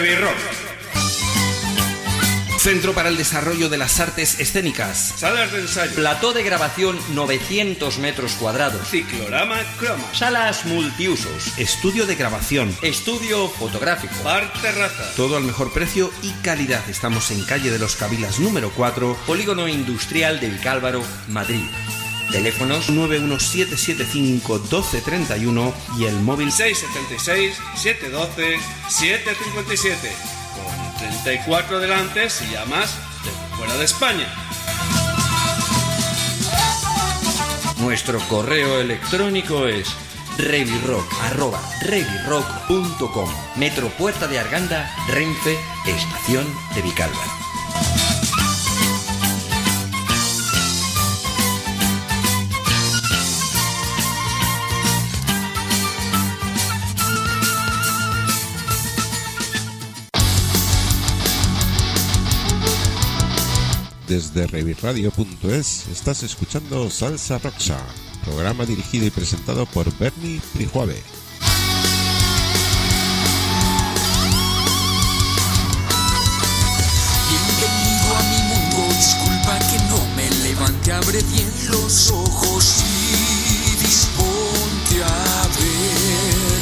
Revirrock. Centro para el Desarrollo de las Artes Escénicas. Salas de ensayo. Plató de grabación 900 metros cuadrados. Ciclorama Croma. Salas multiusos. Estudio de grabación. Estudio fotográfico. Bar terraza. Todo al mejor precio y calidad. Estamos en calle de los Cabilas número 4, Polígono Industrial de Vicálvaro, Madrid. Teléfonos 917751231 y el móvil 676 712 757. Con 34 delante si llamas desde fuera de España. Nuestro correo electrónico es revirrock@revirrock.com. Metro Puerta de Arganda, Renfe, Estación de Vicálvaro. Desde revirradio.es estás escuchando Salsa Roxa, programa dirigido y presentado por Bernie Prijuave. Bienvenido a mi mundo, disculpa que no me levante, abre bien los ojos y disponte a ver.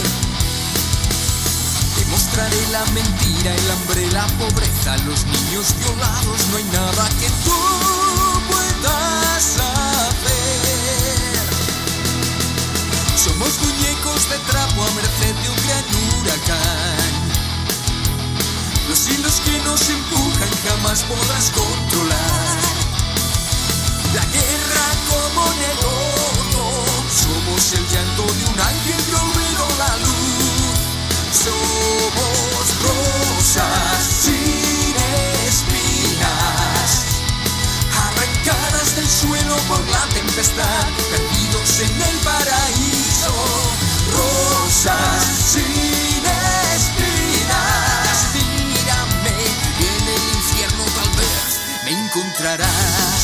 Demostraré la mentira, el hambre, la pobreza, los niños violados, no hay nada que tú puedas hacer. Somos muñecos de trapo a merced de un gran huracán. Los hilos que nos empujan jamás podrás controlar. La guerra como negocio, somos el llanto de un ángel que olvidó la luz. Somos rosas sin espinas, arrancadas del suelo por la tempestad, perdidos en el paraíso. Rosas sin espinas, mírame, y en el infierno tal vez me encontrarás.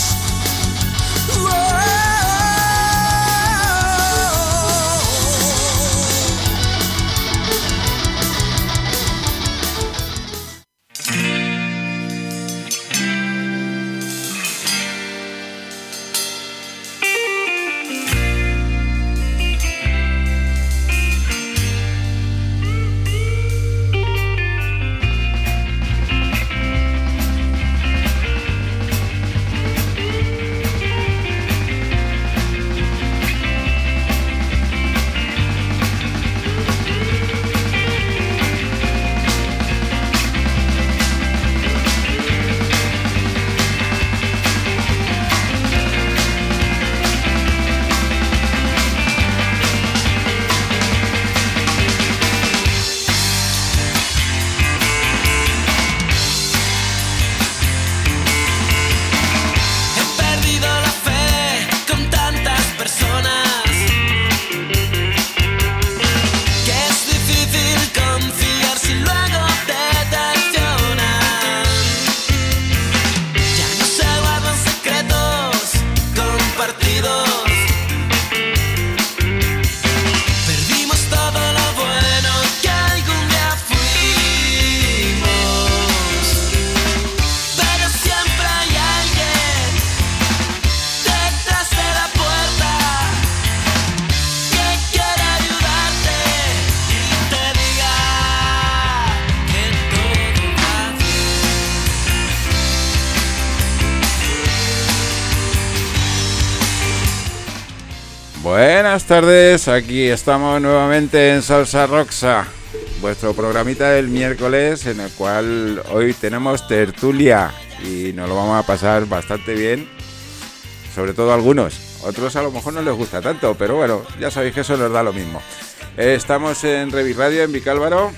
Buenas tardes, aquí estamos nuevamente en Salsa Roxa, vuestro programita del miércoles en el cual hoy tenemos tertulia y nos lo vamos a pasar bastante bien, sobre todo algunos, otros a lo mejor no les gusta tanto, pero bueno, ya sabéis que eso nos da lo mismo. Estamos en Revirradio en Vicálvaro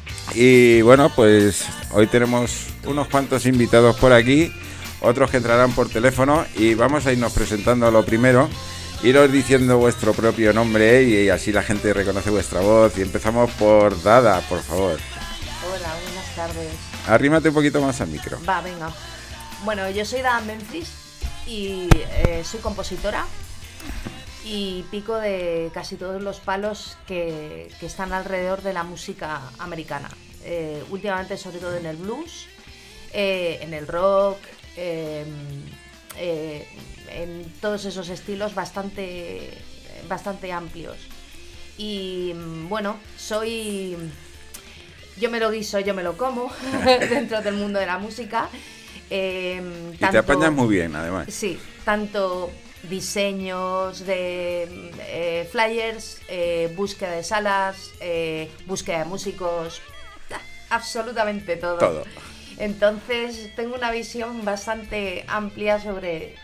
y bueno, pues hoy tenemos unos cuantos invitados por aquí, otros que entrarán por teléfono y vamos a irnos presentando lo primero. Iros diciendo vuestro propio nombre y así la gente reconoce vuestra voz. Y empezamos por Dada, por favor. Hola, buenas tardes. Arrímate un poquito más al micro. Va, venga. Bueno, yo soy Dada Memphis y soy compositora y pico de casi todos los palos que están alrededor de la música americana. últimamente sobre todo en el blues, en el rock, en todos esos estilos bastante amplios. Y bueno, yo me lo guiso, yo me lo como dentro del mundo de la música. Y te apañas muy bien, además. Sí, tanto diseños de flyers, búsqueda de salas, búsqueda de músicos, absolutamente todo. Todo. Entonces tengo una visión bastante amplia sobre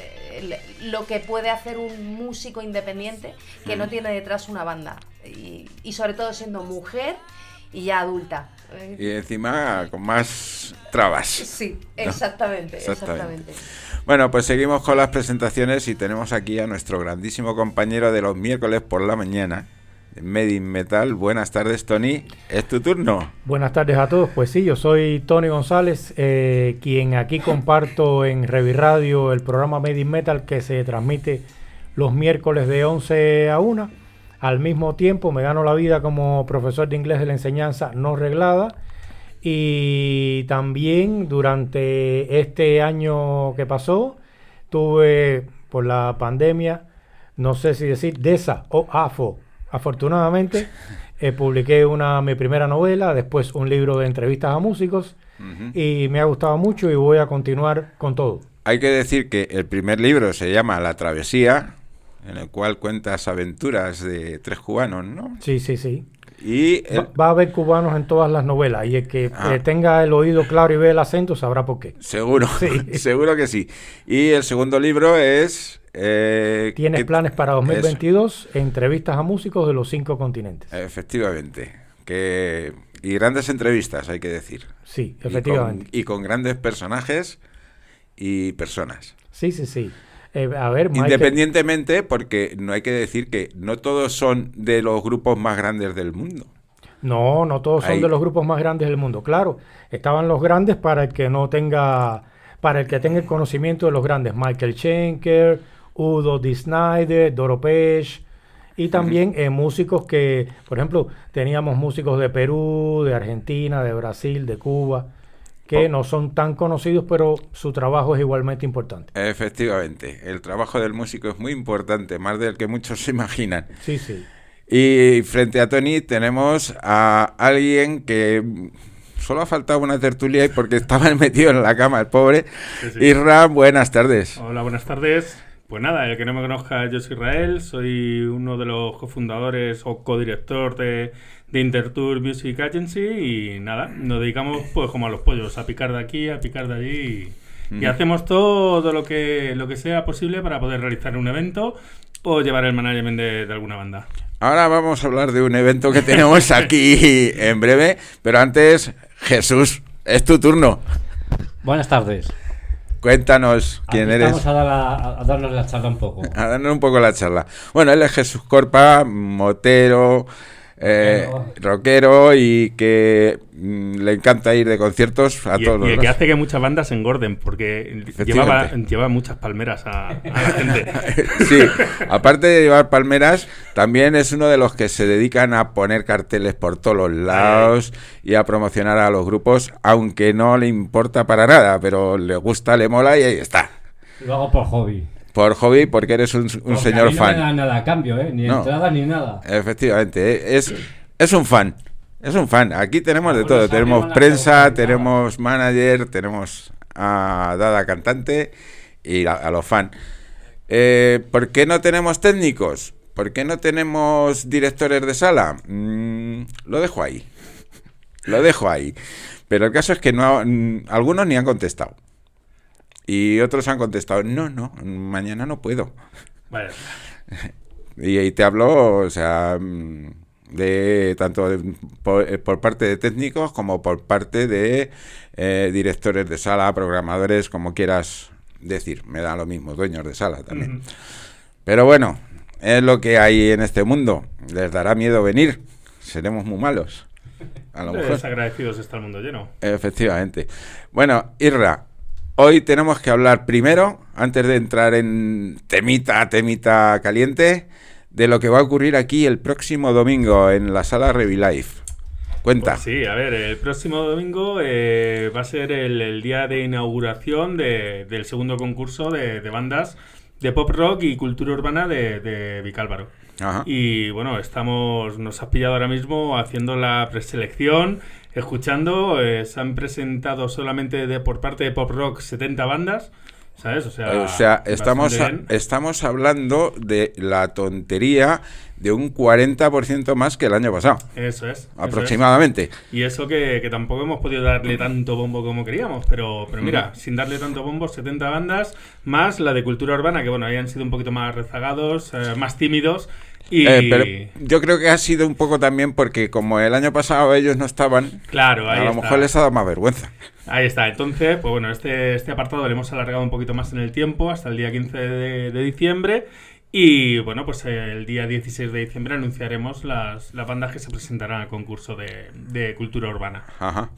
lo que puede hacer un músico independiente que no tiene detrás una banda y sobre todo siendo mujer y ya adulta. Y encima con más trabas. Sí, exactamente, ¿no? Exactamente. Bueno, pues seguimos con las presentaciones y tenemos aquí a nuestro grandísimo compañero de los miércoles por la mañana, Made in Metal. Buenas tardes, Tony. ¿Es tu turno? Buenas tardes a todos. Pues sí, yo soy Tony González, quien aquí comparto en Revi Radio el programa Made in Metal que se transmite los miércoles de 11 a 1. Al mismo tiempo me gano la vida como profesor de inglés de la enseñanza no reglada y también durante este año que pasó tuve por la pandemia, no sé si decir DESA o AFO. Afortunadamente publiqué mi primera novela, después un libro de entrevistas a músicos y me ha gustado mucho y voy a continuar con todo. Hay que decir que el primer libro se llama La Travesía, en el cual cuentas aventuras de 3 cubanos, ¿no? Sí, sí, sí. Y va a haber cubanos en todas las novelas y el que tenga el oído claro y ve el acento sabrá por qué. Seguro, sí. Seguro que sí. Y el segundo libro es... Tienes planes para 2022, entrevistas a músicos de los 5 continentes. Efectivamente. Y grandes entrevistas, hay que decir. Sí, efectivamente. Y con grandes personajes y personas. Sí, sí, sí. A ver, Michael... Independientemente, porque no hay que decir que no todos son de los grupos más grandes del mundo. No todos son de los grupos más grandes del mundo. Claro, estaban los grandes para el que tenga el conocimiento de los grandes. Michael Schenker, Udo D. Snyder, Doro Pesch, y también músicos que, por ejemplo, teníamos músicos de Perú, de Argentina, de Brasil, de Cuba, que no son tan conocidos, pero su trabajo es igualmente importante. Efectivamente, el trabajo del músico es muy importante, más del que muchos se imaginan. Sí, sí. Y frente a Tony tenemos a alguien que solo ha faltado una tertulia y porque estaba metido en la cama el pobre. Sí, sí. Isra, buenas tardes. Hola, buenas tardes. Pues nada, el que no me conozca, yo soy Israel, soy uno de los cofundadores o codirector de Intertour Music Agency y nada, nos dedicamos pues como a los pollos, a picar de aquí, a picar de allí y hacemos todo lo que sea posible para poder realizar un evento o llevar el management de alguna banda. Ahora vamos a hablar de un evento que tenemos aquí en breve, pero antes, Jesús, es tu turno. Buenas tardes. Cuéntanos quién eres. Vamos a darnos la charla un poco. A darnos un poco la charla. Bueno, él es Jesús Corpa, motero, rockero y que le encanta ir de conciertos a todos los y el que hace que muchas bandas se engorden porque lleva muchas palmeras a la gente. Sí, aparte de llevar palmeras, también es uno de los que se dedican a poner carteles por todos los lados y a promocionar a los grupos, aunque no le importa para nada, pero le gusta, le mola y ahí está. Lo hago por hobby. Por hobby, porque eres un señor a mí fan. No me da nada a cambio, ni entrada ni nada. Efectivamente, es un fan. Es un fan. Aquí tenemos de todo. Tenemos prensa, tenemos manager, tenemos a Dada cantante y a los fans. ¿Por qué no tenemos técnicos? ¿Por qué no tenemos directores de sala? Lo dejo ahí. Pero el caso es que algunos ni han contestado. Y otros han contestado, no, mañana no puedo. Vale. Y te hablo, o sea, por parte de técnicos como por parte de directores de sala, programadores, como quieras decir. Me da lo mismo, dueños de sala también. Uh-huh. Pero bueno, es lo que hay en este mundo. Les dará miedo venir. Seremos muy malos. A lo mejor. Desagradecidos está el mundo lleno. Efectivamente. Bueno, Isra, hoy tenemos que hablar primero, antes de entrar en temita caliente, de lo que va a ocurrir aquí el próximo domingo en la sala Revi Live. Cuenta. Pues sí, a ver, el próximo domingo va a ser el día de inauguración del segundo concurso de bandas de pop rock y cultura urbana de Vicálvaro. Ajá. Y bueno, nos has pillado ahora mismo haciendo la preselección, escuchando, se han presentado solamente por parte de pop rock 70 bandas, ¿sabes? O sea, estamos hablando de la tontería de un 40% más que el año pasado. Eso es. Aproximadamente. Eso es. Y eso que tampoco hemos podido darle tanto bombo como queríamos, pero mira, sin darle tanto bombo, 70 bandas, más la de cultura urbana, que bueno, ahí han sido un poquito más rezagados, más tímidos. Pero yo creo que ha sido un poco también porque como el año pasado ellos no estaban, claro, a lo mejor les ha dado más vergüenza. Ahí está, entonces, pues bueno, este apartado lo hemos alargado un poquito más en el tiempo, hasta el día 15 de diciembre. Y bueno, pues el día 16 de diciembre anunciaremos las bandas que se presentarán al concurso de cultura urbana. Ajá.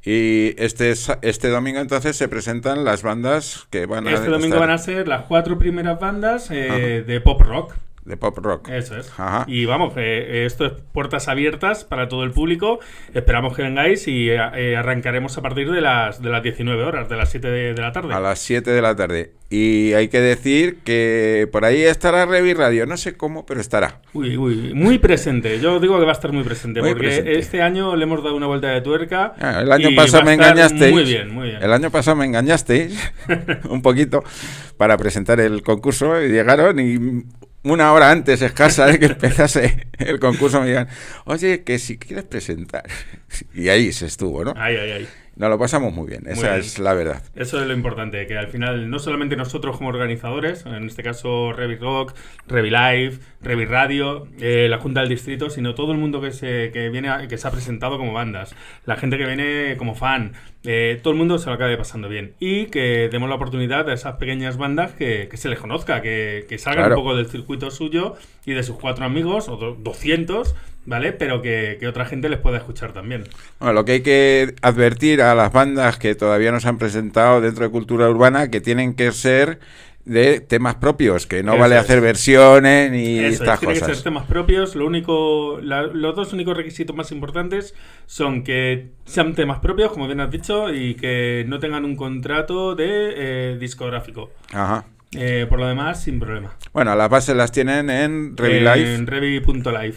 Y este domingo entonces se presentan las bandas que van a Este domingo van a ser las 4 primeras bandas de pop rock. De pop rock. Eso es. Ajá. Y vamos, esto es puertas abiertas para todo el público. Esperamos que vengáis y arrancaremos a partir de las 19 horas, de las 7 de la tarde. A las 7 de la tarde. Y hay que decir que por ahí estará Revi Radio. No sé cómo, pero estará. Uy, muy presente. Yo digo que va a estar muy presente. Este año le hemos dado una vuelta de tuerca. El año pasado me engañasteis. Muy bien. El año pasado me engañasteis un poquito para presentar el concurso y llegaron y... una hora antes escasa de que empezase el concurso me digan, oye, que si quieres presentar. Y ahí se estuvo, ¿no? Ahí. Nos lo pasamos muy bien, esa es la verdad. Eso es lo importante, que al final no solamente nosotros como organizadores, en este caso Revi Rock, Revi Live, Revi Radio, la Junta del Distrito, sino todo el mundo que se ha presentado como bandas, la gente que viene como fan, todo el mundo se lo acabe pasando bien. Y que demos la oportunidad a esas pequeñas bandas que se les conozca, que salgan un poco del circuito suyo y de sus 4 amigos, o 200, ¿vale? Pero que otra gente les pueda escuchar también. Bueno, lo que hay que advertir a las bandas que todavía no se han presentado dentro de cultura urbana, que tienen que ser de temas propios, que no vale hacer versiones ni estas cosas. Tienen que ser temas propios. Los dos únicos requisitos más importantes son que sean temas propios, como bien has dicho, y que no tengan un contrato de discográfico. Ajá. Por lo demás, sin problema. Bueno, las bases las tienen en Revi Live. En revi.live.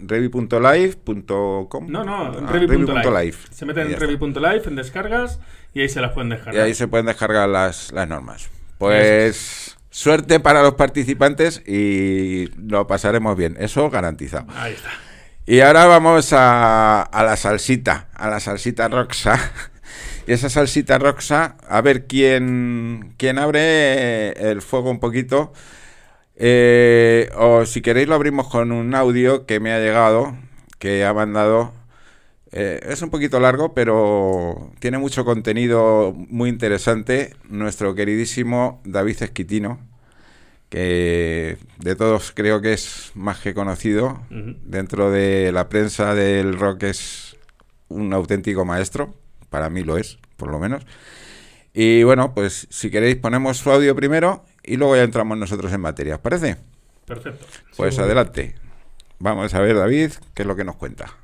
Revi.live.com. No, revi.live. Se meten en revi.live, en descargas, y ahí se las pueden descargar. Y ahí se pueden descargar las normas. Pues suerte para los participantes y lo pasaremos bien. Eso garantizado. Ahí está. Y ahora vamos a la salsita Roxa. Y esa salsita Roxa, a ver quién abre el fuego un poquito. O si queréis lo abrimos con un audio que me ha llegado, que ha mandado. Es un poquito largo, pero tiene mucho contenido muy interesante. Nuestro queridísimo David Esquitino, que de todos creo que es más que conocido. Dentro de la prensa del rock es un auténtico maestro. Para mí lo es, por lo menos. Y bueno, pues si queréis ponemos su audio primero y luego ya entramos nosotros en materia. ¿Os parece? Perfecto. Pues adelante. Vamos a ver, David, qué es lo que nos cuenta.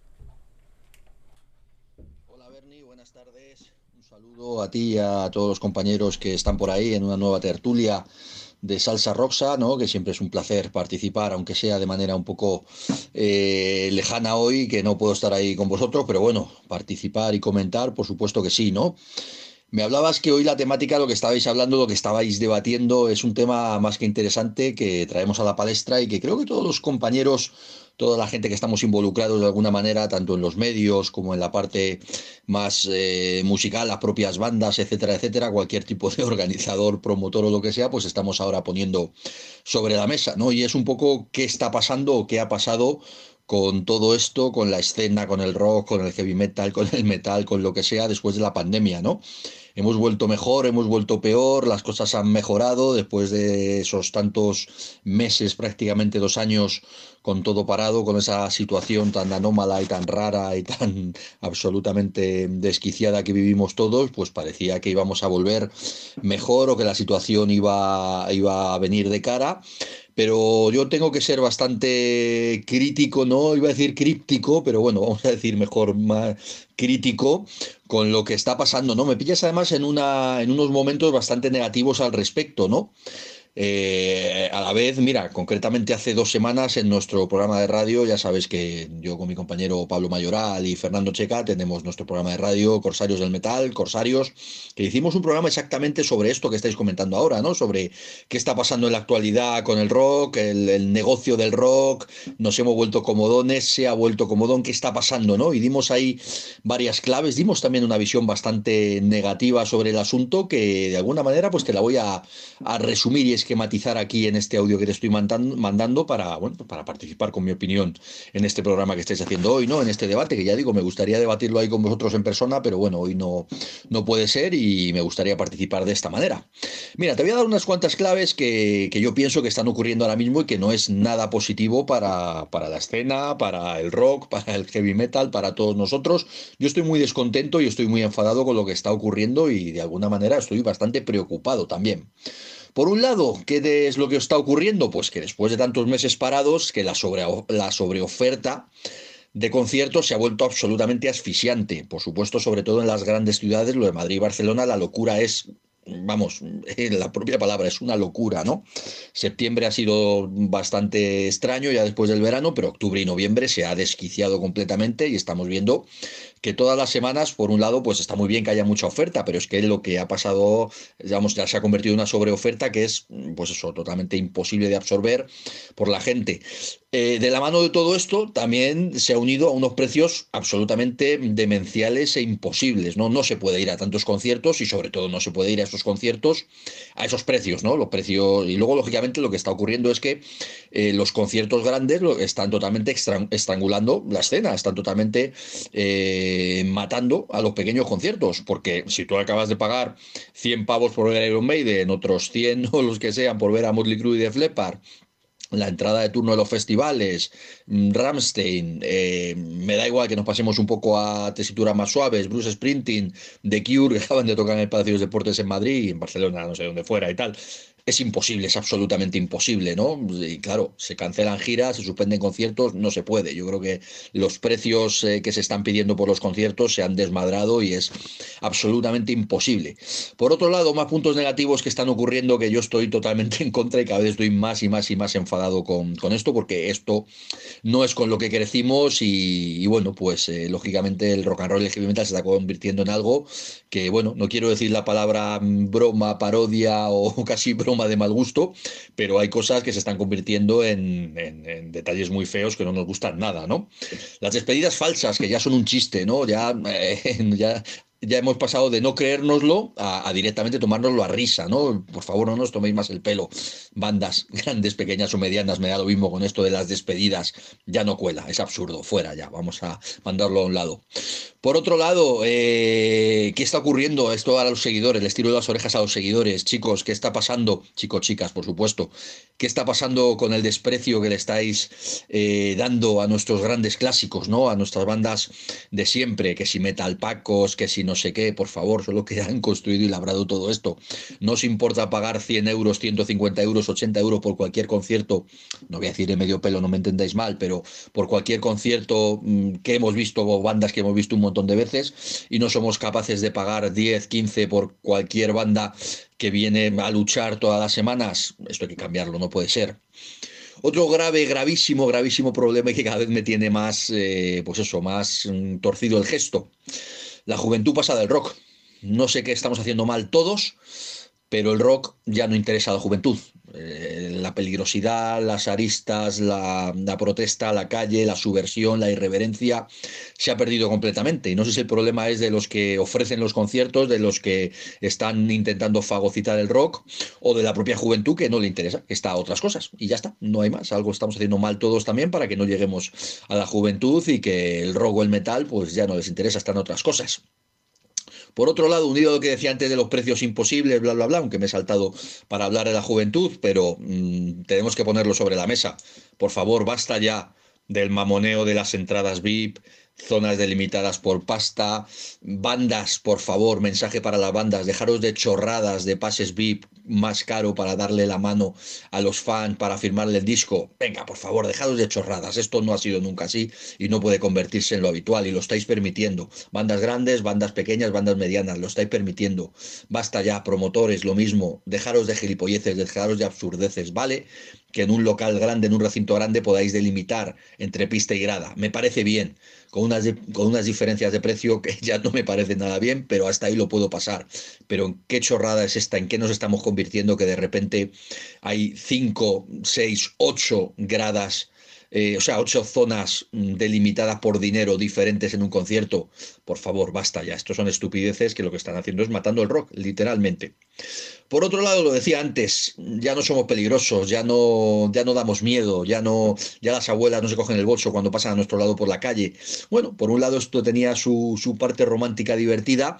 Hola, Bernie, buenas tardes. Un saludo a ti y a todos los compañeros que están por ahí en una nueva tertulia de Salsa Roxa, ¿no? Que siempre es un placer participar, aunque sea de manera un poco lejana hoy, que no puedo estar ahí con vosotros, pero bueno, participar y comentar, por supuesto que sí, ¿no? Me hablabas que hoy la temática, lo que estabais hablando, lo que estabais debatiendo, es un tema más que interesante que traemos a la palestra y que creo que todos los compañeros, toda la gente que estamos involucrados de alguna manera, tanto en los medios como en la parte más musical, las propias bandas, etcétera, etcétera, cualquier tipo de organizador, promotor o lo que sea, pues estamos ahora poniendo sobre la mesa, ¿no? Y es un poco qué está pasando o qué ha pasado con todo esto, con la escena, con el rock, con el heavy metal, con el metal, con lo que sea, después de la pandemia, ¿no? Hemos vuelto mejor, hemos vuelto peor, las cosas han mejorado después de esos tantos meses, prácticamente 2 años, con todo parado, con esa situación tan anómala y tan rara y tan absolutamente desquiciada que vivimos todos, pues parecía que íbamos a volver mejor o que la situación iba a venir de cara. pero yo tengo que ser bastante crítico, no iba a decir críptico, pero bueno, vamos a decir mejor más crítico con lo que está pasando, ¿no? Me pillas además en unos momentos bastante negativos al respecto, ¿no? A la vez, mira, concretamente hace 2 semanas en nuestro programa de radio, ya sabes que yo con mi compañero Pablo Mayoral y Fernando Checa tenemos nuestro programa de radio Corsarios del Metal, Corsarios, que hicimos un programa exactamente sobre esto que estáis comentando ahora, ¿no? Sobre qué está pasando en la actualidad con el rock, el negocio del rock, nos hemos vuelto comodones, se ha vuelto comodón, qué está pasando, ¿no? Y dimos ahí varias claves, dimos también una visión bastante negativa sobre el asunto que de alguna manera pues te la voy a resumir y esquematizar aquí en este audio que te estoy mandando para, bueno, para participar con mi opinión en este programa que estáis haciendo hoy, ¿no? En este debate, que ya digo, me gustaría debatirlo ahí con vosotros en persona, pero bueno, hoy no puede ser y me gustaría participar de esta manera. Mira, te voy a dar unas cuantas claves que yo pienso que están ocurriendo ahora mismo y que no es nada positivo para la escena, para el rock, para el heavy metal, para todos nosotros. Yo estoy muy descontento y estoy muy enfadado con lo que está ocurriendo y de alguna manera estoy bastante preocupado también. Por un lado, ¿qué es lo que está ocurriendo? Pues que después de tantos meses parados, que la sobreoferta de conciertos se ha vuelto absolutamente asfixiante. Por supuesto, sobre todo en las grandes ciudades, lo de Madrid y Barcelona, la locura es, vamos, la propia palabra, es una locura, ¿no? Septiembre ha sido bastante extraño ya después del verano, pero octubre y noviembre se ha desquiciado completamente y estamos viendo que todas las semanas, por un lado, pues está muy bien que haya mucha oferta, pero es que lo que ha pasado, digamos, ya se ha convertido en una sobreoferta que es, pues eso, totalmente imposible de absorber por la gente. De la mano de todo esto, también se ha unido a unos precios absolutamente demenciales e imposibles, ¿no? No se puede ir a tantos conciertos y sobre todo no se puede ir a esos conciertos a esos precios, ¿no? Los precios, y luego, lógicamente, lo que está ocurriendo es que los conciertos grandes están totalmente estrangulando la escena, están totalmente matando a los pequeños conciertos, porque si tú acabas de pagar 100 pavos por ver a Iron Maiden, otros 100 o los que sean por ver a Motley Crue y Def Leppard, la entrada de turno de los festivales, Rammstein, me da igual que nos pasemos un poco a tesituras más suaves, Bruce Springsteen, The Cure, que acaban de tocar en el Palacio de los Deportes en Madrid, en Barcelona, no sé dónde fuera y tal. Es imposible, es absolutamente imposible, ¿no? Y claro, se cancelan giras, se suspenden conciertos, no se puede. Yo creo que los precios que se están pidiendo por los conciertos se han desmadrado y es absolutamente imposible. Por otro lado, más puntos negativos que están ocurriendo que yo estoy totalmente en contra y cada vez estoy más y más y más enfadado con esto, porque esto no es con lo que crecimos y bueno, pues lógicamente el rock and roll y el heavy metal se está convirtiendo en algo que, bueno, no quiero decir la palabra broma, parodia o casi broma de mal gusto, pero hay cosas que se están convirtiendo en detalles muy feos que no nos gustan nada, ¿no? Las despedidas falsas, que ya son un chiste, ¿no? Ya hemos pasado de no creérnoslo a directamente tomárnoslo a risa, ¿no? Por favor, no nos toméis más el pelo. Bandas grandes, pequeñas o medianas, me da lo mismo con esto de las despedidas. Ya no cuela, es absurdo, fuera ya, vamos a mandarlo a un lado. Por otro lado, ¿qué está ocurriendo? Esto a los seguidores, les tiro las orejas a los seguidores. Chicos, ¿qué está pasando? Chicos, chicas, por supuesto. ¿Qué está pasando con el desprecio que le estáis dando a nuestros grandes clásicos, ¿no? A nuestras bandas de siempre, que si Metalpacos, que si no sé qué, por favor, son los que han construido y labrado todo esto. No os importa pagar 100 euros, 150 euros, 80 euros por cualquier concierto, no voy a decir de medio pelo, no me entendáis mal, pero por cualquier concierto que hemos visto, o bandas que hemos visto un montón de veces, y no somos capaces de pagar 10, 15 por cualquier banda que viene a luchar todas las semanas. Esto hay que cambiarlo, no puede ser. Otro gravísimo problema y que cada vez me tiene más, más torcido el gesto. La juventud pasa del rock. No sé qué estamos haciendo mal todos, pero el rock ya no interesa a la juventud. La peligrosidad, las aristas, la protesta, la calle, la subversión, la irreverencia, se ha perdido completamente. Y no sé si el problema es de los que ofrecen los conciertos, de los que están intentando fagocitar el rock, o de la propia juventud que no le interesa, que está a otras cosas. Y ya está, no hay más. Algo estamos haciendo mal todos también para que no lleguemos a la juventud y que el rock o el metal pues ya no les interesa, están otras cosas. Por otro lado, unido a lo que decía antes de los precios imposibles, bla, bla, bla, aunque me he saltado para hablar de la juventud, pero tenemos que ponerlo sobre la mesa. Por favor, basta ya del mamoneo de las entradas VIP, zonas delimitadas por pasta, bandas, por favor, mensaje para las bandas, dejaros de chorradas de pases VIP más caro para darle la mano a los fans para firmarle el disco. Venga, por favor, dejaros de chorradas, esto no ha sido nunca así y no puede convertirse en lo habitual y lo estáis permitiendo. Bandas grandes, bandas pequeñas, bandas medianas, lo estáis permitiendo. Basta ya, promotores, lo mismo, dejaros de gilipolleces, dejaros de absurdeces, ¿vale? Que en un local grande, en un recinto grande, podáis delimitar entre pista y grada. Me parece bien, con unas diferencias de precio que ya no me parece nada bien, pero hasta ahí lo puedo pasar. Pero ¿qué chorrada es esta? ¿En qué nos estamos convirtiendo que de repente hay 5, 6, 8 gradas? 8 zonas delimitadas por dinero diferentes en un concierto. Por favor, basta ya. Estos son estupideces que lo que están haciendo es matando el rock, literalmente. Por otro lado, lo decía antes, ya no somos peligrosos, ya no damos miedo, ya las abuelas no se cogen el bolso cuando pasan a nuestro lado por la calle. Bueno, por un lado esto tenía su parte romántica divertida,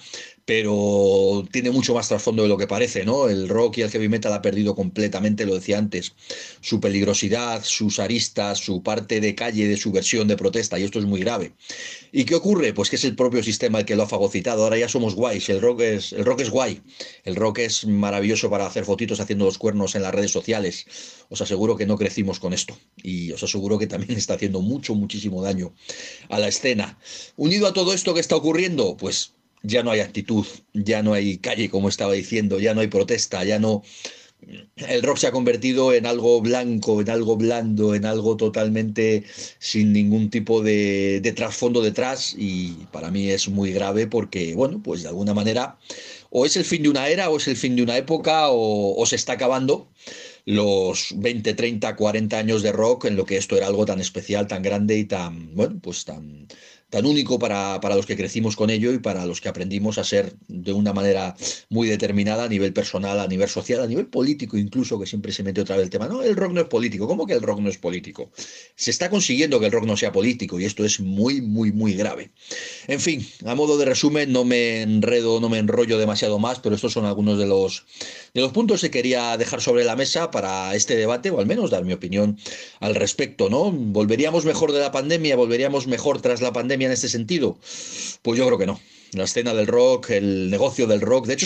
pero tiene mucho más trasfondo de lo que parece, ¿no? El rock y el heavy metal ha perdido completamente, lo decía antes, su peligrosidad, sus aristas, su parte de calle, de su versión de protesta, y esto es muy grave. ¿Y qué ocurre? Pues que es el propio sistema el que lo ha fagocitado. Ahora ya somos guays, el rock es guay, el rock es maravilloso para hacer fotitos haciendo los cuernos en las redes sociales. Os aseguro que no crecimos con esto y os aseguro que también está haciendo muchísimo daño a la escena. Unido a todo esto que está ocurriendo, pues ya no hay actitud, ya no hay calle, como estaba diciendo, ya no hay protesta, ya no... El rock se ha convertido en algo blanco, en algo blando, en algo totalmente sin ningún tipo de trasfondo detrás, y para mí es muy grave porque, bueno, pues de alguna manera o es el fin de una era o es el fin de una época o se está acabando los 20, 30, 40 años de rock en lo que esto era algo tan especial, tan grande y tan, bueno, pues tan único para los que crecimos con ello y para los que aprendimos a ser de una manera muy determinada a nivel personal, a nivel social, a nivel político incluso, que siempre se mete otra vez el tema. No, el rock no es político. ¿Cómo que el rock no es político? Se está consiguiendo que el rock no sea político y esto es muy grave. En fin, a modo de resumen, no me enredo, no me enrollo demasiado más, pero estos son algunos de los puntos que quería dejar sobre la mesa para este debate, o al menos dar mi opinión al respecto, ¿no? ¿Volveríamos mejor de la pandemia? ¿Volveríamos mejor tras la pandemia en este sentido? Pues yo creo que no. La escena del rock, el negocio del rock, de hecho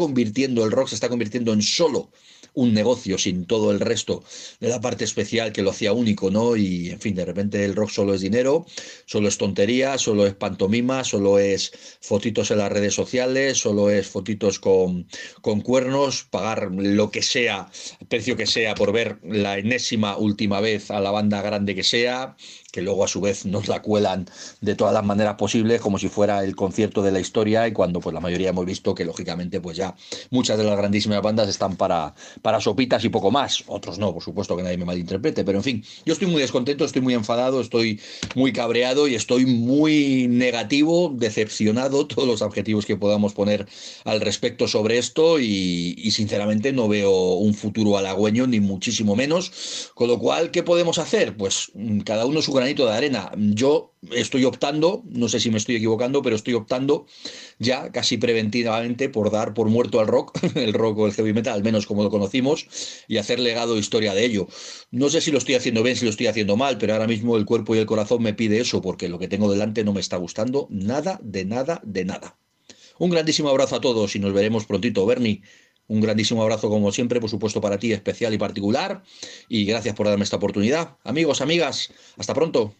el rock se está convirtiendo en solo un negocio sin todo el resto de la parte especial que lo hacía único, ¿no? Y en fin, de repente el rock solo es dinero, solo es tontería, solo es pantomima, solo es fotitos en las redes sociales, solo es fotitos con cuernos, pagar lo que sea, el precio que sea por ver la enésima última vez a la banda grande que sea, que luego a su vez nos la cuelan de todas las maneras posibles como si fuera el concierto de la historia, y cuando pues la mayoría hemos visto que lógicamente pues ya muchas de las grandísimas bandas están para sopitas y poco más. Otros no, por supuesto, que nadie me malinterprete, pero en fin, yo estoy muy descontento, estoy muy enfadado, estoy muy cabreado y estoy muy negativo, decepcionado, todos los adjetivos que podamos poner al respecto sobre esto, y sinceramente no veo un futuro halagüeño ni muchísimo menos, con lo cual, ¿qué podemos hacer? Pues cada uno su granito de arena. Yo estoy optando, no sé si me estoy equivocando, pero estoy optando ya casi preventivamente por dar por muerto al rock, el rock o el heavy metal, al menos como lo conocimos, y hacer legado e historia de ello. No sé si lo estoy haciendo bien, si lo estoy haciendo mal, pero ahora mismo el cuerpo y el corazón me pide eso, porque lo que tengo delante no me está gustando nada, de nada, de nada. Un grandísimo abrazo a todos y nos veremos prontito, Bernie. Un grandísimo abrazo como siempre, por supuesto para ti, especial y particular, y gracias por darme esta oportunidad. Amigos, amigas, hasta pronto.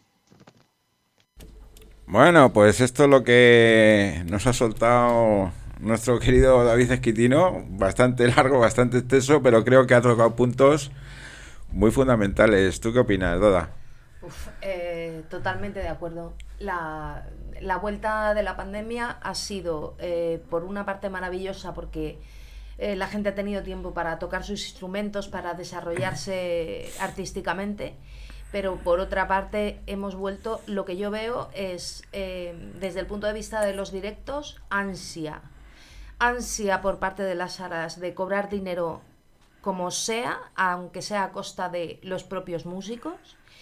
Bueno, pues esto es lo que nos ha soltado nuestro querido David Esquitino, bastante largo, bastante extenso, pero creo que ha tocado puntos muy fundamentales. ¿Tú qué opinas, Doda? Totalmente de acuerdo. La vuelta de la pandemia ha sido, por una parte, maravillosa porque la gente ha tenido tiempo para tocar sus instrumentos, para desarrollarse artísticamente, pero por otra parte hemos vuelto, lo que yo veo es, desde el punto de vista de los directos, ansia por parte de las salas de cobrar dinero como sea, aunque sea a costa de los propios músicos.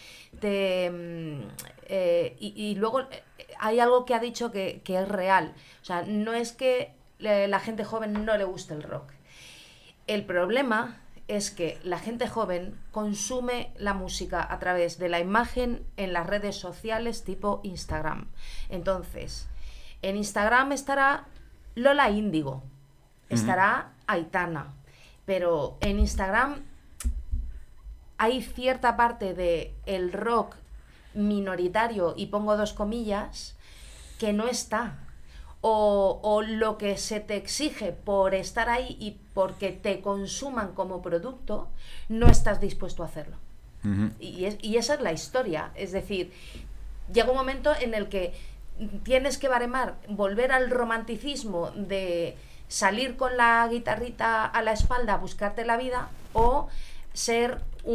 Y luego hay algo que ha dicho que es real, o sea, no es que la gente joven no le guste el rock. El problema es que la gente joven consume la música a través de la imagen en las redes sociales tipo Instagram. Entonces, en Instagram estará Lola Índigo, estará Aitana, pero en Instagram hay cierta parte de el rock minoritario, y pongo 2 comillas, que no está. O lo que se te exige por estar ahí y porque te consuman como producto, no estás dispuesto a hacerlo. Y esa es la historia. Es decir, llega un momento en el que tienes que baremar, volver al romanticismo de salir con la guitarrita a la espalda a buscarte la vida, o ser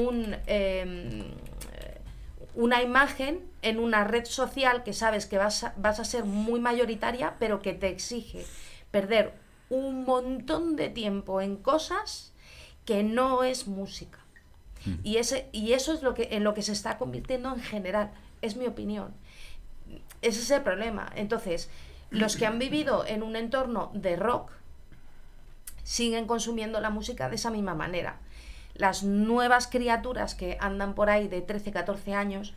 una imagen en una red social que sabes que vas a ser muy mayoritaria, pero que te exige perder un montón de tiempo en cosas que no es música. Y eso es en lo que se está convirtiendo en general, es mi opinión. Ese es el problema. Entonces, los que han vivido en un entorno de rock siguen consumiendo la música de esa misma manera. Las nuevas criaturas que andan por ahí de 13, 14 años,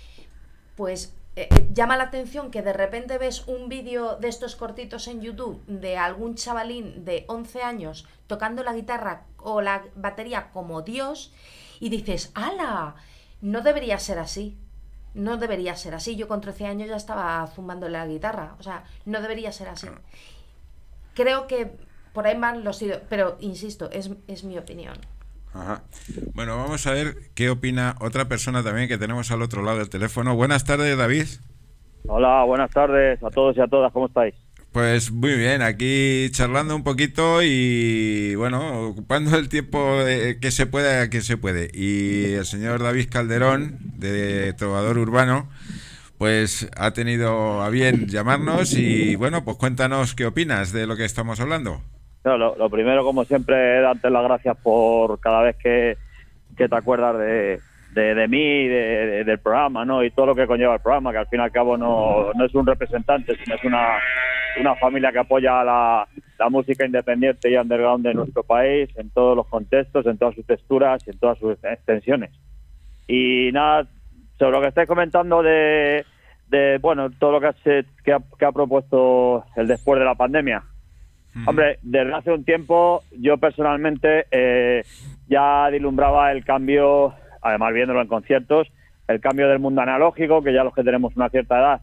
pues llama la atención que de repente ves un vídeo de estos cortitos en YouTube de algún chavalín de 11 años tocando la guitarra o la batería como Dios, y dices, ¡hala! No debería ser así. No debería ser así. Yo con 13 años ya estaba zumbando la guitarra. O sea, no debería ser así. Creo que por ahí van los tiros, pero insisto, es mi opinión. Ajá. Bueno, vamos a ver qué opina otra persona también que tenemos al otro lado del teléfono. Buenas tardes, David. Hola, buenas tardes a todos y a todas, ¿cómo estáis? Pues muy bien, aquí charlando un poquito y bueno, ocupando el tiempo que se puede. Y el señor David Calderón, de Trovador Urbano, pues ha tenido a bien llamarnos y bueno, pues cuéntanos qué opinas de lo que estamos hablando. Lo primero, como siempre, darte las gracias por cada vez que te acuerdas de mí, del programa, ¿no? Y todo lo que conlleva el programa, que al fin y al cabo no es un representante, sino es una familia que apoya la música independiente y underground de nuestro país, en todos los contextos, en todas sus texturas y en todas sus extensiones. Y nada, sobre lo que estáis comentando de bueno, todo lo que ha propuesto el después de la pandemia. Hombre, desde hace un tiempo yo personalmente ya vislumbraba el cambio, además viéndolo en conciertos, el cambio del mundo analógico, que ya los que tenemos una cierta edad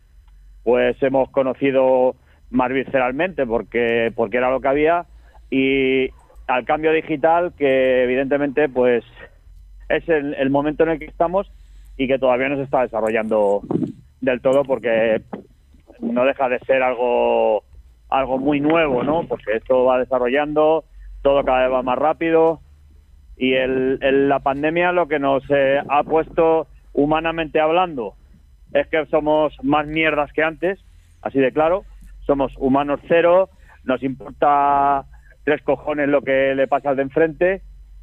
pues hemos conocido más visceralmente porque era lo que había, y al cambio digital, que evidentemente pues es el momento en el que estamos y que todavía no se está desarrollando del todo, porque no deja de ser algo muy nuevo, ¿no? Porque esto va desarrollando, todo cada vez va más rápido, y la pandemia lo que nos ha puesto, humanamente hablando, es que somos más mierdas que antes, así de claro. Somos humanos cero, nos importa 3 cojones lo que le pasa al de enfrente,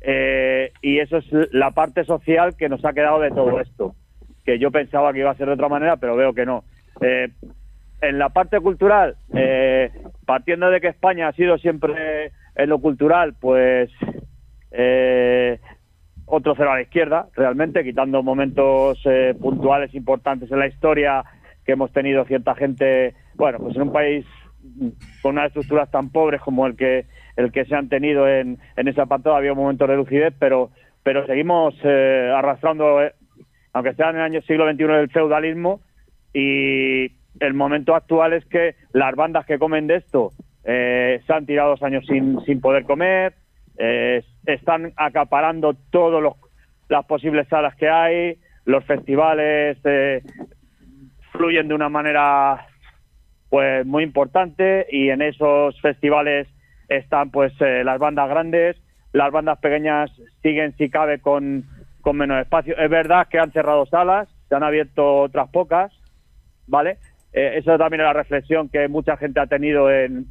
y eso es la parte social que nos ha quedado de todo esto, que yo pensaba que iba a ser de otra manera, pero veo que no. En la parte cultural, partiendo de que España ha sido siempre en lo cultural, pues otro cero a la izquierda, realmente, quitando momentos puntuales importantes en la historia que hemos tenido cierta gente, bueno, pues en un país con unas estructuras tan pobres como el que se han tenido en ese apartado, había momentos de lucidez, pero seguimos arrastrando, aunque sea en el año siglo XXI, del feudalismo, y el momento actual es que las bandas que comen de esto se han tirado 2 años sin poder comer, están acaparando todas las posibles salas que hay, los festivales fluyen de una manera pues muy importante, y en esos festivales están pues las bandas grandes, las bandas pequeñas siguen si cabe con menos espacio. Es verdad que han cerrado salas, se han abierto otras pocas, ¿vale? Eso también es la reflexión que mucha gente ha tenido en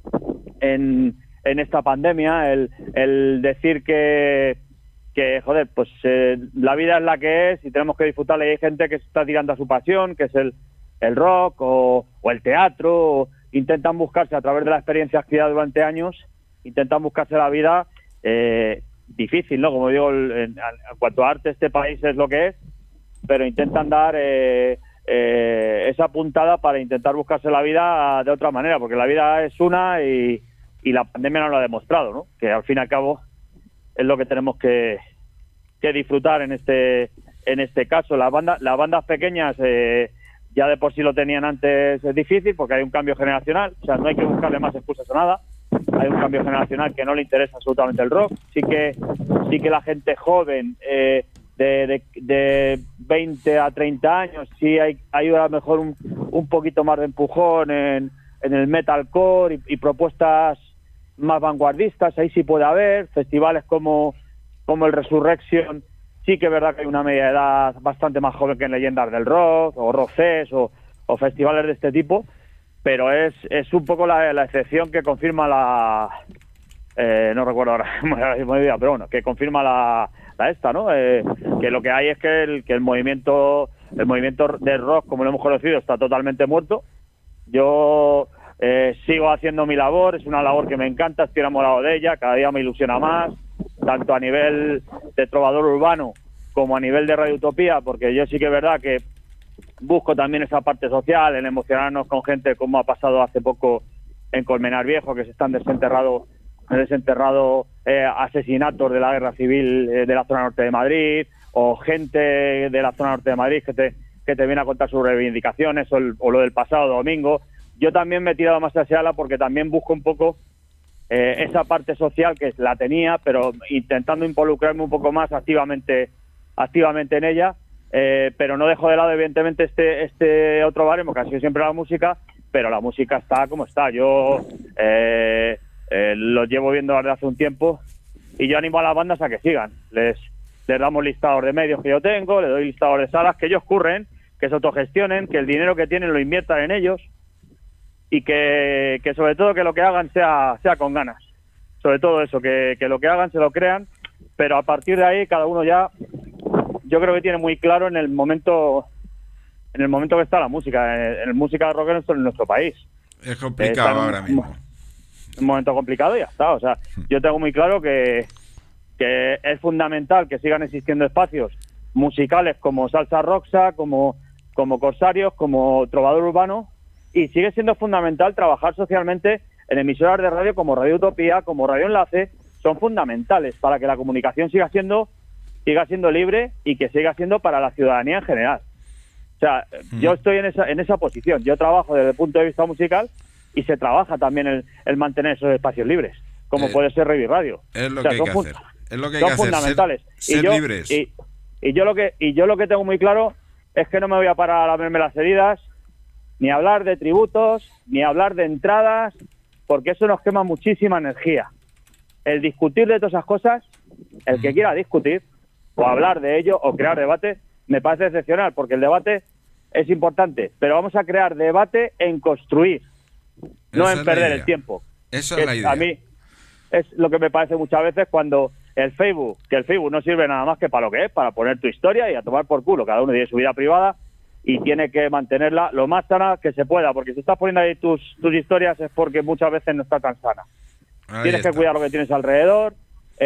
esta pandemia, el decir que joder, pues la vida es la que es y tenemos que disfrutarla, y hay gente que se está tirando a su pasión, que es el rock o el teatro, o intentan buscarse a través de las experiencias criadas durante años, intentan buscarse la vida difícil, ¿no? Como digo, en cuanto a arte, este país es lo que es, pero intentan dar esa puntada para intentar buscarse la vida de otra manera, porque la vida es una y la pandemia nos lo ha demostrado, ¿no? Que al fin y al cabo es lo que tenemos que disfrutar en este caso. Las bandas pequeñas ya de por sí lo tenían antes difícil, porque hay un cambio generacional, o sea, no hay que buscarle más excusas a nada. Hay un cambio generacional que no le interesa absolutamente el rock. Sí que la gente joven de 20 a 30 años sí hay a lo mejor un poquito más de empujón en el metalcore y propuestas más vanguardistas. Ahí sí puede haber festivales como el Resurrection. Sí que es verdad que hay una media edad bastante más joven que en Leyendas del Rock o Rock Fest o festivales de este tipo, pero es un poco la excepción que confirma no recuerdo ahora muy bien, pero bueno, que confirma la esta, ¿no? Que lo que hay es que el movimiento del rock, como lo hemos conocido, está totalmente muerto. Yo sigo haciendo mi labor, es una labor que me encanta, estoy enamorado de ella, cada día me ilusiona más, tanto a nivel de trovador urbano como a nivel de Radio Utopía, porque yo sí que es verdad que busco también esa parte social, en emocionarnos con gente como ha pasado hace poco en Colmenar Viejo, que se están desenterrado asesinatos de la guerra civil de la zona norte de Madrid, o gente de la zona norte de Madrid que te viene a contar sus reivindicaciones, o lo del pasado domingo. Yo también me he tirado más hacia la porque también busco un poco esa parte social que la tenía, pero intentando involucrarme un poco más activamente en ella, pero no dejo de lado evidentemente este otro baremo que ha sido siempre la música, pero la música está como está. Yo lo llevo viendo desde hace un tiempo y yo animo a las bandas a que sigan. Les damos listados de medios que yo tengo, les doy listados de salas, que ellos curren, que se autogestionen, que el dinero que tienen lo inviertan en ellos y que sobre todo que lo que hagan sea con ganas. Sobre todo eso, que lo que hagan se lo crean, pero a partir de ahí cada uno ya, yo creo que tiene muy claro en el momento que está la música, en música de rock en nuestro país. Es complicado ahora mismo. Un momento complicado y ya está. O sea, yo tengo muy claro que es fundamental que sigan existiendo espacios musicales como Salsa Roxa, como Corsarios, como Trovador Urbano, y sigue siendo fundamental trabajar socialmente en emisoras de radio como Radio Utopía, como Radio Enlace. Son fundamentales para que la comunicación siga siendo libre y que siga siendo para la ciudadanía en general. O sea, yo estoy en esa posición. Yo trabajo desde el punto de vista musical y se trabaja también el mantener esos espacios libres, como puede ser Revi Radio. Es lo que hay que hacer. Es lo que hay que hacer, fundamentales. Ser libres. Y yo lo que tengo muy claro es que no me voy a parar a lamerme las heridas, ni a hablar de tributos, ni a hablar de entradas, porque eso nos quema muchísima energía. El discutir de todas esas cosas, el que quiera discutir, o hablar de ello, o crear debate, me parece excepcional, porque el debate es importante, pero vamos a crear debate en construir, no en perder el tiempo. Esa es la idea. A mí es lo que me parece muchas veces cuando el Facebook no sirve nada más que para lo que es, para poner tu historia y a tomar por culo. Cada uno tiene su vida privada y tiene que mantenerla lo más sana que se pueda, porque si estás poniendo ahí tus historias es porque muchas veces no está tan sana. Tienes que cuidar lo que tienes alrededor.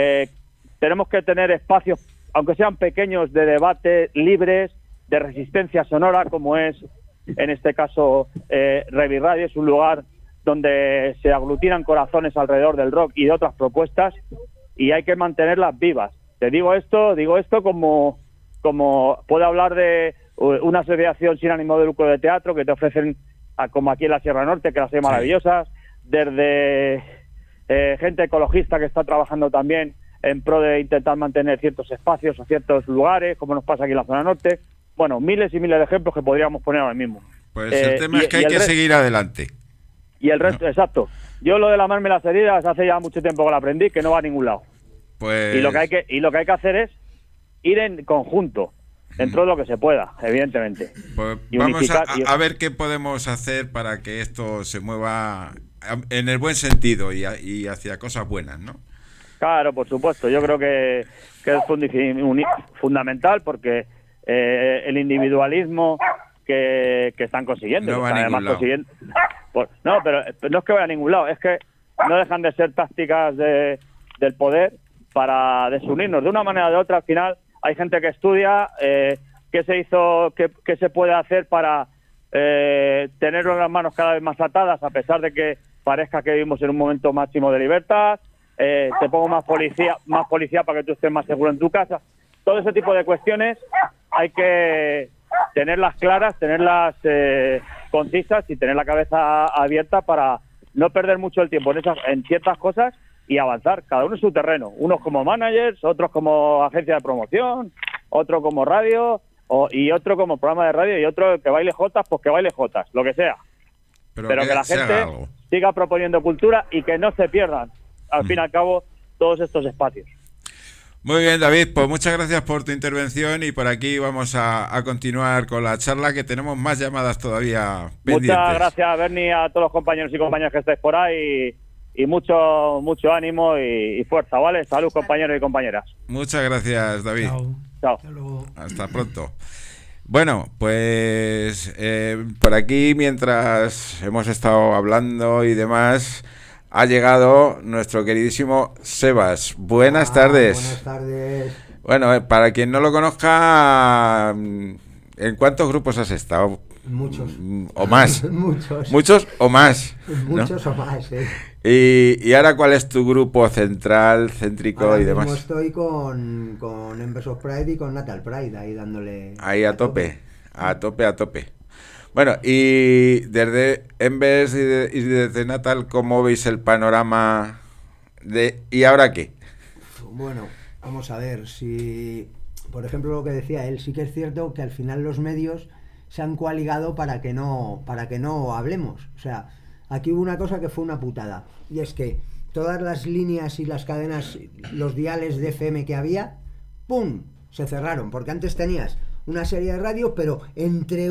Tenemos que tener espacios, aunque sean pequeños, de debate libres, de resistencia sonora, como es en este caso Revi Radio. Es un lugar donde se aglutinan corazones alrededor del rock y de otras propuestas, y hay que mantenerlas vivas. Te digo esto como puedo hablar de una asociación sin ánimo de lucro de teatro que te ofrecen, como aquí en la Sierra Norte, que las hay maravillosas, desde gente ecologista que está trabajando también en pro de intentar mantener ciertos espacios o ciertos lugares, como nos pasa aquí en la zona norte. Bueno, miles y miles de ejemplos que podríamos poner ahora mismo. Pues el tema es que hay que seguir adelante. Y el resto, exacto. Yo lo de lamarme las heridas hace ya mucho tiempo que lo aprendí, que no va a ningún lado. Pues... Y lo que hay que hacer es ir en conjunto, dentro de lo que se pueda, evidentemente. Pues vamos a ver qué podemos hacer para que esto se mueva en el buen sentido y hacia cosas buenas, ¿no? Claro, por supuesto. Yo creo que es fundamental, porque el individualismo que están consiguiendo, no va a ningún lado. No, pero no es que vaya a ningún lado, es que no dejan de ser tácticas del poder para desunirnos. De una manera o de otra, al final, hay gente que estudia qué se hizo, qué se puede hacer para tener las manos cada vez más atadas, a pesar de que parezca que vivimos en un momento máximo de libertad. Te pongo más policía para que tú estés más seguro en tu casa. Todo ese tipo de cuestiones hay que tenerlas claras, tenerlas concisas y tener la cabeza abierta para no perder mucho el tiempo en ciertas cosas y avanzar, cada uno en su terreno. Unos como managers, otros como agencia de promoción, otro como radio, y otro como programa de radio, y otro que baile jotas, pues que baile jotas, lo que sea. Pero que la gente siga proponiendo cultura y que no se pierdan, al fin y al cabo, todos estos espacios. Muy bien, David, pues muchas gracias por tu intervención y por aquí vamos a continuar con la charla, que tenemos más llamadas todavía pendientes. Muchas gracias, Bernie, a todos los compañeros y compañeras que estáis por ahí y mucho ánimo y fuerza, ¿vale? Salud, compañeros y compañeras. Muchas gracias, David. Chao. Hasta pronto. Bueno, pues por aquí, mientras hemos estado hablando y demás, ha llegado nuestro queridísimo Sebas. Buenas tardes. Buenas tardes. Bueno, para quien no lo conozca, ¿en cuántos grupos has estado? Muchos. ¿O más? Muchos. ¿Muchos o más? Muchos, ¿no? o más, sí. ¿Y ahora cuál es tu grupo central, céntrico ahora y demás? Ahora estoy con Embers of Pride y con Natal Pride, ahí dándole... Ahí a tope. Bueno, y desde Embers y desde Natal, ¿cómo veis el panorama de ¿y ahora qué? Bueno, vamos a ver, si por ejemplo lo que decía él, sí que es cierto que al final los medios se han coaligado para que no hablemos. O sea, aquí hubo una cosa que fue una putada, y es que todas las líneas y las cadenas, los diales de FM que había, ¡pum!, se cerraron, porque antes tenías una serie de radios, pero entre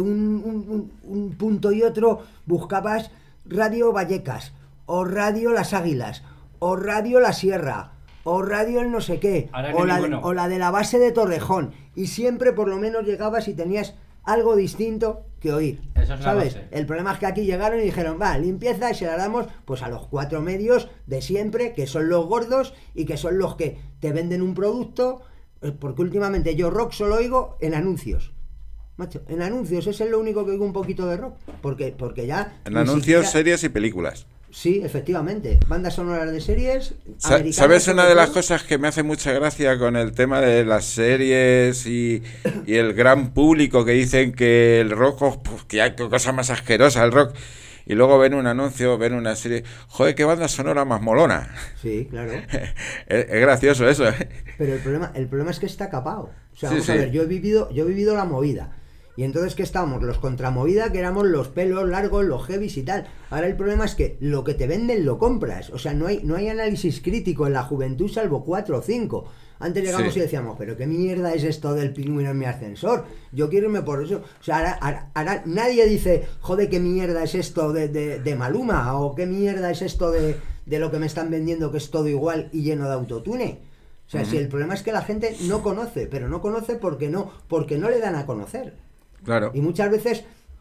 un punto y otro buscabas Radio Vallecas, o Radio Las Águilas, o Radio La Sierra, o Radio el no sé qué, o la de la base de Torrejón, y siempre por lo menos llegabas y tenías algo distinto que oír, ¿sabes? El problema es que aquí llegaron y dijeron, va, limpieza, y se la damos pues a los 4 medios de siempre, que son los gordos y que son los que te venden un producto, porque últimamente yo rock solo oigo en anuncios. Macho, en anuncios es lo único que oigo un poquito de rock, porque ya... En anuncios, series y películas. Sí, efectivamente, bandas sonoras de series americanas. ¿Sabes una de las cosas que me hace mucha gracia con el tema de las series y el gran público que dicen que el rock, pues, que hay cosa más asquerosa el rock, y luego ven un anuncio, ven una serie, joder, qué banda sonora más molona? Sí, claro. es gracioso eso, ¿eh? Pero el problema es que está capado. O sea, vamos a ver, yo he vivido la movida. Y entonces, ¿qué estábamos? Los contramovida, que éramos los pelos largos, los heavies y tal. Ahora el problema es que lo que te venden lo compras. O sea, no hay análisis crítico en la juventud salvo 4 o 5. Antes llegamos y decíamos, pero ¿qué mierda es esto del pingüino en mi ascensor? Yo quiero irme por eso. O sea, ahora nadie dice, joder, ¿qué mierda es esto de Maluma? O ¿qué mierda es esto de lo que me están vendiendo, que es todo igual y lleno de autotune? O sea, si el problema es que la gente no conoce, pero no conoce porque no le dan a conocer. Claro. Y muchas veces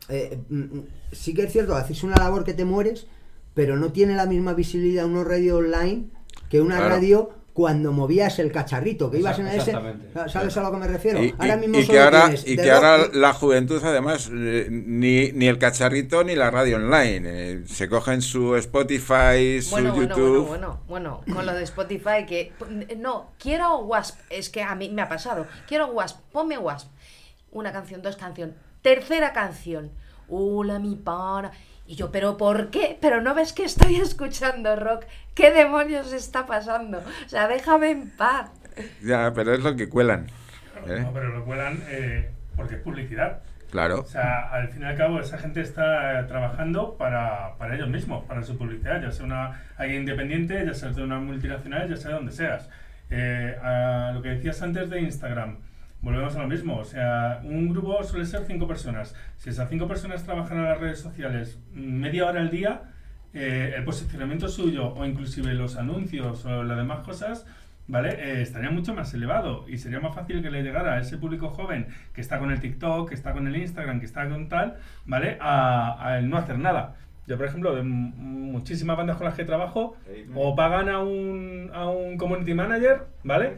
sí que es cierto, haces una labor que te mueres, pero no tiene la misma visibilidad una radio online que una radio cuando movías el cacharrito, que ibas en ese... ¿Sabes a lo que me refiero? Ahora mismo que ahora la juventud, además, ni el cacharrito ni la radio online. Se cogen su Spotify, su YouTube... Bueno, con lo de Spotify, que... No, quiero Wasp, es que a mí me ha pasado. Quiero Wasp, ponme Wasp. Una canción, 2 canciones, 3ª canción. Hola, mi pana. Y yo, ¿pero por qué? ¿Pero no ves que estoy escuchando rock? ¿Qué demonios está pasando? O sea, déjame en paz. Ya, pero es lo que cuelan. No, pero lo cuelan porque es publicidad. Claro. O sea, al fin y al cabo, esa gente está trabajando para ellos mismos, para su publicidad, ya sea alguien independiente, ya sea de una multinacional, ya sea de donde seas. A lo que decías antes de Instagram, volvemos a lo mismo, o sea, un grupo suele ser 5 personas. Si esas 5 personas trabajan en las redes sociales media hora al día, el posicionamiento suyo o inclusive los anuncios o las demás cosas, ¿vale? Estaría mucho más elevado y sería más fácil que le llegara a ese público joven que está con el TikTok, que está con el Instagram, que está con tal, ¿vale? A el no hacer nada. Yo, por ejemplo, de muchísimas bandas con las que trabajo, o pagan a un community manager, ¿vale?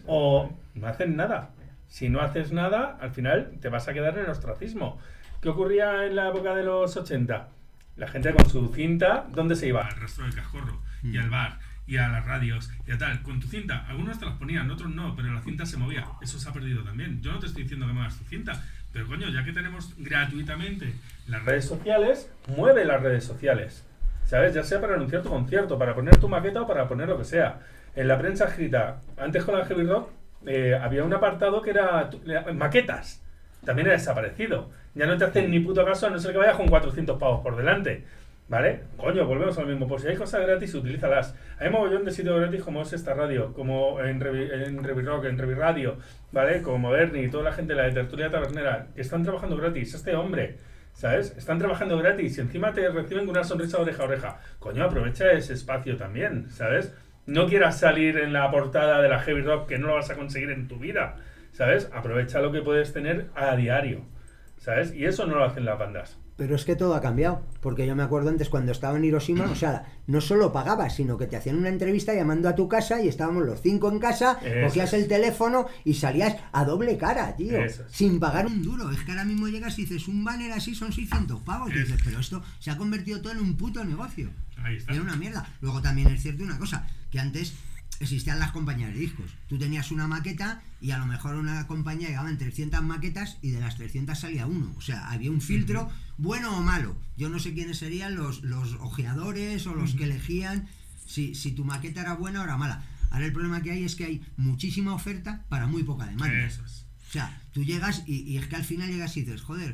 O no hacen nada. Si no haces nada, al final te vas a quedar en el ostracismo. ¿Qué ocurría en la época de los 80? La gente con su cinta, ¿dónde se iba? Al rastro del Cajorro, y al bar, y a las radios, y a tal. Con tu cinta, algunos te las ponían, otros no, pero la cinta se movía. Eso se ha perdido también. Yo no te estoy diciendo que muevas tu cinta, pero coño, ya que tenemos gratuitamente las redes sociales, mueve las redes sociales, ¿sabes? Ya sea para anunciar tu concierto, para poner tu maqueta o para poner lo que sea. En la prensa escrita, antes con la Heavy Rock, había un apartado que era maquetas. También ha desaparecido. Ya no te hacen ni puto caso a no ser que vayas con 400 pavos por delante, ¿vale? Coño, volvemos al mismo. Por si hay cosas gratis, utilízalas. Hay un mogollón de sitios gratis como es esta radio, como en Revi Rock, en Revi Radio, ¿vale? Como Bernie y toda la gente de la Tertulia Tabernera, que están trabajando gratis. Este hombre, ¿sabes? Están trabajando gratis y encima te reciben con una sonrisa oreja a oreja. Coño, aprovecha ese espacio también, ¿sabes? No quieras salir en la portada de la Heavy Rock, que no lo vas a conseguir en tu vida, ¿sabes? Aprovecha lo que puedes tener a diario, ¿sabes? Y eso no lo hacen las bandas. Pero es que todo ha cambiado, porque yo me acuerdo antes cuando estaba en Hiroshima, o sea, no solo pagabas, sino que te hacían una entrevista llamando a tu casa y estábamos los 5 en casa, cogías el teléfono y salías a doble cara, tío, sin pagar un duro. Es que ahora mismo llegas y dices, un banner así son 600 pavos, y dices, pero esto se ha convertido todo en un puto negocio. Ahí está. Era una mierda. Luego también es cierto una cosa, que antes existían las compañías de discos. Tú tenías una maqueta y a lo mejor una compañía llegaban 300 maquetas y de las 300 salía uno. O sea, había un filtro, bueno o malo. Yo no sé quiénes serían los ojeadores o los que elegían si tu maqueta era buena o era mala. Ahora el problema que hay es que hay muchísima oferta para muy poca demanda. O sea, tú llegas y es que al final llegas y dices, joder,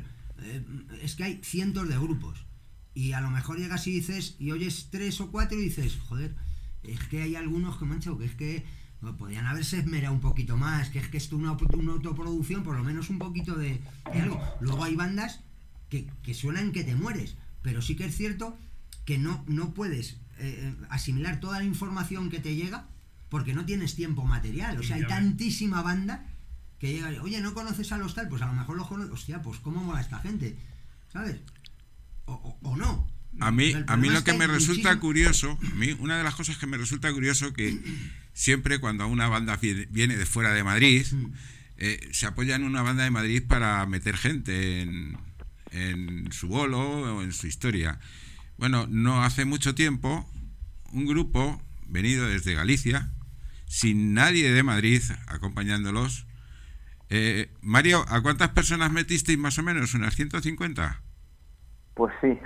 es que hay cientos de grupos. Y a lo mejor llegas y dices, y oyes 3 o 4 y dices, joder, es que hay algunos que mancho, que es que podían haberse esmerado un poquito más, que es que esto es una autoproducción, por lo menos un poquito de algo. Luego hay bandas que suenan que te mueres, pero sí que es cierto que no puedes asimilar toda la información que te llega porque no tienes tiempo material. O sea, hay tantísima banda que llega, oye, ¿no conoces a los tal? Pues a lo mejor los conoces, hostia, pues ¿cómo mola esta gente? ¿Sabes? O no. A mí lo que me resulta curioso, a mí una de las cosas que me resulta curioso que siempre cuando una banda viene de fuera de Madrid, se apoya en una banda de Madrid para meter gente en su bolo o en su historia. Bueno, no hace mucho tiempo, un grupo venido desde Galicia, sin nadie de Madrid acompañándolos. Mario, ¿a cuántas personas metisteis más o menos? ¿Unas 150? Pues sí.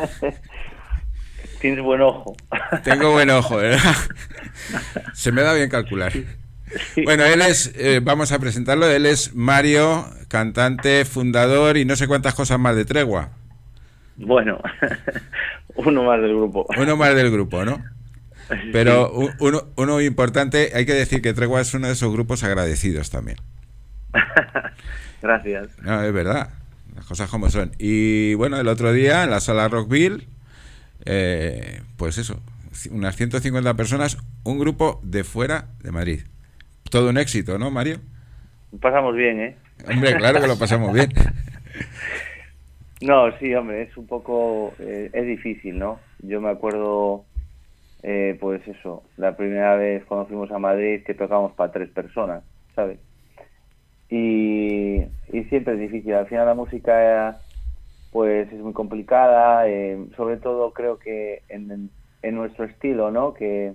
Tienes buen ojo. Tengo buen ojo, ¿verdad? Se me da bien calcular. Bueno, él es, vamos a presentarlo, él es Mario, cantante, fundador y no sé cuántas cosas más de Tregua. Bueno, uno más del grupo. Uno más del grupo, ¿no? Pero uno importante, hay que decir que Tregua es uno de esos grupos agradecidos también. Gracias. No, es verdad. Las cosas como son. Y bueno, el otro día en la sala Rockville, pues eso, unas 150 personas, un grupo de fuera de Madrid. Todo un éxito, ¿no, Mario? Pasamos bien, ¿eh? Hombre, claro que lo pasamos bien. No, sí, hombre, es un poco, es difícil, ¿no? Yo me acuerdo, pues eso, la primera vez cuando fuimos a Madrid que tocamos para 3 personas, ¿sabes? Y siempre es difícil. Al final la música pues es muy complicada, sobre todo creo que en nuestro estilo, ¿no? Que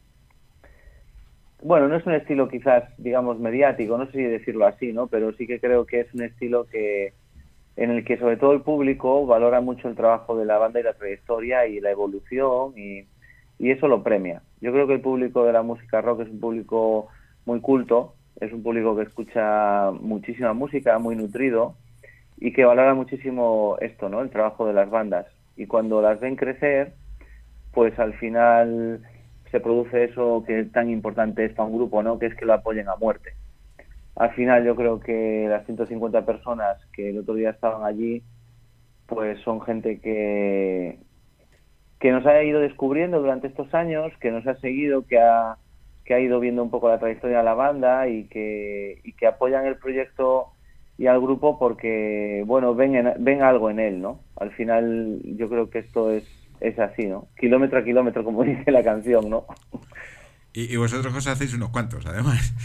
bueno, no es un estilo quizás, digamos, mediático, no sé si decirlo así, ¿no? Pero sí que creo que es un estilo en el que sobre todo el público valora mucho el trabajo de la banda y la trayectoria y la evolución y eso lo premia. Yo creo que el público de la música rock es un público muy culto. Es un público que escucha muchísima música, muy nutrido y que valora muchísimo esto, ¿no? El trabajo de las bandas. Y cuando las ven crecer, pues al final se produce eso que tan importante es para un grupo, ¿no? Que es que lo apoyen a muerte. Al final yo creo que las 150 personas que el otro día estaban allí, pues son gente que nos ha ido descubriendo durante estos años, que nos ha seguido, que ha ido viendo un poco la trayectoria de la banda y que apoyan el proyecto y al grupo porque, bueno, ven algo en él, ¿no? Al final yo creo que esto es es así, ¿no? Kilómetro a kilómetro, como dice la canción, ¿no? Y vosotros os hacéis unos cuantos, además.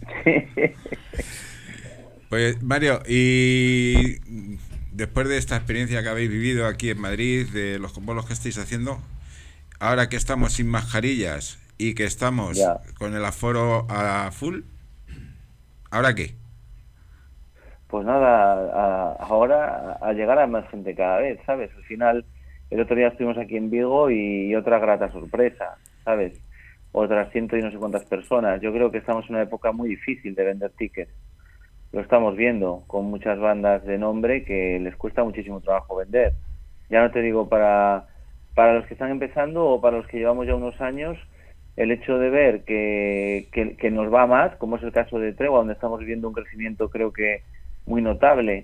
Pues, Mario, y después de esta experiencia que habéis vivido aquí en Madrid, de los bolos que estáis haciendo, ahora que estamos sin mascarillas y que estamos con el aforo a full, ¿ahora qué? Pues nada, ahora a llegar a más gente cada vez, ¿sabes? Al final, el otro día estuvimos aquí en Vigo y otra grata sorpresa, ¿sabes? Otras 100 y no sé cuántas personas. Yo creo que estamos en una época muy difícil de vender tickets. Lo estamos viendo con muchas bandas de nombre que les cuesta muchísimo trabajo vender. Ya no te digo para los que están empezando o para los que llevamos ya unos años, el hecho de ver que nos va más, como es el caso de Tregua, donde estamos viviendo un crecimiento creo que muy notable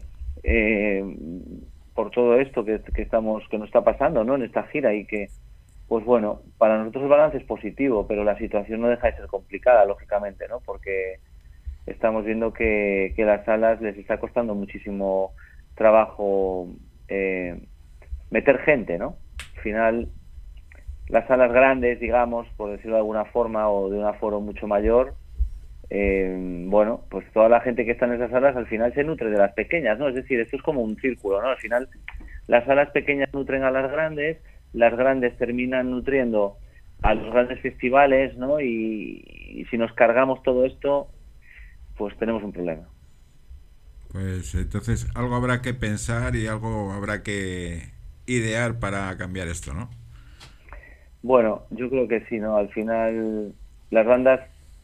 por todo esto que nos está pasando, ¿no? En esta gira, y que, pues bueno, para nosotros el balance es positivo, pero la situación no deja de ser complicada, lógicamente, ¿no? Porque estamos viendo que las salas les está costando muchísimo trabajo meter gente, ¿no? Al final, las salas grandes, digamos, por decirlo de alguna forma, o de un aforo mucho mayor, bueno, pues toda la gente que está en esas salas al final se nutre de las pequeñas, ¿no? Es decir, esto es como un círculo, ¿no? Al final, las salas pequeñas nutren a las grandes terminan nutriendo a los grandes festivales, ¿no? Y si nos cargamos todo esto, pues tenemos un problema. Pues entonces algo habrá que pensar y algo habrá que idear para cambiar esto, ¿no? Bueno, yo creo que sí, ¿no? Al final las bandas,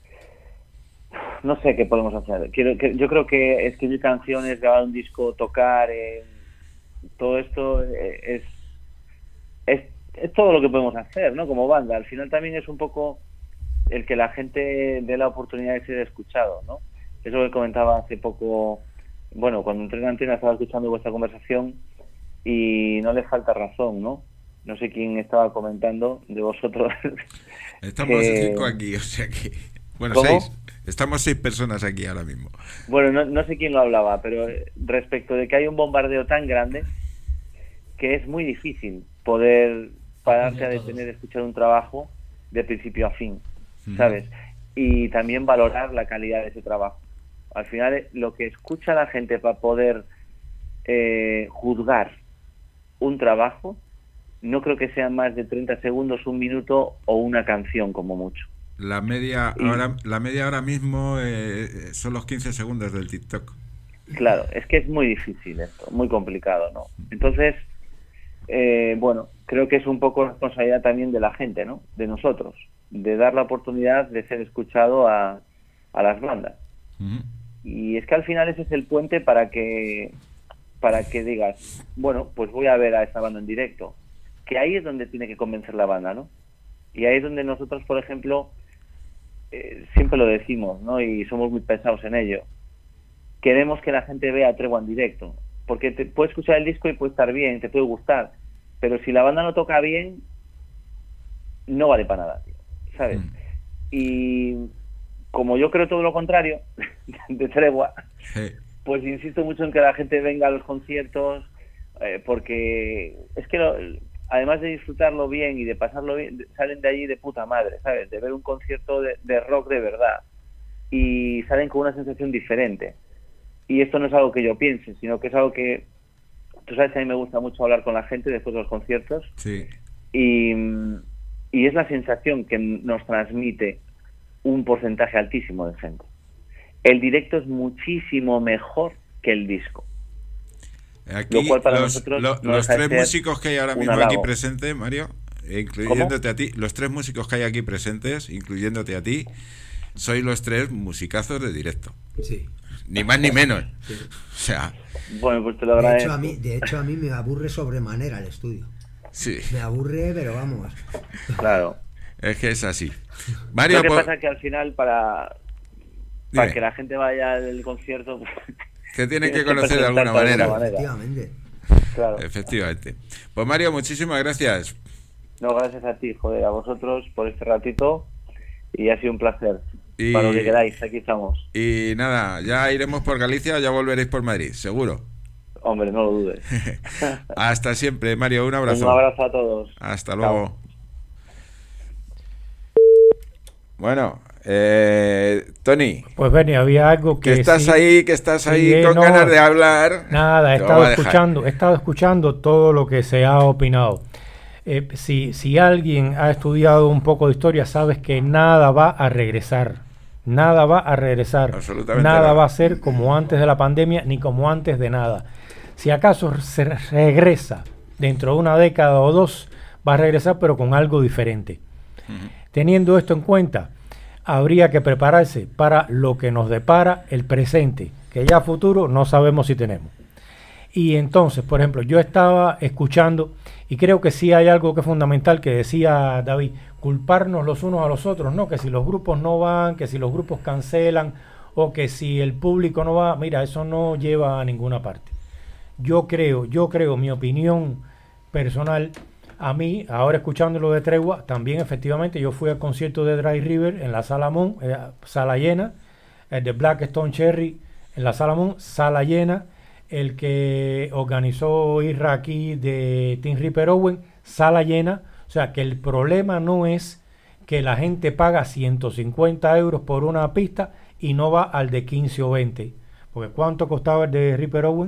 no sé qué podemos hacer. Yo creo que escribir canciones, grabar un disco, tocar, todo esto es todo lo que podemos hacer, ¿no? Como banda. Al final también es un poco el que la gente dé la oportunidad de ser escuchado, ¿no? Eso que comentaba hace poco, bueno, cuando entré en Antena estaba escuchando vuestra conversación y no le falta razón, ¿no? No sé quién estaba comentando de vosotros. Estamos 5 aquí, o sea que... Bueno, ¿Cómo? 6. Estamos 6 personas aquí ahora mismo. Bueno, no sé quién lo hablaba, pero respecto de que hay un bombardeo tan grande que es muy difícil poder pararse a detener, escuchar un trabajo de principio a fin, ¿sabes? Y también valorar la calidad de ese trabajo. Al final, lo que escucha la gente para poder juzgar un trabajo, no creo que sean más de 30 segundos, un minuto o una canción como mucho. La media ahora mismo son los 15 segundos del TikTok. Claro, es que es muy difícil esto, muy complicado, ¿no? Entonces, bueno, creo que es un poco responsabilidad también de la gente, ¿no? De nosotros, de dar la oportunidad de ser escuchado a las bandas. Y es que al final ese es el puente para que digas, bueno, pues voy a ver a esa banda en directo. Que ahí es donde tiene que convencer la banda, ¿no? Y ahí es donde nosotros, por ejemplo, siempre lo decimos, ¿no? Y somos muy pesados en ello. Queremos que la gente vea a Tregua en directo. Porque te puede escuchar el disco y puede estar bien, te puede gustar. Pero si la banda no toca bien, no vale para nada, tío, ¿sabes? Y como yo creo todo lo contrario de Tregua, pues insisto mucho en que la gente venga a los conciertos, porque es que además de disfrutarlo bien y de pasarlo bien, salen de allí de puta madre, ¿sabes? De ver un concierto de rock de verdad, y salen con una sensación diferente. Y esto no es algo que yo piense, sino que es algo que, tú sabes que a mí me gusta mucho hablar con la gente después de los conciertos, sí. Y es la sensación que nos transmite un porcentaje altísimo de gente. El directo es muchísimo mejor que el disco. Aquí lo cual para nosotros los 3 músicos que hay ahora mismo aquí presentes, Mario, incluyéndote ¿Cómo? a ti, los 3 músicos que hay aquí presentes, incluyéndote a ti, sois los 3 musicazos de directo. Sí. Ni más ni menos. Sí. O sea, bueno, pues te lo agradezco. De hecho, a mí me aburre sobremanera el estudio. Sí. Me aburre, pero vamos. Claro. Es que es así. Mario, lo que pasa es que al final para Dime. que la gente vaya al concierto, pues, te tienen que conocer de alguna manera. Efectivamente. Claro. Efectivamente. Pues Mario, muchísimas gracias. No, gracias a ti, joder, a vosotros por este ratito, y ha sido un placer. Para lo que queráis, aquí estamos. Y nada, ya iremos por Galicia, ya volveréis por Madrid, seguro. Hombre, no lo dudes. Hasta siempre, Mario, un abrazo. Un abrazo a todos. Hasta luego. Bueno, Tony. Pues Bernie, había algo que estás ahí con ganas de hablar. Nada, he estado escuchando todo lo que se ha opinado. Si alguien ha estudiado un poco de historia, sabes que nada va a regresar. Nada va a regresar. Absolutamente nada va a ser como antes de la pandemia, ni como antes de nada. Si acaso se regresa dentro de una década o dos, va a regresar, pero con algo diferente. Teniendo esto en cuenta, habría que prepararse para lo que nos depara el presente, que ya futuro no sabemos si tenemos. Y entonces, por ejemplo, yo estaba escuchando, y creo que sí hay algo que es fundamental, que decía David, culparnos los unos a los otros, ¿no? Que si los grupos no van, que si los grupos cancelan, o que si el público no va, mira, eso no lleva a ninguna parte. Yo creo, mi opinión personal, a mí, ahora escuchándolo de Tregua, también efectivamente yo fui al concierto de Dry River en la Sala Moon, sala llena, el de Black Stone Cherry en la Sala Moon, sala llena, el que organizó Isra aquí de Tim Ripper Owen, sala llena. O sea que el problema no es que la gente paga 150 euros por una pista y no va al de 15 o 20. Porque ¿cuánto costaba el de Ripper Owen?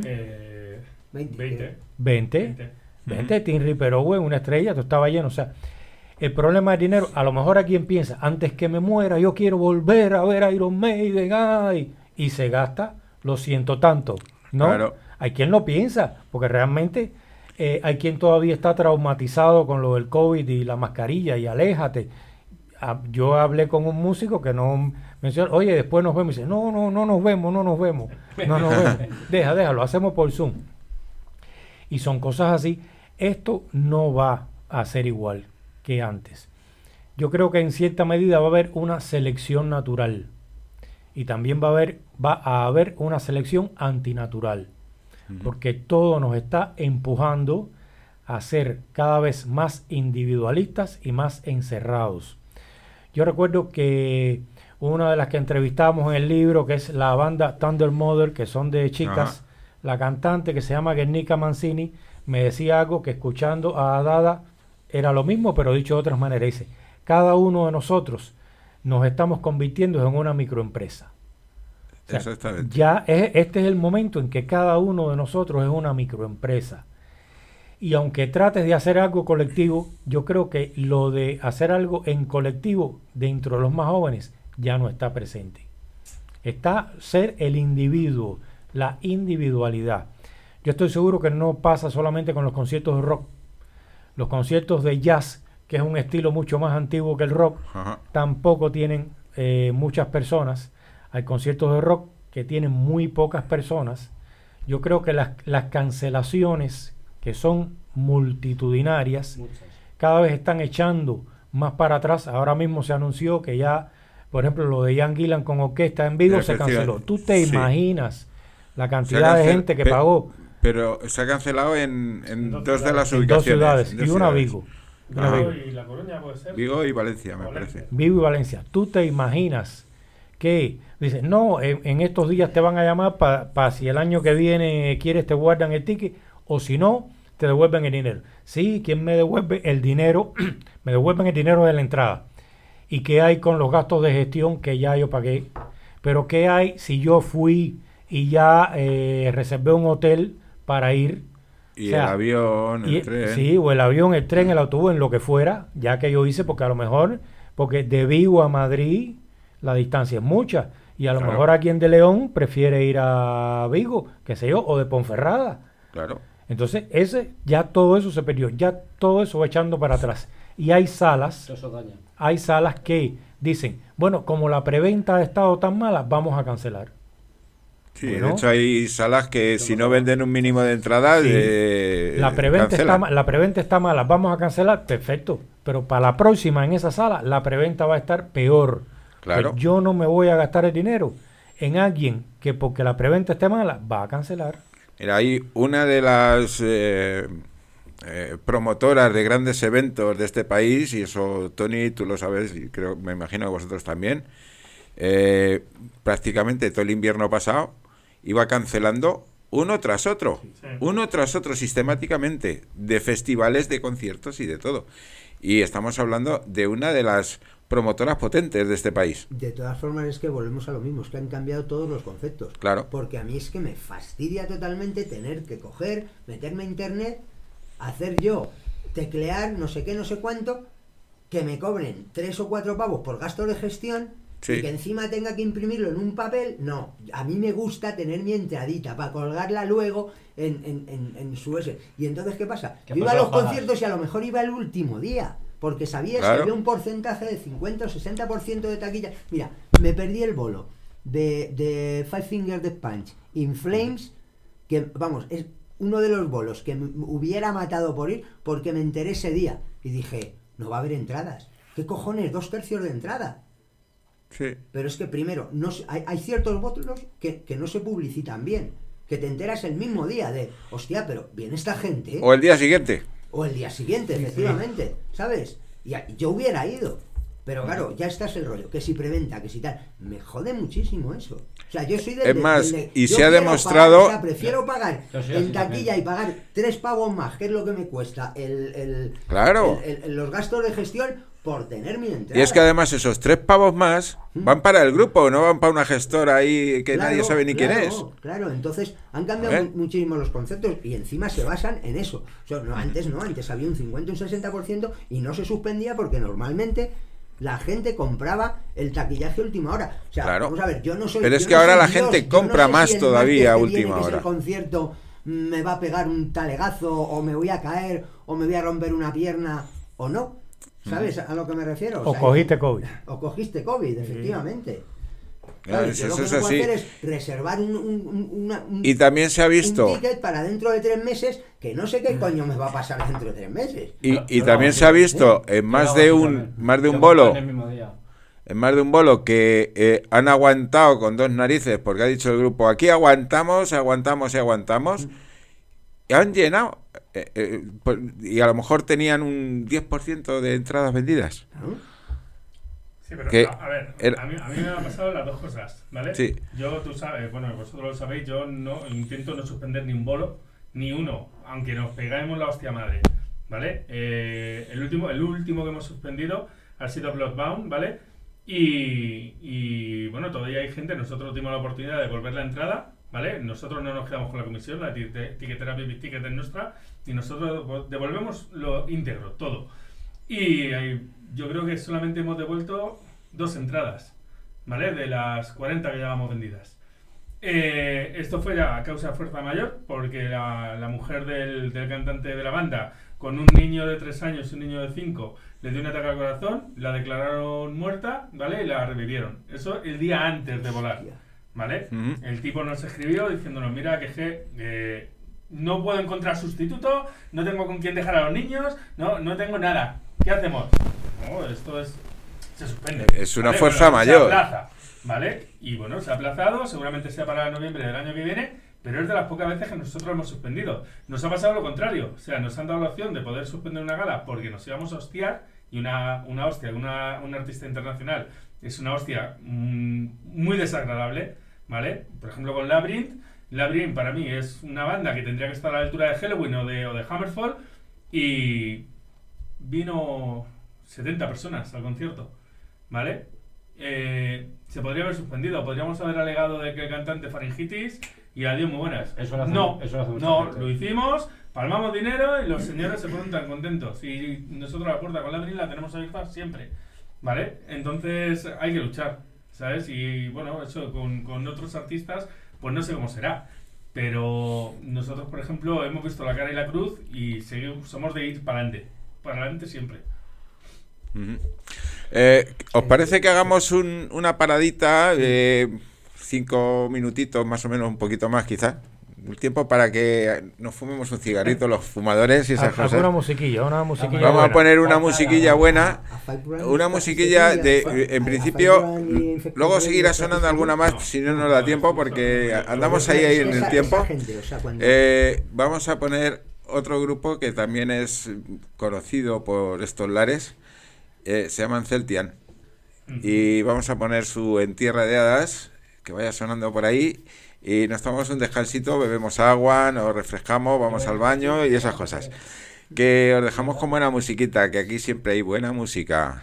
20. Tim Ripper Owen, una estrella, tú estaba lleno. O sea, el problema del dinero, a lo mejor a quien piensa, antes que me muera, yo quiero volver a ver a Iron Maiden, y se gasta los ciento tanto, ¿no? Claro. Hay quien lo piensa, porque realmente hay quien todavía está traumatizado con lo del COVID y la mascarilla, y aléjate. Yo hablé con un músico que no mencionó, oye, después nos vemos, y dice, no nos vemos. Deja, lo hacemos por Zoom. Y son cosas así. Esto no va a ser igual que antes. Yo creo que en cierta medida va a haber una selección natural y también va a haber una selección antinatural, porque todo nos está empujando a ser cada vez más individualistas y más encerrados. Yo recuerdo que una de las que entrevistamos en el libro, que es la banda Thunder Mother, que son de chicas, la cantante que se llama Guernica Mancini, me decía algo que escuchando a Dada era lo mismo, pero dicho de otras maneras. Dice, cada uno de nosotros nos estamos convirtiendo en una microempresa. O sea, exactamente. Este es el momento en que cada uno de nosotros es una microempresa. Y aunque trates de hacer algo colectivo, yo creo que lo de hacer algo en colectivo dentro de los más jóvenes ya no está presente. Está ser el individuo, la individualidad. Yo estoy seguro que no pasa solamente con los conciertos de rock. Los conciertos de jazz, que es un estilo mucho más antiguo que el rock, tampoco tienen muchas personas. Hay conciertos de rock que tienen muy pocas personas. Yo creo que las cancelaciones, que son multitudinarias, cada vez están echando más para atrás. Ahora mismo se anunció que ya, por ejemplo, lo de Ian Gillan con orquesta en vivo se canceló. ¿Tú te imaginas la cantidad de gente que pagó? Pero se ha cancelado en dos de las ubicaciones. Dos ciudades, y una Vigo. Y La Coruña puede ser. Vigo y Valencia, me parece. Vigo y Valencia. ¿Tú te imaginas que dices, no, en estos días te van a llamar para si el año que viene quieres te guardan el ticket, o si no, te devuelven el dinero? Sí, ¿quién me devuelve el dinero? Me devuelven el dinero de la entrada. ¿Y qué hay con los gastos de gestión que ya yo pagué? Pero ¿qué hay si yo fui y ya reservé un hotel para ir? Y el avión, el tren. Sí, o el avión, el tren, el autobús, en lo que fuera, ya que yo hice, porque a lo mejor, porque de Vigo a Madrid la distancia es mucha, y a lo mejor alguien de León prefiere ir a Vigo, qué sé yo, o de Ponferrada. Claro. Entonces, ya todo eso se perdió, ya todo eso va echando para atrás. Y hay salas que dicen, bueno, como la preventa ha estado tan mala, vamos a cancelar. Sí, bueno, de hecho hay salas que si no venden un mínimo de entrada, la preventa está mala, vamos a cancelar, perfecto. Pero para la próxima en esa sala, la preventa va a estar peor. Claro. Pues yo no me voy a gastar el dinero en alguien que porque la preventa esté mala, va a cancelar. Mira, hay una de las promotoras de grandes eventos de este país, y eso, Tony, tú lo sabes, y me imagino que vosotros también, prácticamente todo el invierno pasado iba cancelando uno tras otro sistemáticamente, de festivales, de conciertos y de todo. Y estamos hablando de una de las promotoras potentes de este país. De todas formas es que volvemos a lo mismo, es que han cambiado todos los conceptos. Claro. Porque a mí es que me fastidia totalmente tener que coger, meterme a internet, hacer yo, teclear, no sé qué, no sé cuánto, que me cobren 3 o 4 pavos por gasto de gestión. Sí. Y que encima tenga que imprimirlo en un papel. No, a mí me gusta tener mi entradita para colgarla luego en su ese. Y entonces, ¿qué pasa? Yo iba a los conciertos y a lo mejor iba el último día, porque sabía que había un porcentaje de 50 o 60% de taquilla. Mira, me perdí el bolo de Five Finger Death Punch In Flames, que vamos, es uno de los bolos que me hubiera matado por ir, porque me enteré ese día y dije, no va a haber entradas. ¿Qué cojones? 2/3 de entrada. Sí. Pero es que primero, no, hay ciertos bolos que no se publicitan bien, que te enteras el mismo día de, hostia, pero viene esta gente. O el día siguiente. O el día siguiente, efectivamente, ¿sabes? Y yo hubiera ido, pero claro, ya está el rollo, que si preventa, que si tal, me jode muchísimo eso. O sea, yo soy es más, y se ha demostrado... Pagar, o sea, prefiero pagar en taquilla y pagar 3 pavos más, que es lo que me cuesta claro. los gastos de gestión, por tener mi entrada. Y es que además esos 3 pavos más van para el grupo, no van para una gestora ahí que nadie sabe ni quién es. Claro, entonces han cambiado muchísimo los conceptos y encima se basan en eso. O sea, antes había un 50 un 60% y no se suspendía porque normalmente la gente compraba el taquillaje a última hora. O sea, vamos a ver, yo no soy... Pero es que ahora la gente compra más todavía a última hora. El concierto me va a pegar un talegazo o me voy a caer o me voy a romper una pierna o no. ¿Sabes a lo que me refiero? O sea, cogiste COVID. O cogiste COVID, efectivamente. Claro, eso lo que no puedo hacer es reservar un y también se ha visto un ticket para dentro de 3 meses, que no sé qué coño me va a pasar dentro de 3 meses. Y también se ha visto en más de un bolo, en más de un bolo que han aguantado con 2 narices, porque ha dicho el grupo, aquí aguantamos, y han llenado. Y a lo mejor tenían un 10% de entradas vendidas. Sí, pero a ver, a mí me han pasado las dos cosas, ¿vale? Sí. Yo, tú sabes, bueno, vosotros lo sabéis, yo no intento no suspender ni un bolo, ni uno, aunque nos pegáis la hostia madre, ¿vale? El último que hemos suspendido ha sido Bloodbound, ¿vale? Y bueno, todavía hay gente, nosotros dimos la oportunidad de devolver la entrada, ¿vale? Nosotros no nos quedamos con la comisión, la tiquetera Big Ticket es nuestra, y nosotros devolvemos lo íntegro, todo. Y yo creo que solamente hemos devuelto 2 entradas, ¿vale? De las 40 que llevamos vendidas. Esto fue ya a causa de fuerza mayor, porque la mujer del cantante de la banda, con un niño de 3 años y un niño de 5, le dio un ataque al corazón, la declararon muerta, ¿vale? Y la revivieron. Eso el día antes de volar, ¿vale? El tipo nos escribió diciéndonos, mira, que no puedo encontrar sustituto, no tengo con quién dejar a los niños, no tengo nada. ¿Qué hacemos? No, esto se suspende. Es una fuerza mayor. Se aplaza, ¿vale? Y bueno, se ha aplazado, seguramente sea para noviembre del año que viene, pero es de las pocas veces que nosotros hemos suspendido. Nos ha pasado lo contrario, o sea, nos han dado la opción de poder suspender una gala porque nos íbamos a hostiar, y una hostia de un artista internacional es una hostia muy desagradable, ¿vale? Por ejemplo, con Labyrinth para mí es una banda que tendría que estar a la altura de Halloween o de Hammerfall, y vino 70 personas al concierto, ¿vale? Se podría haber suspendido, podríamos haber alegado de que el cantante faringitis y adiós muy buenas. Lo hicimos, palmamos dinero y los señores se fueron tan contentos, y nosotros la puerta con Labyrinth la tenemos abierta siempre, ¿vale? Entonces hay que luchar, ¿sabes? Y bueno, eso con otros artistas pues no sé cómo será, pero nosotros, por ejemplo, hemos visto la cara y la cruz y somos de ir para adelante siempre. ¿Os parece que hagamos una paradita de 5 minutitos más o menos, un poquito más quizás? Un tiempo para que nos fumemos un cigarrito los fumadores y esas cosas. Una musiquilla Vamos buena. A poner una musiquilla buena, una musiquilla en principio, luego seguirá sonando alguna más si no nos da tiempo, porque andamos ahí en el tiempo. Vamos a poner otro grupo que también es conocido por estos lares, se llaman Celtian, y vamos a poner su En Tierra de Hadas, que vaya sonando por ahí. y nos tomamos un descansito, bebemos agua, nos refrescamos, vamos al baño y esas cosas. Que os dejamos con buena musiquita, que aquí siempre hay buena música.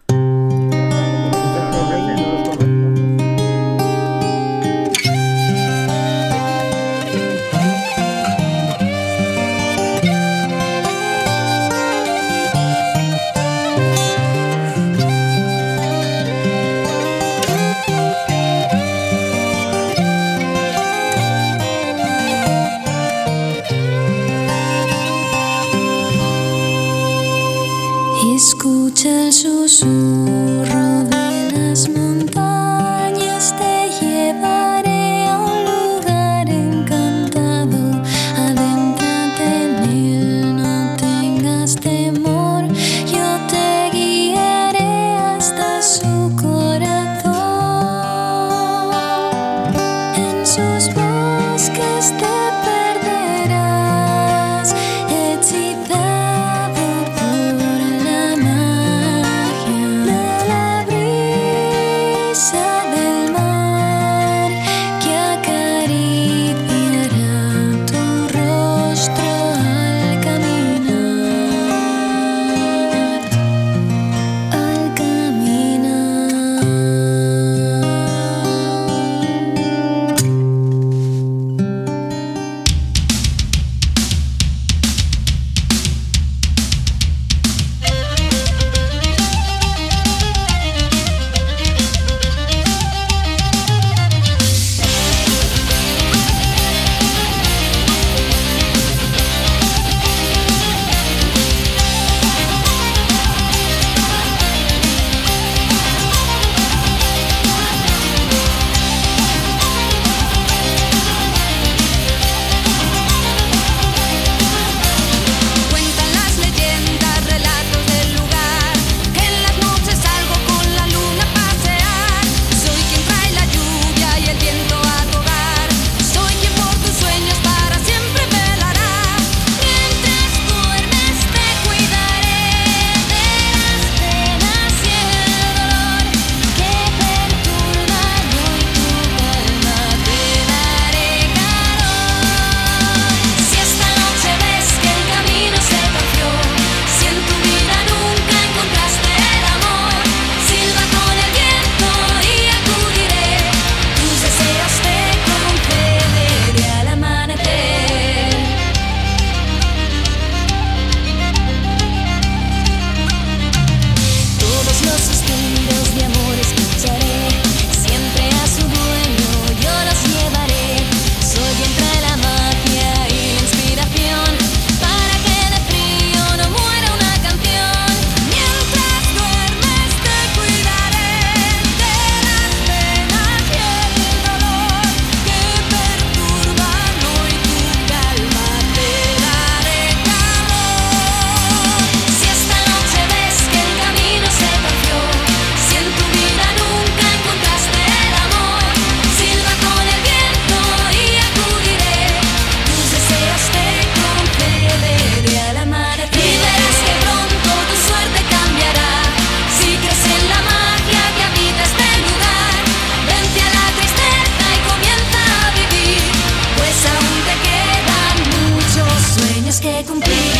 Escucha el susurro de las montañas, te llevaré a un lugar encantado. Adéntrate en él, no tengas temor, yo te guiaré hasta su corazón. En sus bosques te perderás, hechizado por la magia de la brisa del mar que acariciará tu rostro al caminar, al caminar. Cuentan las leyendas, relatos del lugar, que en las noches salgo con la luna a pasear. Soy quien trae la lluvia y el viento a tu hogar. Soy quien por tus sueños para siempre velará. Mientras duermes te cuidaré de las penas y el dolor que perturban hoy tu calma. Te daré calor. Si esta noche ves que el camino se torció, si en tu vida nunca encontraste el amor, silba con el viento y acudiré. Tus deseos te concederé al amanecer. Todos los suspiros de amor escucharé, siempre a su dueño yo los llevaré. Soy quien trae la magia y la inspiración para que de frío no muera una canción. Mientras duermes te cuidaré de las penas y el dolor que perturban hoy tu calma. Te daré calor. Si esta noche ves que el camino se torció, si en tu vida nunca encontraste el amor, silba con el viento y acudiré. Tus deseos te concederé al amanecer. Y verás que pronto tu suerte cambiará. Si crees en la magia que habita este lugar, vente a la tristeza y comienza a vivir, pues aún te quedan muchos sueños que cumplir.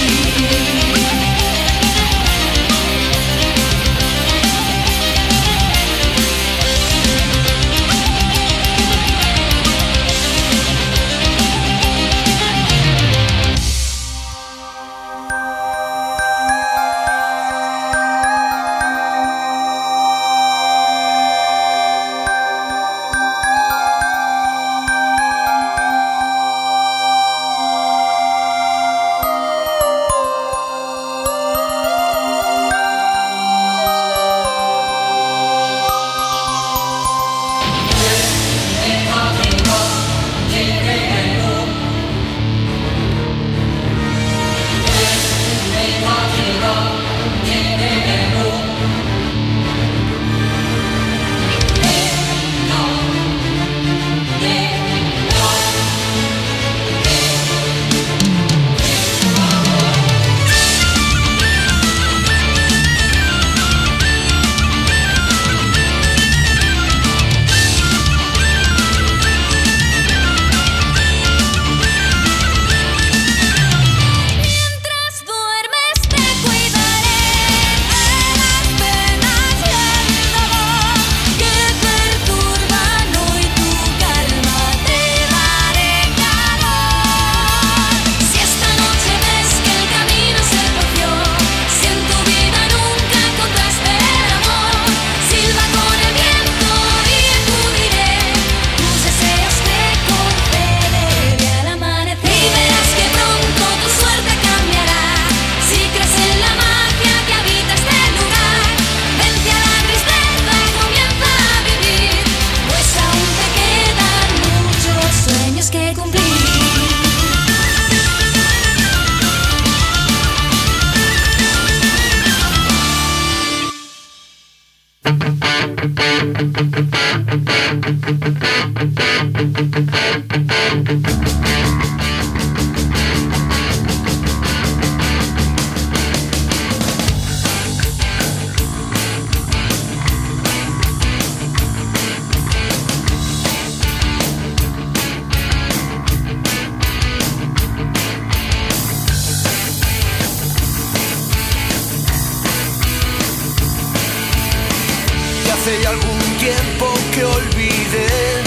Hace ya algún tiempo que olvidé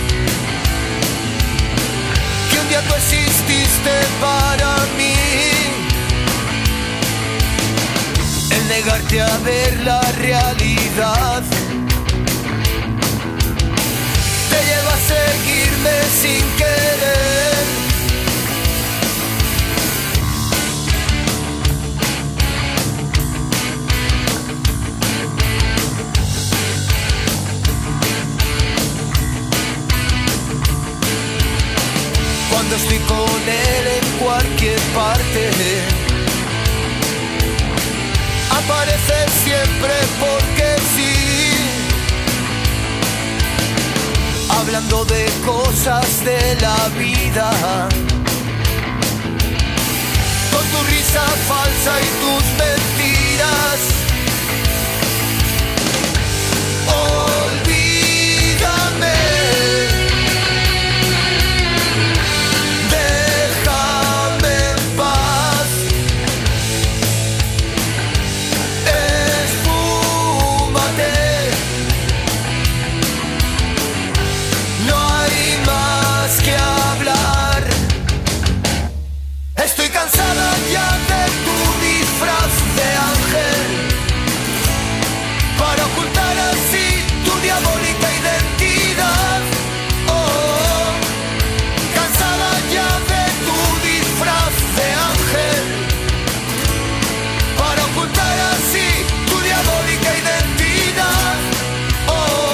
que un día tú exististe para mí. El negarte a ver la realidad te lleva a seguirme sin querer. Cuando estoy con él en cualquier parte, aparece siempre porque sí, hablando de cosas de la vida, con tu risa falsa y tus mentiras. Olvídame, déjame en paz, esfúmate, no hay más que hablar. Estoy cansada ya de tu disfraz de ángel, para ocultar así tu diabólica identidad. Oh, cansada ya de tu disfraz de ángel, para ocultar así tu diabólica identidad. Oh,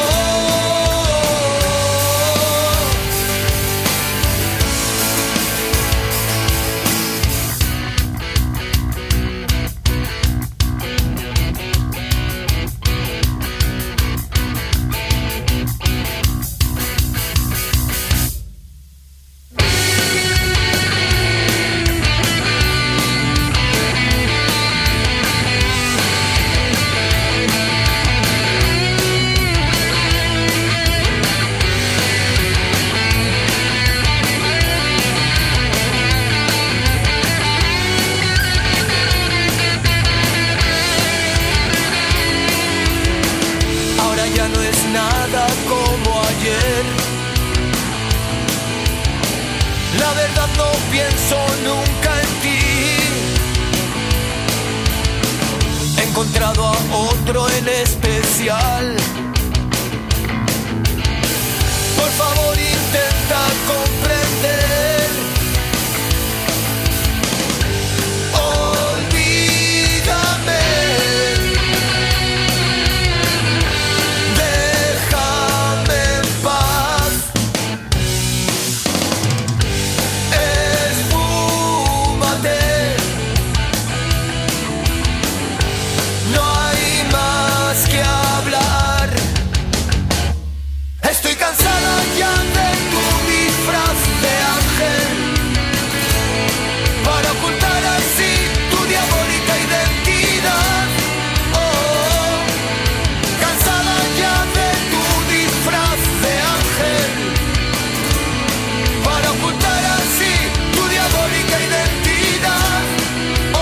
ahora ya no es nada como ayer. La verdad no pienso nunca en ti. He encontrado a otro en especial. Por favor intenta comprender. Olvídame, déjame en paz, esfúmate, no hay más que hablar. Estoy cansada ya de tu disfraz de ángel, para ocultar así tu diabólica identidad. Oh, cansada ya de tu disfraz de ángel, para ocultar así tu diabólica identidad. Oh,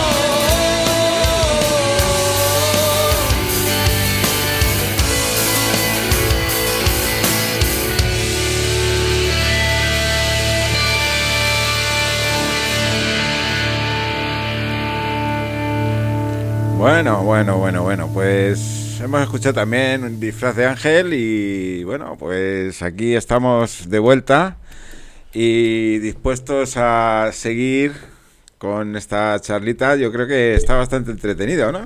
Bueno, pues hemos escuchado también un disfraz de ángel y bueno, pues aquí estamos de vuelta y dispuestos a seguir con esta charlita. Yo creo que está bastante entretenido, ¿no?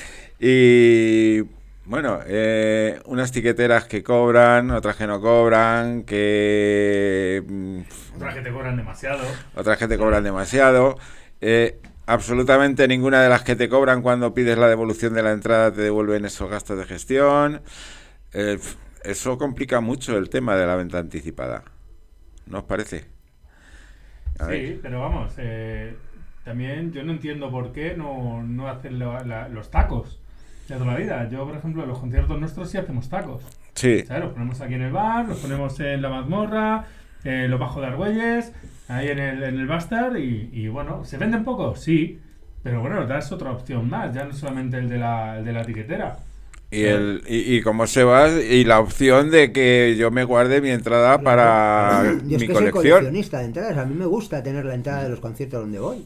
Y bueno, unas tiqueteras que cobran, otras que no cobran, que... Otras que te cobran demasiado. Otras que te cobran demasiado. Absolutamente ninguna de las que te cobran cuando pides la devolución de la entrada te devuelven esos gastos de gestión. Eso complica mucho el tema de la venta anticipada. ¿No os parece? Sí, pero vamos, también yo no entiendo por qué no hacen los tacos de toda la vida. Yo, por ejemplo, en los conciertos nuestros sí hacemos tacos. Sí. ¿Sabes? Los ponemos aquí en el bar, los ponemos en la mazmorra, los bajo de Argüelles, ahí en el Bastard y bueno, ¿se venden poco? Sí, pero bueno, das otra opción más, ya no solamente el de la tiquetera. Y como se va, y la opción de que yo me guarde mi entrada para Yo es mi que soy colección. coleccionista de entradas, a mí me gusta tener la entrada de los conciertos donde voy.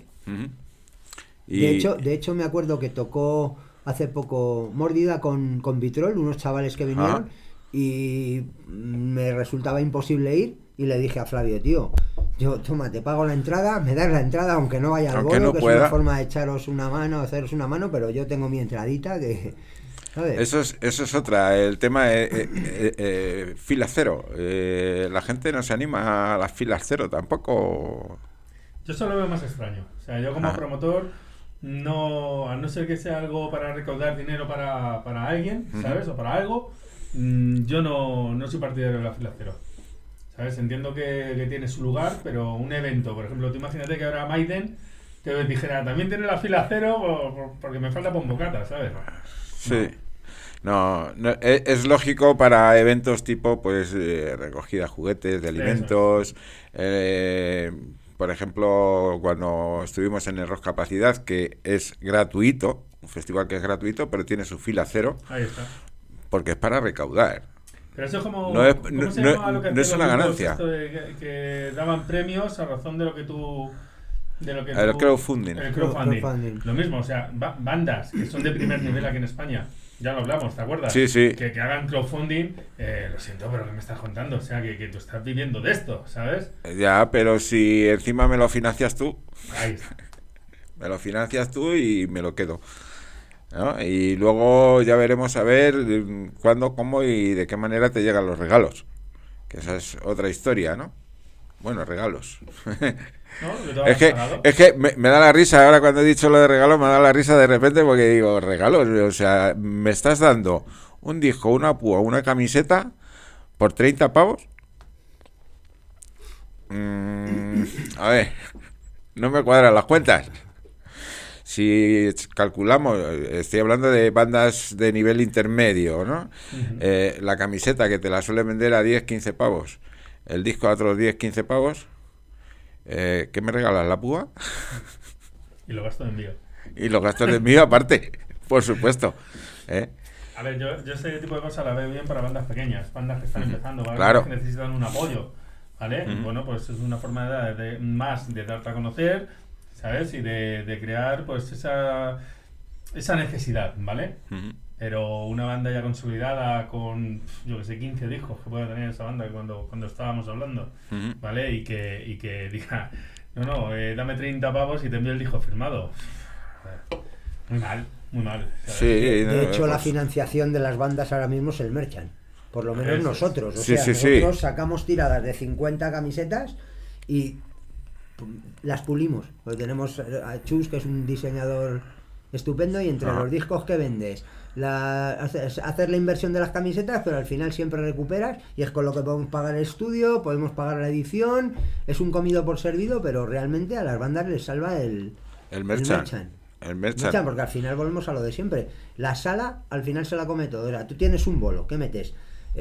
De hecho me acuerdo que tocó hace poco Mórdida con Vitrol, unos chavales que vinieron, y me resultaba imposible ir, y le dije a Flavio, tío, toma, te pago la entrada, me das la entrada aunque no vaya al Aunque bolo, no que pueda. es una forma de echaros una mano, haceros una mano, pero yo tengo mi entradita que... ¿sabes? Eso es otra, el tema de fila cero. La gente no se anima a las filas cero tampoco. Yo eso lo veo más extraño. O sea, yo como promotor, no, a no ser que sea algo para recaudar dinero para alguien, ¿sabes? O para algo, yo no soy partidario de la fila cero. ¿Sabes? Entiendo que tiene su lugar, pero un evento, por ejemplo, tú imagínate que ahora Maiden te dijera, también tiene la fila cero porque me falta Pombocata, ¿sabes? Sí. No, es lógico para eventos tipo pues recogida de juguetes, de alimentos. Por ejemplo, cuando estuvimos en el Rock Capacidad, que es gratuito, un festival que es gratuito, pero tiene su fila cero. Ahí está. Porque es para recaudar. Pero eso es como... No es, ¿cómo se llama lo que no es hacían una los ganancia. esto de que daban premios a razón de lo que tú... El crowdfunding. El crowdfunding. Lo mismo, o sea, bandas que son de primer nivel aquí en España, ya lo hablamos, ¿te acuerdas? Sí, sí. Que hagan crowdfunding, lo siento, pero ¿qué me estás contando? O sea, que tú estás viviendo de esto, ¿sabes? Ya, pero si encima me lo financias tú. Ahí está. Me lo financias tú y me lo quedo, ¿no? Y luego ya veremos a ver cuándo, cómo y de qué manera te llegan los regalos. Que esa es otra historia, ¿no? Bueno, regalos. No, es que me da la risa ahora cuando he dicho lo de regalos, me da la risa de repente porque digo, regalos, o sea, me estás dando un disco, una púa, una camiseta por 30 pavos. A ver, no me cuadran las cuentas. Si calculamos, estoy hablando de bandas de nivel intermedio, ¿no? La camiseta que te la suele vender a 10, 15 pavos, el disco a otros 10, 15 pavos. ¿Qué me regalas? ¿La púa? Y los gastos de envío. Y los gastos de envío aparte, por supuesto. A ver, yo ese tipo de cosas la veo bien para bandas pequeñas, bandas que están empezando, bandas Claro. que necesitan un apoyo, ¿vale? Bueno, pues es una forma de darte a conocer, ¿sabes? Y de crear pues esa necesidad, ¿vale? Pero una banda ya consolidada con, yo que sé, 15 discos que pueda tener esa banda cuando estábamos hablando, ¿vale? Y que diga, dame 30 pavos y te envío el disco firmado. Muy mal, muy mal. ¿Sabes? Sí, de hecho, la financiación de las bandas ahora mismo es el merchant. Por lo menos nosotros. O sea, nosotros sacamos tiradas de 50 camisetas y las pulimos. Porque tenemos a Chus, que es un diseñador estupendo, y entre los discos que vendes, hacer la inversión de las camisetas, pero al final siempre recuperas, y es con lo que podemos pagar el estudio, podemos pagar la edición, es un comido por servido, pero realmente a las bandas les salva el merchant. El merchant, porque al final volvemos a lo de siempre. La sala al final se la come todo. Ahora, tú tienes un bolo, ¿qué metes?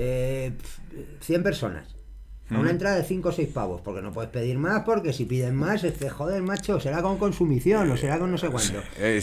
100 personas. A una entrada de 5 o 6 pavos, porque no puedes pedir más, porque si piden más, joder, macho, será con consumición o será con no sé cuánto.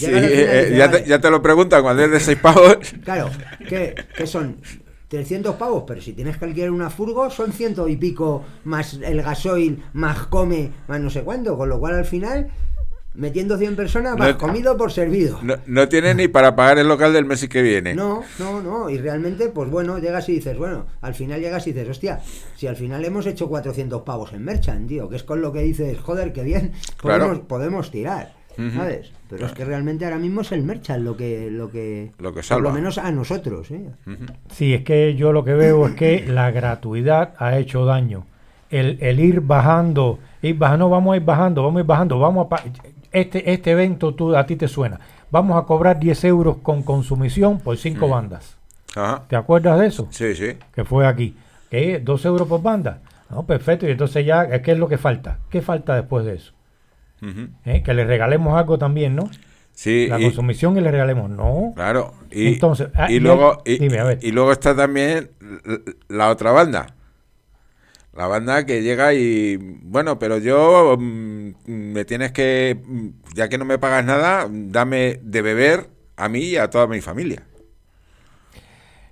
Ya te lo preguntan cuando es de 6 pavos. Claro, ¿qué son? 300 pavos, pero si tienes que alquilar una furgo, son 100 y pico, más el gasoil, más come, más no sé cuánto, con lo cual al final, metiendo 100 personas, vas comido por servido. No tienes ni para pagar el local del mes que viene. No, y realmente, pues bueno, llegas y dices, al final llegas y dices, hostia, si al final hemos hecho 400 pavos en merchant, tío, que es con lo que dices, joder, qué bien, podemos tirar, ¿sabes? Pero es que realmente ahora mismo es el merchant lo que salva. Por lo menos a nosotros, Sí, es que yo lo que veo es que la gratuidad ha hecho daño. El ir bajando, vamos a ir bajando, este evento a ti te suena, vamos a cobrar 10 euros con consumición por 5 bandas. Ajá. ¿Te acuerdas de eso? Sí. Que fue aquí. 2 euros por banda. No, perfecto, y entonces ya, ¿qué es lo que falta? ¿Qué falta después de eso? Que le regalemos algo también, ¿no? Sí. La consumición y le regalemos, ¿no? Claro. Entonces, luego está también la otra banda. La banda que llega y, bueno, pero yo me tienes que, ya que no me pagas nada, dame de beber a mí y a toda mi familia.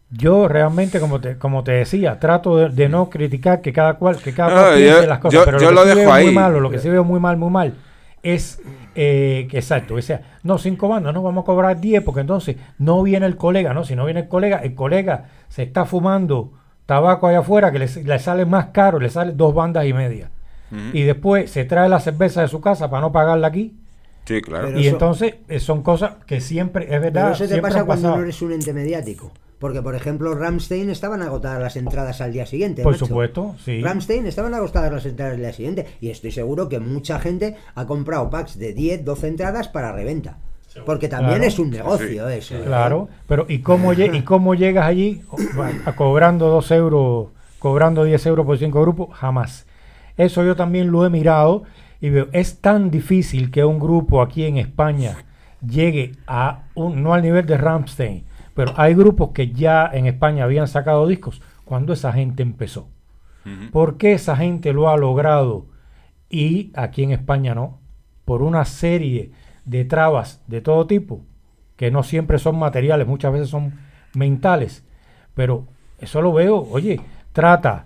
Yo realmente, como te decía, trato de no criticar que cada cual piense las cosas, pero yo lo que lo sí dejo veo ahí. muy malo, lo que sí veo muy mal es que exacto, o sea, no 5 bandas, no vamos a cobrar 10 porque entonces no viene el colega, ¿no? Si no viene el colega se está fumando tabaco allá afuera que le sale más caro, le sale 2 bandas y media. Y después se trae la cerveza de su casa para no pagarla aquí. Sí, claro. Y entonces son cosas que siempre, es verdad, Pero eso te siempre pasa han cuando pasado. no eres un ente mediático. Porque, por ejemplo, Rammstein estaban agotadas las entradas al día siguiente. Por macho. supuesto, sí. Rammstein estaban agotadas las entradas al día siguiente. Y estoy seguro que mucha gente ha comprado packs de 10, 12 entradas para reventa. Porque también Claro. es un negocio eso. Claro, pero ¿y cómo llegas allí cobrando 2 euros, cobrando 10 euros por 5 grupos? Jamás. Eso yo también lo he mirado y veo, es tan difícil que un grupo aquí en España llegue no al nivel de Rammstein, pero hay grupos que ya en España habían sacado discos cuando esa gente empezó. ¿Por qué esa gente lo ha logrado y aquí en España no? Por una serie de trabas de todo tipo, que no siempre son materiales, muchas veces son mentales, pero eso lo veo, oye, trata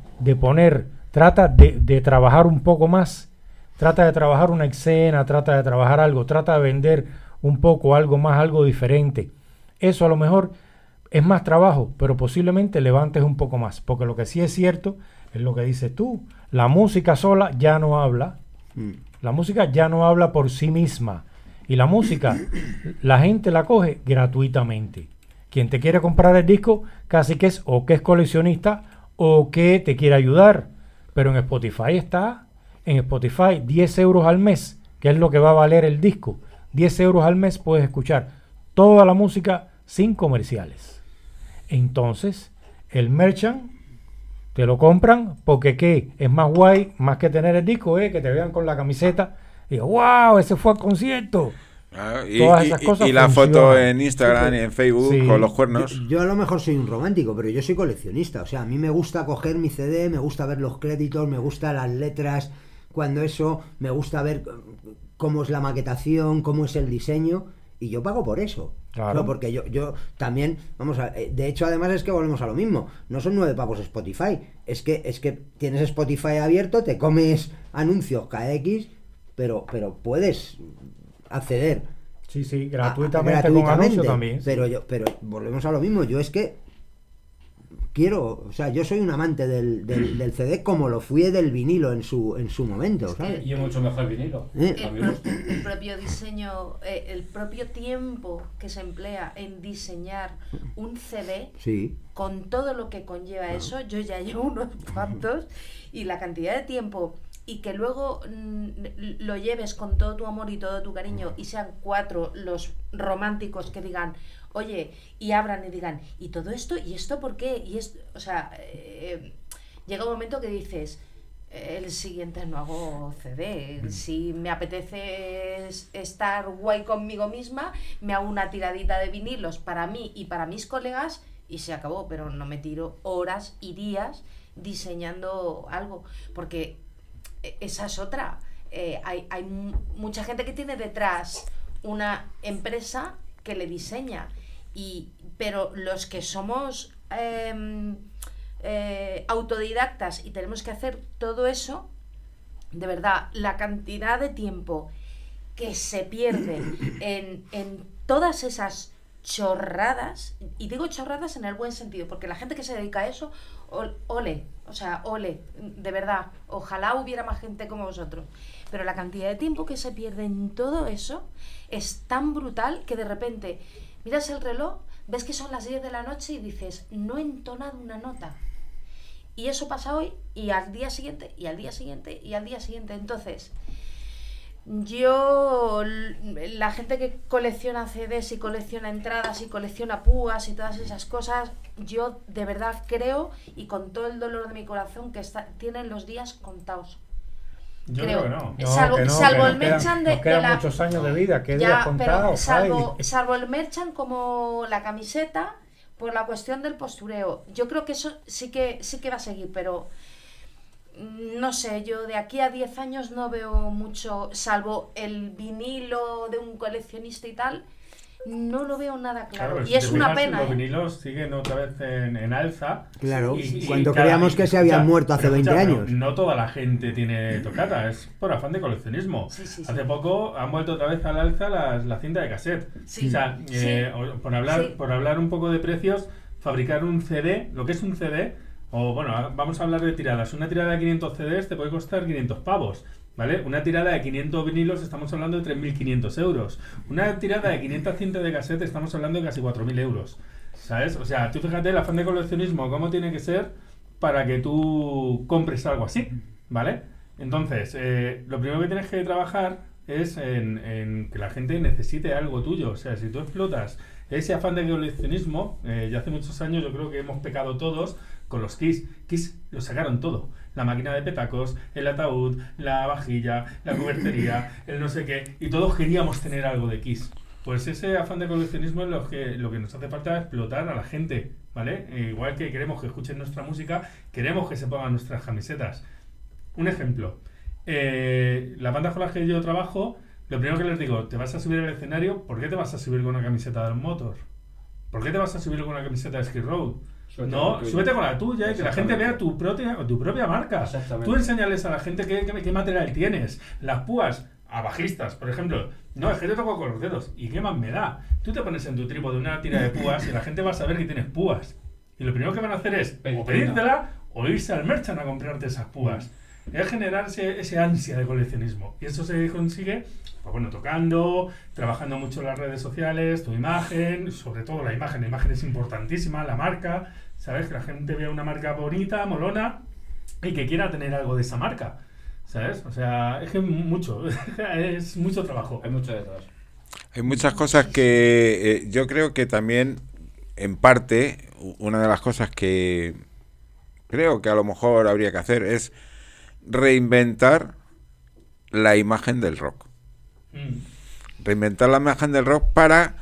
de trabajar un poco más, trata de trabajar una escena, trata de trabajar algo, trata de vender un poco algo más, algo diferente. Eso a lo mejor es más trabajo, pero posiblemente levantes un poco más, porque lo que sí es cierto es lo que dices tú, la música sola ya no habla, la música ya no habla por sí misma, y la música la gente la coge gratuitamente. Quien te quiere comprar el disco casi que es o que es coleccionista o que te quiere ayudar, pero en Spotify está, en Spotify 10 euros al mes, que es lo que va a valer el disco. 10 euros al mes puedes escuchar toda la música sin comerciales. Entonces, el merchant te lo compran porque ¿qué? Es más guay, más que tener el disco, que te vean con la camiseta y digo, wow, ese fue al concierto. Todas esas cosas y la funcionan. foto en Instagram y en Facebook Sí. con los cuernos. Yo a lo mejor soy un romántico, pero yo soy coleccionista. O sea, a mí me gusta coger mi CD, me gusta ver los créditos, me gustan las letras. Cuando eso, me gusta ver cómo es la maquetación, cómo es el diseño. Y yo pago por eso. Claro. No, porque yo también, de hecho además es que volvemos a lo mismo. No son 9 pavos Spotify. Es que tienes Spotify abierto, te comes anuncios KX, pero puedes acceder. Sí, gratuitamente con anuncio también. Pero volvemos a lo mismo. Yo es que quiero, o sea, yo soy un amante del CD como lo fui del vinilo en su momento, ¿sabes? Y es mucho mejor el vinilo. El propio diseño, el propio tiempo que se emplea en diseñar un CD, sí, con todo lo que conlleva eso, yo ya llevo unos cuantos, y la cantidad de tiempo, y que luego lo lleves con todo tu amor y todo tu cariño, y sean 4 los románticos que digan, oye, y abran y digan, ¿y todo esto? ¿Y esto por qué? Y esto, o sea, llega un momento que dices, el siguiente no hago CD. Si me apetece estar guay conmigo misma, me hago una tiradita de vinilos para mí y para mis colegas y se acabó, pero no me tiro horas y días diseñando algo, porque esa es otra. Hay mucha gente que tiene detrás una empresa que le diseña, pero los que somos autodidactas y tenemos que hacer todo eso, de verdad, la cantidad de tiempo que se pierde en todas esas chorradas, y digo chorradas en el buen sentido, porque la gente que se dedica a eso, ole, de verdad, ojalá hubiera más gente como vosotros, pero la cantidad de tiempo que se pierde en todo eso es tan brutal que de repente miras el reloj, ves que son las 10 de la noche y dices, no he entonado una nota. Y eso pasa hoy, y al día siguiente, y al día siguiente, y al día siguiente. Entonces, la gente que colecciona CDs y colecciona entradas y colecciona púas y todas esas cosas, yo de verdad creo, y con todo el dolor de mi corazón, que tienen los días contados. Yo creo que no. Salvo el merchant nos quedan muchos años de vida, que días contados. Salvo el merchant como la camiseta, por la cuestión del postureo. Yo creo que eso sí que va a seguir, pero no sé, yo de aquí a 10 años no veo mucho, salvo el vinilo de un coleccionista y tal. no lo veo nada claro. Claro, y es una fijas, pena. Los vinilos siguen otra vez en alza. Claro, y cuando cada- creíamos que se habían muerto hace pero 20 pero años. no toda la gente tiene tocata, es por afán de coleccionismo. Hace poco han vuelto otra vez al alza la cinta de cassette. Sí. O sea, por hablar un poco de precios, fabricar un CD, lo que es un CD, o bueno, vamos a hablar de tiradas. Una tirada de 500 CDs te puede costar 500 pavos. ¿Vale? Una tirada de 500 vinilos estamos hablando de 3.500 euros. Una tirada de 500 cintas de cassette estamos hablando de casi 4.000 euros. ¿Sabes? O sea, tú fíjate el afán de coleccionismo, cómo tiene que ser para que tú compres algo así. ¿Vale? Entonces, lo primero que tienes que trabajar es en que la gente necesite algo tuyo. O sea, si tú explotas ese afán de coleccionismo, ya hace muchos años yo creo que hemos pecado todos con los Kiss. Kiss lo sacaron todo. La máquina de petacos, el ataúd, la vajilla, la cubertería, el no sé qué. Y todos queríamos tener algo de Kiss. Pues ese afán de coleccionismo es lo que nos hace falta explotar a la gente, ¿vale? Igual que queremos que escuchen nuestra música, queremos que se pongan nuestras camisetas. Un ejemplo. Las bandas con las que yo trabajo, lo primero que les digo, te vas a subir al escenario, ¿por qué te vas a subir con una camiseta del Motor? ¿Por qué te vas a subir con una camiseta de Skid Row? No, súbete con la tuya y que la gente vea tu propia marca. Tú enséñales a la gente qué material tienes. Las púas a bajistas, por ejemplo. No, es que te toco con los dedos. ¿Y qué más me da? Tú te pones en tu trípode una tira de púas y la gente va a saber que tienes púas. Y lo primero que van a hacer es o pedírtela o irse al merchant a comprarte esas púas. Es generar ese ansia de coleccionismo. Y eso se consigue, pues bueno, tocando, trabajando mucho en las redes sociales, tu imagen, sobre todo la imagen. La imagen es importantísima, la marca, ¿sabes? Que la gente vea una marca bonita, molona, y que quiera tener algo de esa marca, ¿sabes? O sea, es que es mucho trabajo. Hay mucho detrás. Hay muchas cosas que yo creo que también, en parte, una de las cosas que creo que a lo mejor habría que hacer es reinventar la imagen del rock. Reinventar la imagen del rock para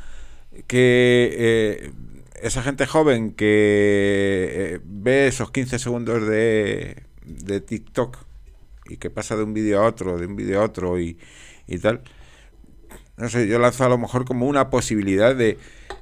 que esa gente joven que ve esos 15 segundos de TikTok y que pasa de un vídeo a otro y tal, no sé, yo lanzo a lo mejor como una posibilidad de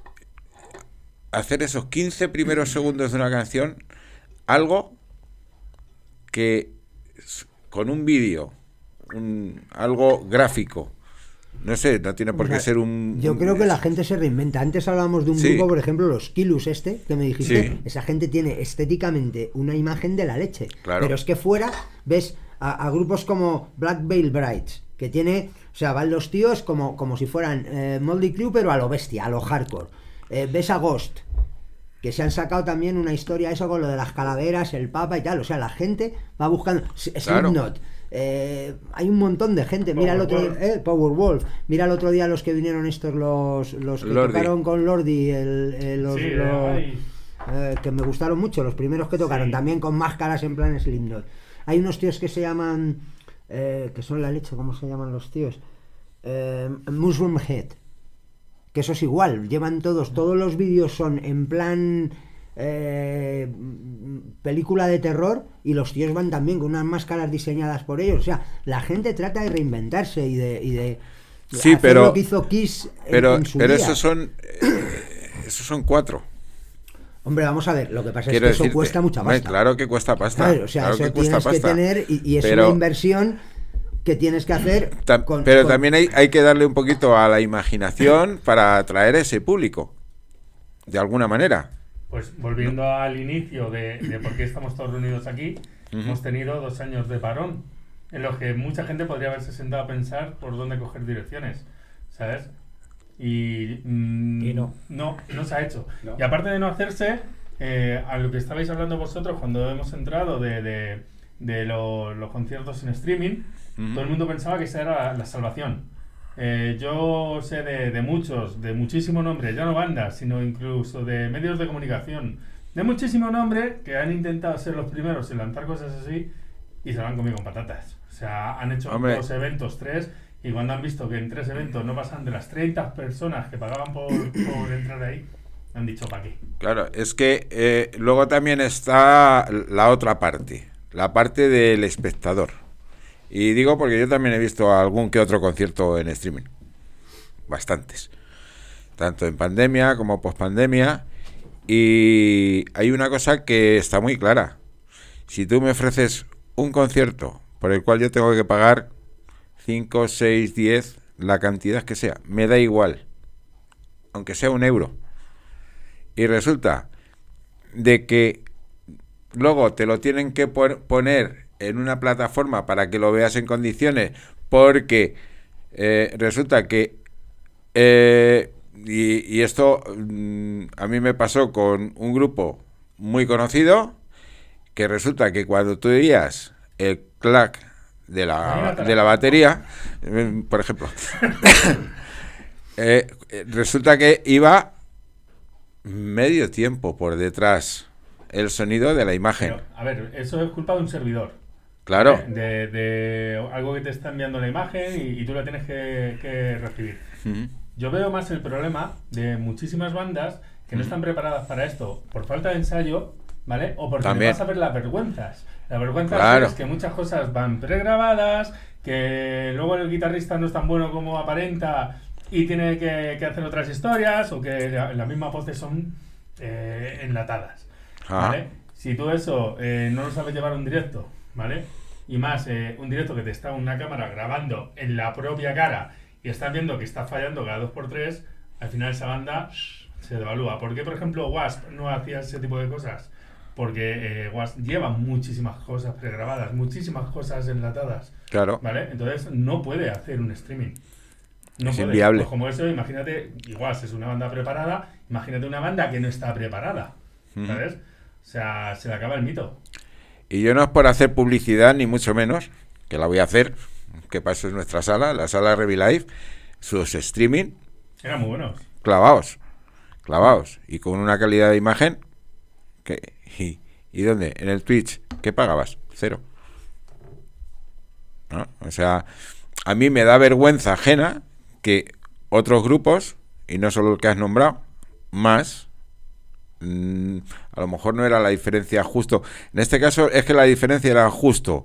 hacer esos 15 primeros segundos de una canción algo que con un vídeo, algo gráfico, no sé, no tiene por qué ser un... Yo creo que la gente se reinventa. Antes hablábamos de un grupo, por ejemplo, los Killus que me dijiste, esa gente tiene estéticamente una imagen de la leche. Claro. Pero es que fuera ves a grupos como Black Veil Brides, que tiene, o sea, van los tíos como si fueran Motley Crue, pero a lo bestia, a lo hardcore. Ves a Ghost, que se han sacado también una historia, eso con lo de las calaveras, el Papa y tal. O sea, la gente va buscando Slipknot. Hay un montón de gente. Mira el otro Powerwolf. Mira el otro día los que vinieron estos, los que tocaron con Lordi, que me gustaron mucho, los primeros que tocaron, también con máscaras en plan Slipknot. Hay unos tíos que se llaman que son la leche, ¿cómo se llaman los tíos? Mushroom Head, que eso es igual, llevan todos los vídeos son en plan película de terror, y los tíos van también con unas máscaras diseñadas por ellos. O sea, la gente trata de reinventarse y de sí, hacer lo que hizo Kiss en su día. esos son 4. Hombre, vamos a ver, lo que pasa es que eso cuesta mucha pasta. Claro que cuesta pasta. Claro, o sea, claro eso que cuesta tienes pasta. que tener, y es una inversión que tienes que hacer. Pero también hay que darle un poquito a la imaginación para atraer ese público, de alguna manera. Pues volviendo al inicio de por qué estamos todos reunidos aquí, hemos tenido 2 años de parón, en los que mucha gente podría haberse sentado a pensar por dónde coger direcciones, ¿sabes? Y no se ha hecho. No. Y aparte de no hacerse, a lo que estabais hablando vosotros cuando hemos entrado de los conciertos en streaming, todo el mundo pensaba que esa era la salvación. Yo sé de muchos, de muchísimo nombre, ya no bandas, sino incluso de medios de comunicación, de muchísimo nombre, que han intentado ser los primeros en lanzar cosas así y se lo han comido con patatas. O sea, han hecho 2 eventos, 3, y cuando han visto que en 3 eventos no pasan de las 30 personas que pagaban por entrar ahí, han dicho ¿para qué? Claro, es que luego también está la otra parte, la parte del espectador. Y digo porque yo también he visto algún que otro concierto en streaming, bastantes. tanto en pandemia como pospandemia, y hay una cosa que está muy clara. Si tú me ofreces un concierto por el cual yo tengo que pagar 5, 6, 10, la cantidad que sea, me da igual, aunque sea €1, y resulta de que luego te lo tienen que poner en una plataforma para que lo veas en condiciones, porque resulta que y esto a mí me pasó con un grupo muy conocido, que resulta que cuando tú veías el clack de la batería, por ejemplo, resulta que iba medio tiempo por detrás el sonido de la imagen. Pero, a ver, eso es culpa de un servidor. Claro. De algo que te está enviando la imagen y tú la tienes que recibir. Yo veo más el problema de muchísimas bandas que no están preparadas para esto por falta de ensayo, ¿vale? O porque También. le vas a ver las vergüenzas. Las vergüenzas Claro. es que muchas cosas van pregrabadas, que luego el guitarrista no es tan bueno como aparenta y tiene que hacer otras historias, o que las mismas voces son enlatadas, ¿vale? Si tú eso no lo sabes llevar a un directo, ¿vale? Y más un directo que te está una cámara grabando en la propia cara y estás viendo que está fallando cada 2x3, al final esa banda se devalúa. ¿Por qué, por ejemplo, Wasp no hacía ese tipo de cosas? Porque Wasp lleva muchísimas cosas pregrabadas, muchísimas cosas enlatadas. Claro. ¿Vale? Entonces no puede hacer un streaming. No Es puede. inviable. Pues como eso, imagínate, igual es una banda preparada, imagínate una banda que no está preparada, ¿sabes? O sea, se le acaba el mito. Y yo no es por hacer publicidad, ni mucho menos, que la voy a hacer, que para eso es nuestra sala, la sala Revilife, sus streaming. Eran muy buenos. Clavados. Y con una calidad de imagen. ¿Y dónde? En el Twitch. ¿Qué pagabas? 0. ¿No? O sea, a mí me da vergüenza ajena que otros grupos, y no solo el que has nombrado, más... a lo mejor no era la diferencia justo. En este caso es que la diferencia era justo.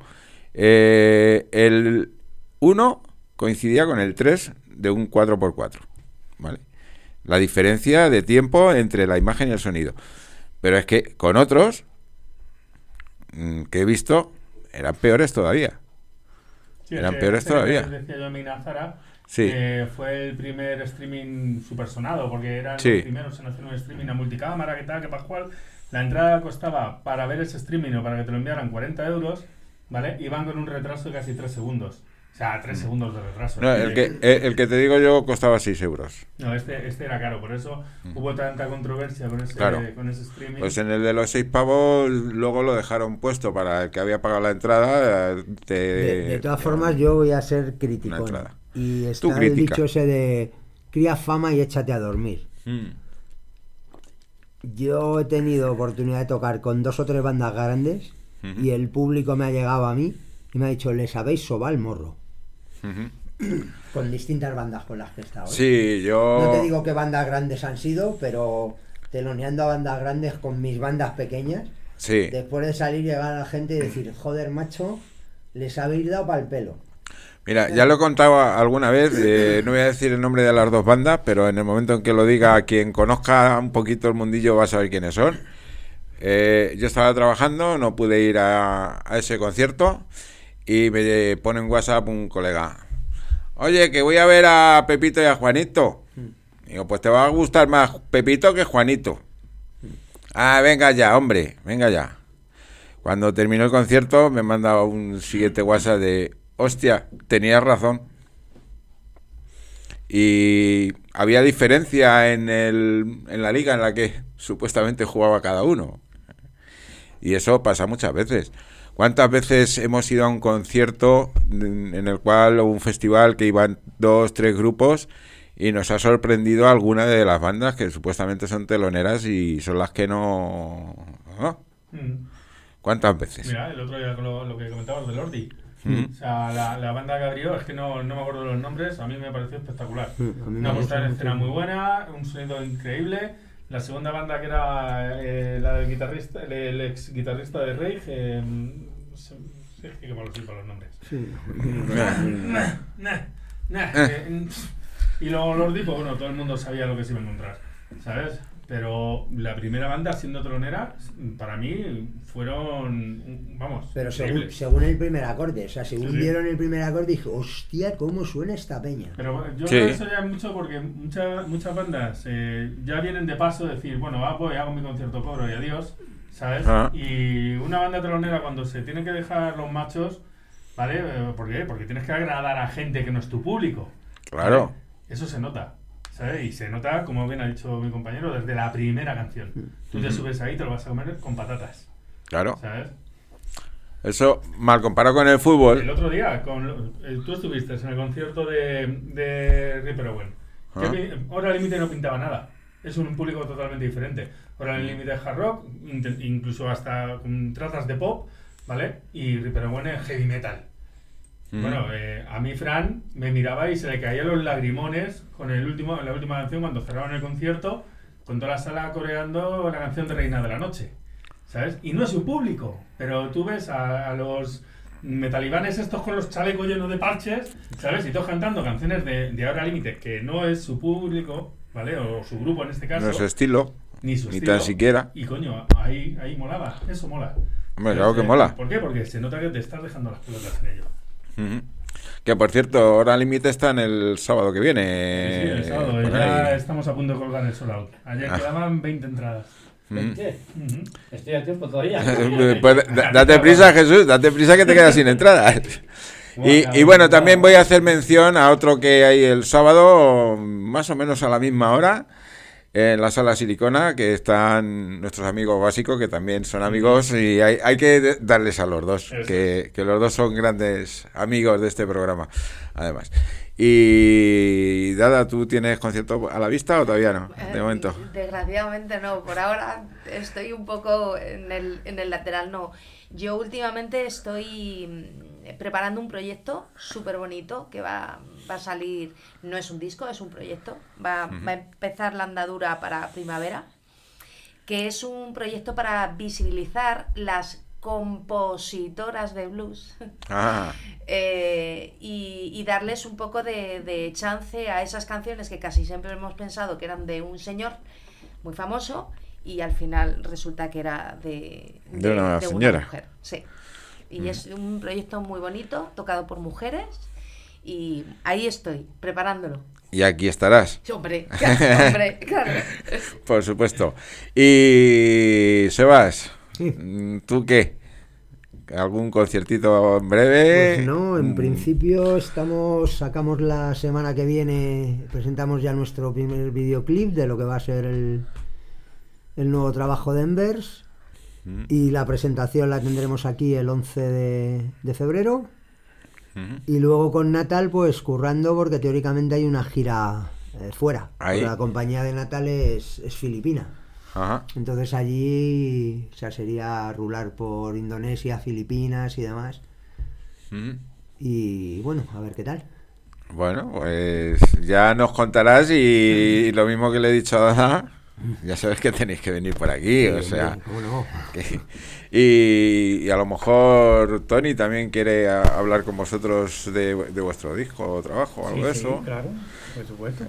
El 1 coincidía con el 3 de un 4x4, ¿vale? La diferencia de tiempo entre la imagen y el sonido. Pero es que con otros que he visto eran peores todavía. Sí, eran peores todavía. Decía yo a Minazara, Sí. que fue el primer streaming supersonado, porque eran Sí. los primeros en hacer un streaming a multicámara, que tal, que pascual. La entrada costaba, para ver ese streaming o para que te lo enviaran, 40 euros, ¿vale? Y van con un retraso de casi 3 segundos. O sea, 3 segundos de retraso. No, el que te digo yo costaba 6 euros. No, este era caro, por eso hubo tanta controversia con ese, Claro. con ese streaming. Pues en el de los 6 pavos luego lo dejaron puesto para el que había pagado la entrada. De todas formas, yo voy a ser crítico. Una entrada. Y Tú está el critica. dicho ese de cría fama y échate a dormir. Yo he tenido oportunidad de tocar con 2 o 3 bandas grandes y el público me ha llegado a mí y me ha dicho, les habéis sobado el morro. Con distintas bandas con las que he estado, ¿eh? Sí, yo... No te digo qué bandas grandes han sido, pero teloneando a bandas grandes con mis bandas pequeñas. Sí. Después de salir, llegar a la gente y decir, joder, macho, les habéis dado pa'l pelo. Mira, ya lo he contado alguna vez, no voy a decir el nombre de las 2 bandas, pero en el momento en que lo diga, quien conozca un poquito el mundillo va a saber quiénes son. Yo estaba trabajando, no pude ir a ese concierto y me pone en WhatsApp un colega: oye, que voy a ver a Pepito y a Juanito. Digo, pues te va a gustar más Pepito que Juanito. Ah, venga ya, hombre, venga ya. Cuando terminó el concierto me manda un siguiente WhatsApp de: hostia, tenías razón. Y había diferencia en la liga en la que supuestamente jugaba cada uno. Y eso pasa muchas veces. ¿Cuántas veces hemos ido a un concierto en el cual, o un festival que iban 2, 3 grupos, y nos ha sorprendido alguna de las bandas que supuestamente son teloneras y son las que no... ¿Cuántas veces? Mira, el otro día con lo que comentabas de Lordi. O sea, la banda que abrió, es que no me acuerdo de los nombres, a mí me pareció espectacular. Una puesta en escena muy buena, un sonido increíble. La segunda banda, que era la del guitarrista, el ex guitarrista de Rage, qué malo soy para los nombres. Sí. Y luego Lordi, pues bueno, todo el mundo sabía lo que se iba a encontrar, ¿sabes? Pero la primera banda, siendo telonera, para mí fueron, vamos... Pero increíbles. según el primer acorde, o sea, según Sí. vieron el primer acorde, dije, hostia, ¿cómo suena esta peña? Pero bueno, yo Sí. creo que eso ya es mucho porque muchas bandas ya vienen de paso a decir, bueno, pues hago mi concierto, cobro y adiós, ¿sabes? Ah. Y una banda telonera cuando se tiene que dejar los machos, ¿vale? ¿Por qué? Porque tienes que agradar a gente que no es tu público. Claro. ¿Vale? Eso se nota, ¿sabes? Y se nota, como bien ha dicho mi compañero, desde la primera canción. Tú te subes ahí y te lo vas a comer con patatas. Claro. ¿Sabes? Eso, mal comparado con el fútbol. El otro día, tú estuviste en el concierto de Ripper Owen. Ah. Hora Límite no pintaba nada. Es un público totalmente diferente. Hora Límite es hard rock, incluso hasta con trazas de pop, ¿vale? Y Ripper Owen es heavy metal. Bueno, a mí Fran me miraba y se le caían los lagrimones con la última canción cuando cerraron el concierto, con toda la sala coreando la canción de Reina de la Noche, ¿sabes? Y no es su público, pero tú ves a los metalibanes estos con los chalecos llenos de parches, ¿sabes? Y todos cantando canciones de Hora Límite, que no es su público, ¿vale? O su grupo en este caso. No es su estilo. Ni su ni estilo. tan siquiera. Y coño, ahí molaba, eso mola. Hombre, claro que mola. ¿Por qué? Porque se nota que te estás dejando las pelotas en ello. Que por cierto, Hora Límite está en el sábado que viene. Sí, el sábado. por Ya ahí. estamos a punto de colgar el sold out. Ayer quedaban 20 entradas. ¿20? Estoy a tiempo todavía. Pues, date prisa, Jesús, date prisa que te quedas sin entradas. Y bueno, también voy a hacer mención a otro que hay el sábado, más o menos a la misma hora, en la sala Silicona, que están nuestros amigos básicos, que también son amigos, y hay que darles a los dos, que los dos son grandes amigos de este programa, además. Y Dada, ¿tú tienes concierto a la vista o todavía no? De momento. Desgraciadamente no, por ahora estoy un poco en el lateral, no. Yo últimamente estoy preparando un proyecto súper bonito que va a salir, no es un disco, es un proyecto, va a empezar la andadura para primavera, que es un proyecto para visibilizar las compositoras de blues y darles un poco de chance a esas canciones que casi siempre hemos pensado que eran de un señor muy famoso y al final resulta que era de una señora. mujer. Sí. Y es un proyecto muy bonito, tocado por mujeres y ahí estoy, preparándolo. Y aquí estarás. Hombre, claro. Por supuesto. Y Sebas, Sí. ¿tú qué? ¿Algún conciertito en breve? Pues no, en principio sacamos la semana que viene, presentamos ya nuestro primer videoclip de lo que va a ser el nuevo trabajo de Embers. Y la presentación la tendremos aquí el 11 de febrero. Y luego con Natal, pues currando, porque teóricamente hay una gira fuera. La compañía de Natal es filipina. Ajá. Entonces allí, o sea, sería rular por Indonesia, Filipinas y demás. Y bueno, a ver qué tal. Bueno, pues ya nos contarás y lo mismo que le he dicho a Dada, ya sabes que tenéis que venir por aquí, o sea. ¿Cómo no? Y a lo mejor Tony también quiere hablar con vosotros de vuestro disco o trabajo o algo de eso. Sí, claro, por supuesto.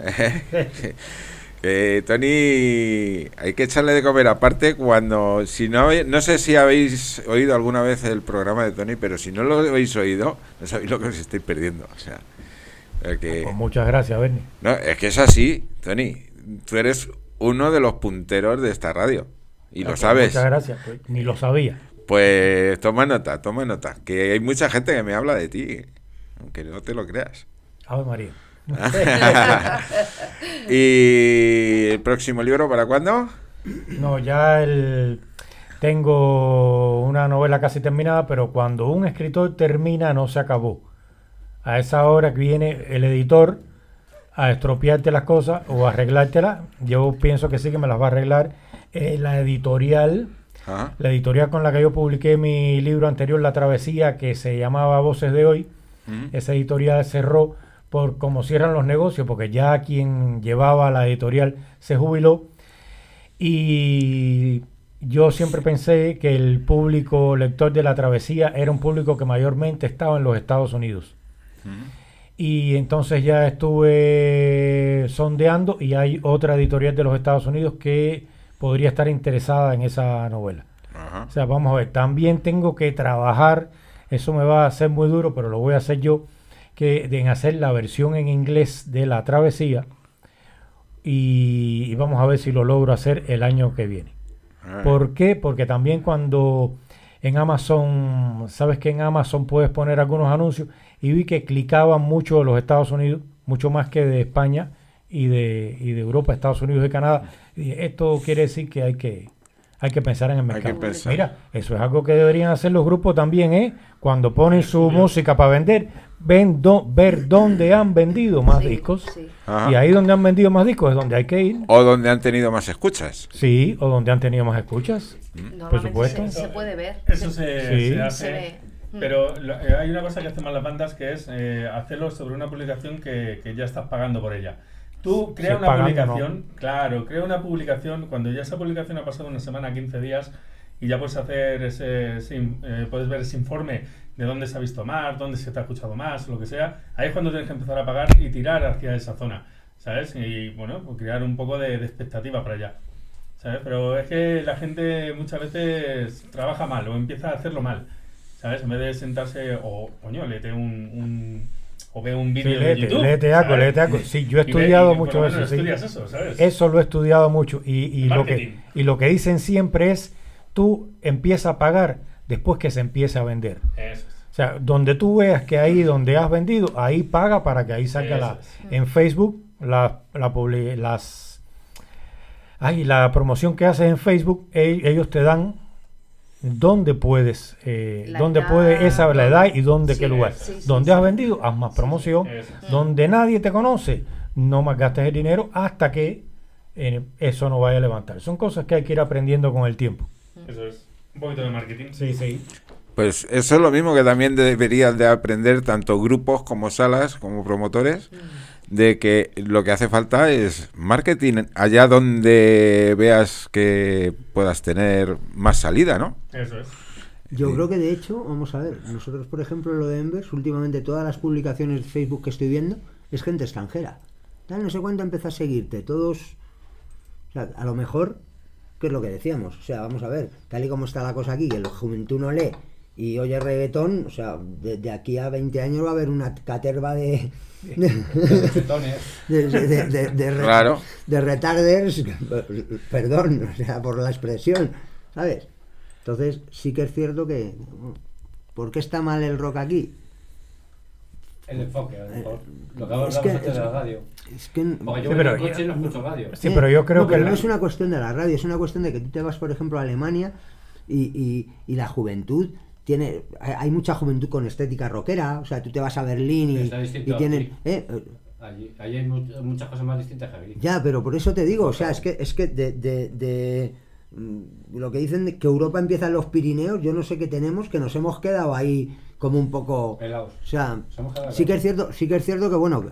Tony, hay que echarle de comer aparte cuando, si no sé si habéis oído alguna vez el programa de Tony, pero si no lo habéis oído, no sabéis lo que os estáis perdiendo, o sea. Pues muchas gracias, Bernie. No, es que es así, Tony, tú eres uno de los punteros de esta radio y lo sabes. Muchas gracias, pues, ni lo sabía. Pues toma nota, que hay mucha gente que me habla de ti, aunque no te lo creas. Ave María. ¿Y el próximo libro para cuándo? No, ya tengo una novela casi terminada, pero cuando un escritor termina no se acabó. A esa hora que viene el editor a estropearte las cosas o a arreglártelas, yo pienso que sí que me las va a arreglar la editorial. La editorial con la que yo publiqué mi libro anterior, La Travesía, que se llamaba Voces de Hoy. Esa editorial cerró por cómo cierran los negocios, porque ya quien llevaba la editorial se jubiló. Y yo siempre pensé que el público lector de La Travesía era un público que mayormente estaba en los Estados Unidos. Y entonces ya estuve sondeando y hay otra editorial de los Estados Unidos que podría estar interesada en esa novela. O sea, vamos a ver, también tengo que trabajar, eso me va a hacer muy duro, pero lo voy a hacer yo, en hacer la versión en inglés de La Travesía y vamos a ver si lo logro hacer el año que viene. ¿Por qué? Porque también cuando en Amazon, sabes que en Amazon puedes poner algunos anuncios y vi que clicaban mucho de los Estados Unidos, mucho más que de España y de Europa, Estados Unidos y Canadá. Y esto quiere decir que hay que pensar en el mercado. Mira, eso es algo que deberían hacer los grupos también, cuando ponen su música para vender, ver dónde han vendido más discos. Y ahí donde han vendido más discos es donde hay que ir. O donde han tenido más escuchas. Sí, o donde han tenido más escuchas. Por supuesto. Se puede ver. Eso se hace. Se ve. Pero hay una cosa que hacen mal las bandas, que es hacerlo sobre una publicación que ya estás pagando por ella. Tú crea una publicación, crea una publicación cuando ya esa publicación ha pasado una semana, 15 días, y ya puedes hacer puedes ver ese informe de dónde se ha visto más, dónde se te ha escuchado más, lo que sea. Ahí es cuando tienes que empezar a pagar y tirar hacia esa zona, ¿sabes? Y bueno, pues crear un poco de expectativa para allá, ¿sabes? Pero es que la gente muchas veces trabaja mal o empieza a hacerlo mal, ¿sabes? En vez de sentarse o, coño, léete o ve un vídeo de YouTube. Léete algo. Sí, yo he estudiado mucho eso. Sí. Eso, ¿sabes? Eso lo he estudiado mucho. Y lo que dicen siempre es, tú empiezas a pagar después que se empiece a vender. Eso. O sea, donde tú veas que ahí donde has vendido, ahí paga para que ahí salga en Facebook la promoción que haces en Facebook, ellos te dan dónde puedes, la edad y dónde, qué lugar. Donde has vendido, haz más promoción. Donde nadie te conoce, no más gastes el dinero hasta que eso no vaya a levantar. Son cosas que hay que ir aprendiendo con el tiempo. Eso es un poquito de marketing. Sí. Pues eso es lo mismo que también deberían de aprender tanto grupos como salas, como promotores, de que lo que hace falta es marketing allá donde veas que puedas tener más salida, ¿no? Eso es. Yo creo que de hecho, vamos a ver, nosotros por ejemplo lo de Embers, últimamente todas las publicaciones de Facebook que estoy viendo es gente extranjera. No sé cuánto empieza a seguirte, todos, o sea, a lo mejor, ¿qué es lo que decíamos? O sea, vamos a ver, tal y como está la cosa aquí, que la juventud no lee y oye reggaetón, o sea, de aquí a 20 años va a haber una caterva de retarders, perdón, o sea, por la expresión, ¿sabes? Entonces sí que es cierto que ¿por qué está mal el rock aquí? El enfoque, lo que hablamos antes de la radio. Es que porque yo en el coche no escucho radio. Sí, pero yo creo que no es una cuestión de la radio, es una cuestión de que tú te vas, por ejemplo, a Alemania y la juventud hay mucha juventud con estética rockera, o sea, tú te vas a Berlín y tienen allí hay muchas cosas más distintas que aquí. Ya, pero por eso te digo, o sea, es que de lo que dicen de que Europa empieza en los Pirineos, yo no sé qué tenemos, que nos hemos quedado ahí como un poco helados. O sea, sí que es cierto que bueno,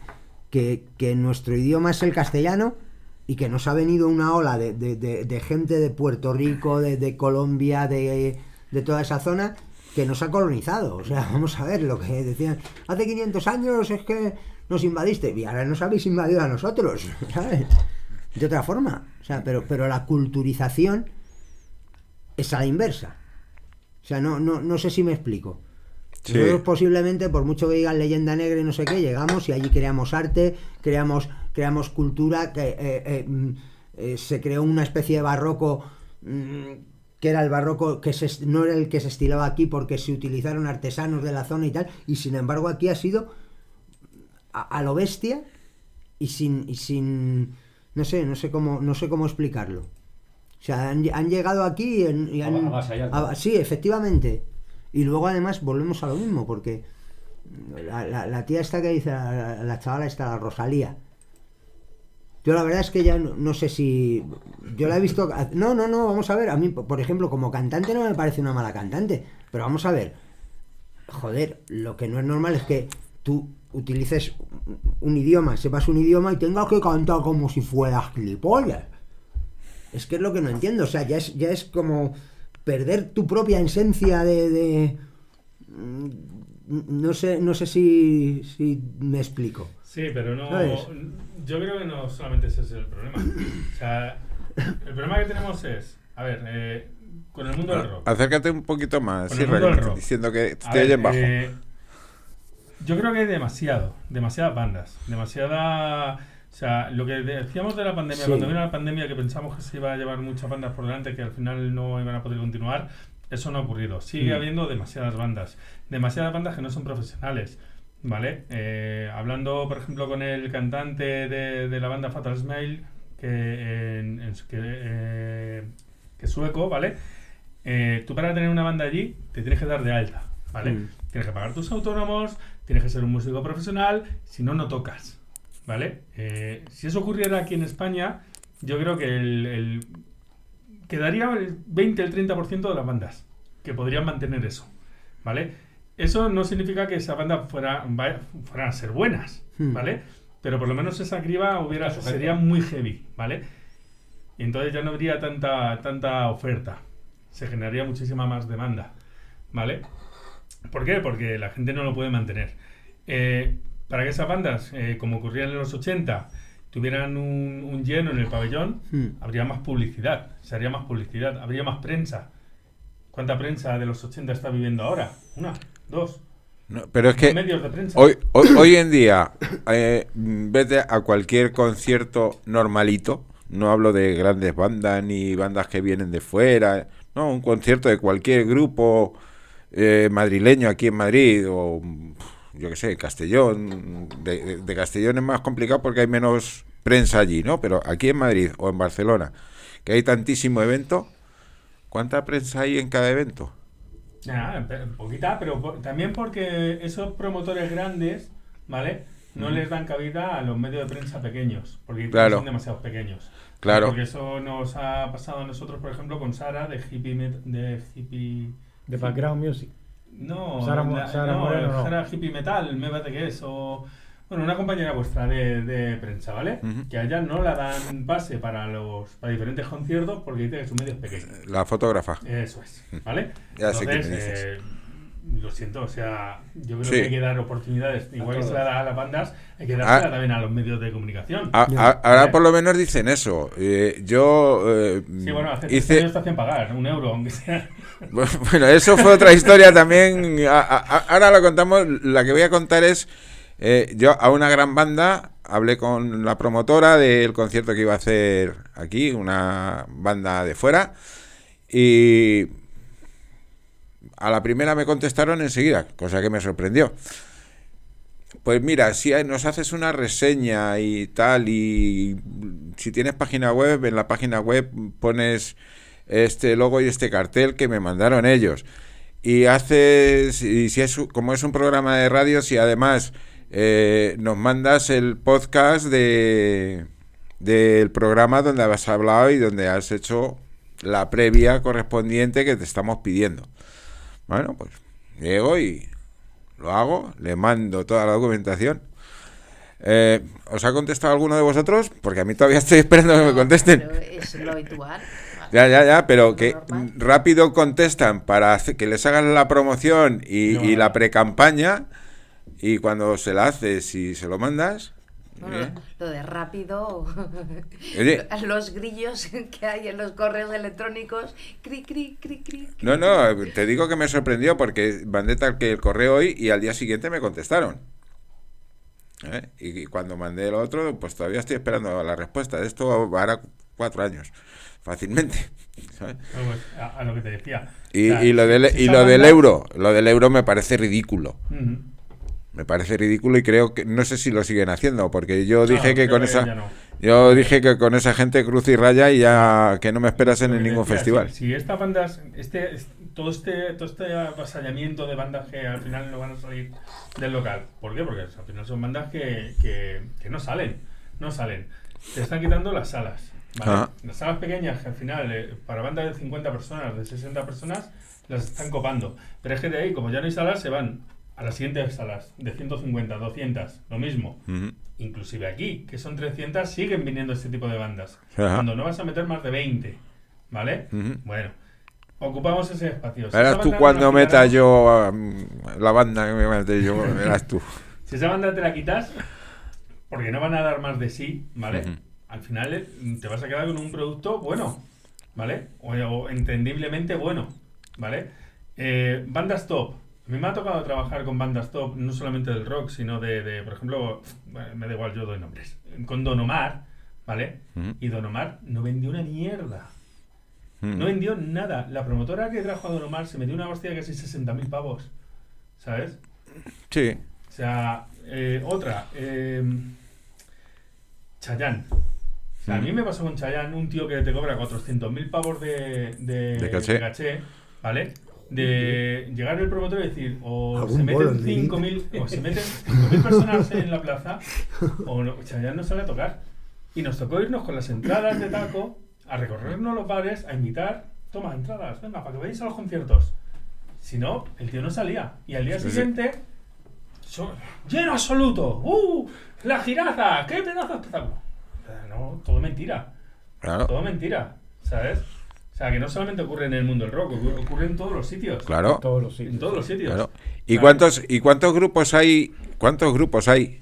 que nuestro idioma es el castellano y que nos ha venido una ola de gente de Puerto Rico, de Colombia, de toda esa zona que nos ha colonizado. O sea, vamos a ver lo que decían hace 500 años es que nos invadiste y ahora nos habéis invadido a nosotros, ¿sabes? De otra forma, o sea, pero la culturización es a la inversa. O sea, no sé si me explico. Sí. Nosotros posiblemente, por mucho que digan leyenda negra y no sé qué, llegamos y allí creamos arte, creamos cultura, se creó una especie de barroco que era el barroco que no era el que se estilaba aquí porque se utilizaron artesanos de la zona y tal, y sin embargo aquí ha sido a lo bestia y sin no sé cómo explicarlo. O sea, han llegado aquí y han sí, efectivamente. Y luego además volvemos a lo mismo, porque la tía esta que dice, la chavala esta, la Rosalía, yo la verdad es que ya no sé si yo la he visto. No, vamos a ver, a mí por ejemplo como cantante no me parece una mala cantante, pero vamos a ver, joder, lo que no es normal es que tú utilices un idioma, sepas un idioma y tengas que cantar como si fueras gilipollas. Es que es lo que no entiendo, o sea, ya es como perder tu propia esencia no sé si me explico. Sí, pero no. ¿Sabes? Yo creo que no solamente ese es el problema. O sea, el problema que tenemos es, a ver, con el mundo del rock. Acércate un poquito más, Con sí, el mundo del rock. diciendo que A te ver, oyen bajo. Yo creo que hay demasiadas bandas, o sea, lo que decíamos de la pandemia, Sí. cuando vino la pandemia, que pensamos que se iba a llevar muchas bandas por delante, que al final no iban a poder continuar, eso no ha ocurrido. Sigue habiendo demasiadas bandas que no son profesionales, ¿vale? Hablando, por ejemplo, con el cantante de la banda Fatal Smile, que es sueco, ¿vale? Tú para tener una banda allí te tienes que dar de alta, ¿vale? Tienes que pagar tus autónomos, tienes que ser un músico profesional, si no, no tocas, ¿vale? Si eso ocurriera aquí en España, yo creo que quedaría el 20, el 30% de las bandas que podrían mantener eso, ¿vale? Eso no significa que esa banda fueran a ser buenas, ¿vale? Pero por lo menos esa criba sería muy heavy, ¿vale? Y entonces ya no habría tanta oferta, se generaría muchísima más demanda, ¿vale? ¿Por qué? Porque la gente no lo puede mantener. Para que esas bandas, como ocurría en los 80, tuvieran un lleno en el pabellón, habría más publicidad, se haría más publicidad, habría más prensa. ¿Cuánta prensa de los 80 está viviendo ahora? ¿Una? ¿Dos? No, pero es que medios de prensa. hoy en día, vete a cualquier concierto normalito, no hablo de grandes bandas ni bandas que vienen de fuera, no, un concierto de cualquier grupo madrileño aquí en Madrid o yo qué sé, Castellón. De Castellón es más complicado porque hay menos prensa allí, ¿no? Pero aquí en Madrid o en Barcelona, que hay tantísimo evento, ¿cuánta prensa hay en cada evento? Poquita, pero también porque esos promotores grandes, ¿vale? No les dan cabida a los medios de prensa pequeños, porque Claro. son demasiado pequeños. Claro. Porque eso nos ha pasado a nosotros, por ejemplo, con Sara de De Background Music. No, Sara Moreno, no. Sara Hippie Metal, me parece que es, o... Bueno, una compañera vuestra de prensa, ¿vale? Que a ella no la dan pase para diferentes conciertos porque dice que su medio es pequeño. La fotógrafa. Eso es, ¿vale? Ya sé qué me Entonces, dices. lo siento, o sea, yo creo Sí. que hay que dar oportunidades. Igual que se la da a las bandas, hay que dársela también a los medios de comunicación. Ahora por lo menos dicen eso. Yo Sí, bueno, hace hice... años te hacían pagar €1, aunque sea. Bueno, eso fue otra historia también. Ahora lo contamos. La que voy a contar es... yo a una gran banda hablé con la promotora del concierto que iba a hacer aquí, una banda de fuera, y a la primera me contestaron enseguida, cosa que me sorprendió. Pues mira, si nos haces una reseña y tal, y si tienes página web, en la página web pones este logo y este cartel que me mandaron ellos, y haces, y si es como es un programa de radio, si además nos mandas el podcast del programa donde has hablado y donde has hecho la previa correspondiente que te estamos pidiendo. Bueno, pues llego y lo hago, le mando toda la documentación. ¿Os ha contestado alguno de vosotros? Porque a mí todavía estoy esperando que me contesten. Pero es lo habitual. Ya, pero que rápido contestan para que les hagan la promoción y la precampaña. Y cuando se la haces y se lo mandas... Bueno, lo de rápido... Oye. Los grillos que hay en los correos electrónicos... Cri, cri, cri, cri. No, te digo que me sorprendió porque mandé tal que el correo hoy y al día siguiente me contestaron. Y cuando mandé el otro, pues todavía estoy esperando la respuesta. De esto hará 4 años, fácilmente. ¿Sabes? A lo que te decía. Y lo del euro me parece ridículo. Me parece ridículo y creo que no sé si lo siguen haciendo, porque yo dije que con esa gente cruz y raya y ya que no me esperas en ningún festival. Si estas bandas, todo este avasallamiento de bandas que al final no van a salir del local, ¿por qué? Porque al final son bandas que no salen. Te están quitando las salas, ¿vale? Las salas pequeñas que al final para bandas de 50 personas, de 60 personas, las están copando. Pero es que de ahí, como ya no hay salas, se van a las siguientes salas de 150, 200, lo mismo. Inclusive aquí, que son 300, siguen viniendo este tipo de bandas. Cuando no vas a meter más de 20, ¿vale? Bueno, ocupamos ese espacio. Si Verás esa tú banda cuando no la meta quitamos- yo la banda que me mete yo, verás tú. Si esa banda te la quitas, porque no van a dar más de sí, ¿vale? Ujú. Al final te vas a quedar con un producto bueno, ¿vale? O entendiblemente bueno, ¿vale? Bandas top. A mí me ha tocado trabajar con bandas top, no solamente del rock, sino de por ejemplo, bueno, me da igual, yo doy nombres. Con Don Omar, ¿vale? Ujú. Y Don Omar no vendió una mierda. Ujú. No vendió nada. La promotora que trajo a Don Omar se metió una hostia de casi 60.000 pavos. ¿Sabes? Sí. O sea, otra. Chayanne. O sea, a mí me pasó con Chayanne, un tío que te cobra 400.000 pavos de caché. ¿vale? De llegar el promotor y decir, o Algún se bolo meten de 5.000 o se meten 5.000 personas en la plaza, o no, Chayanne no sale a tocar. Y nos tocó irnos con las entradas de taco a recorrernos los bares, a invitar, toma entradas, venga, para que vayáis a los conciertos. Si no, el tío no salía. Y al día Sí, sí. siguiente, lleno absoluto. La jiraza, qué pedazo de espectáculo. No, todo mentira. Claro. Todo mentira, ¿sabes? O sea, que no solamente ocurre en el mundo del rock, ocurre en todos los sitios. Claro. En todos los sitios. En todos los sitios. Claro. ¿Y ¿Sabes? cuántos grupos hay? ¿Cuántos grupos hay?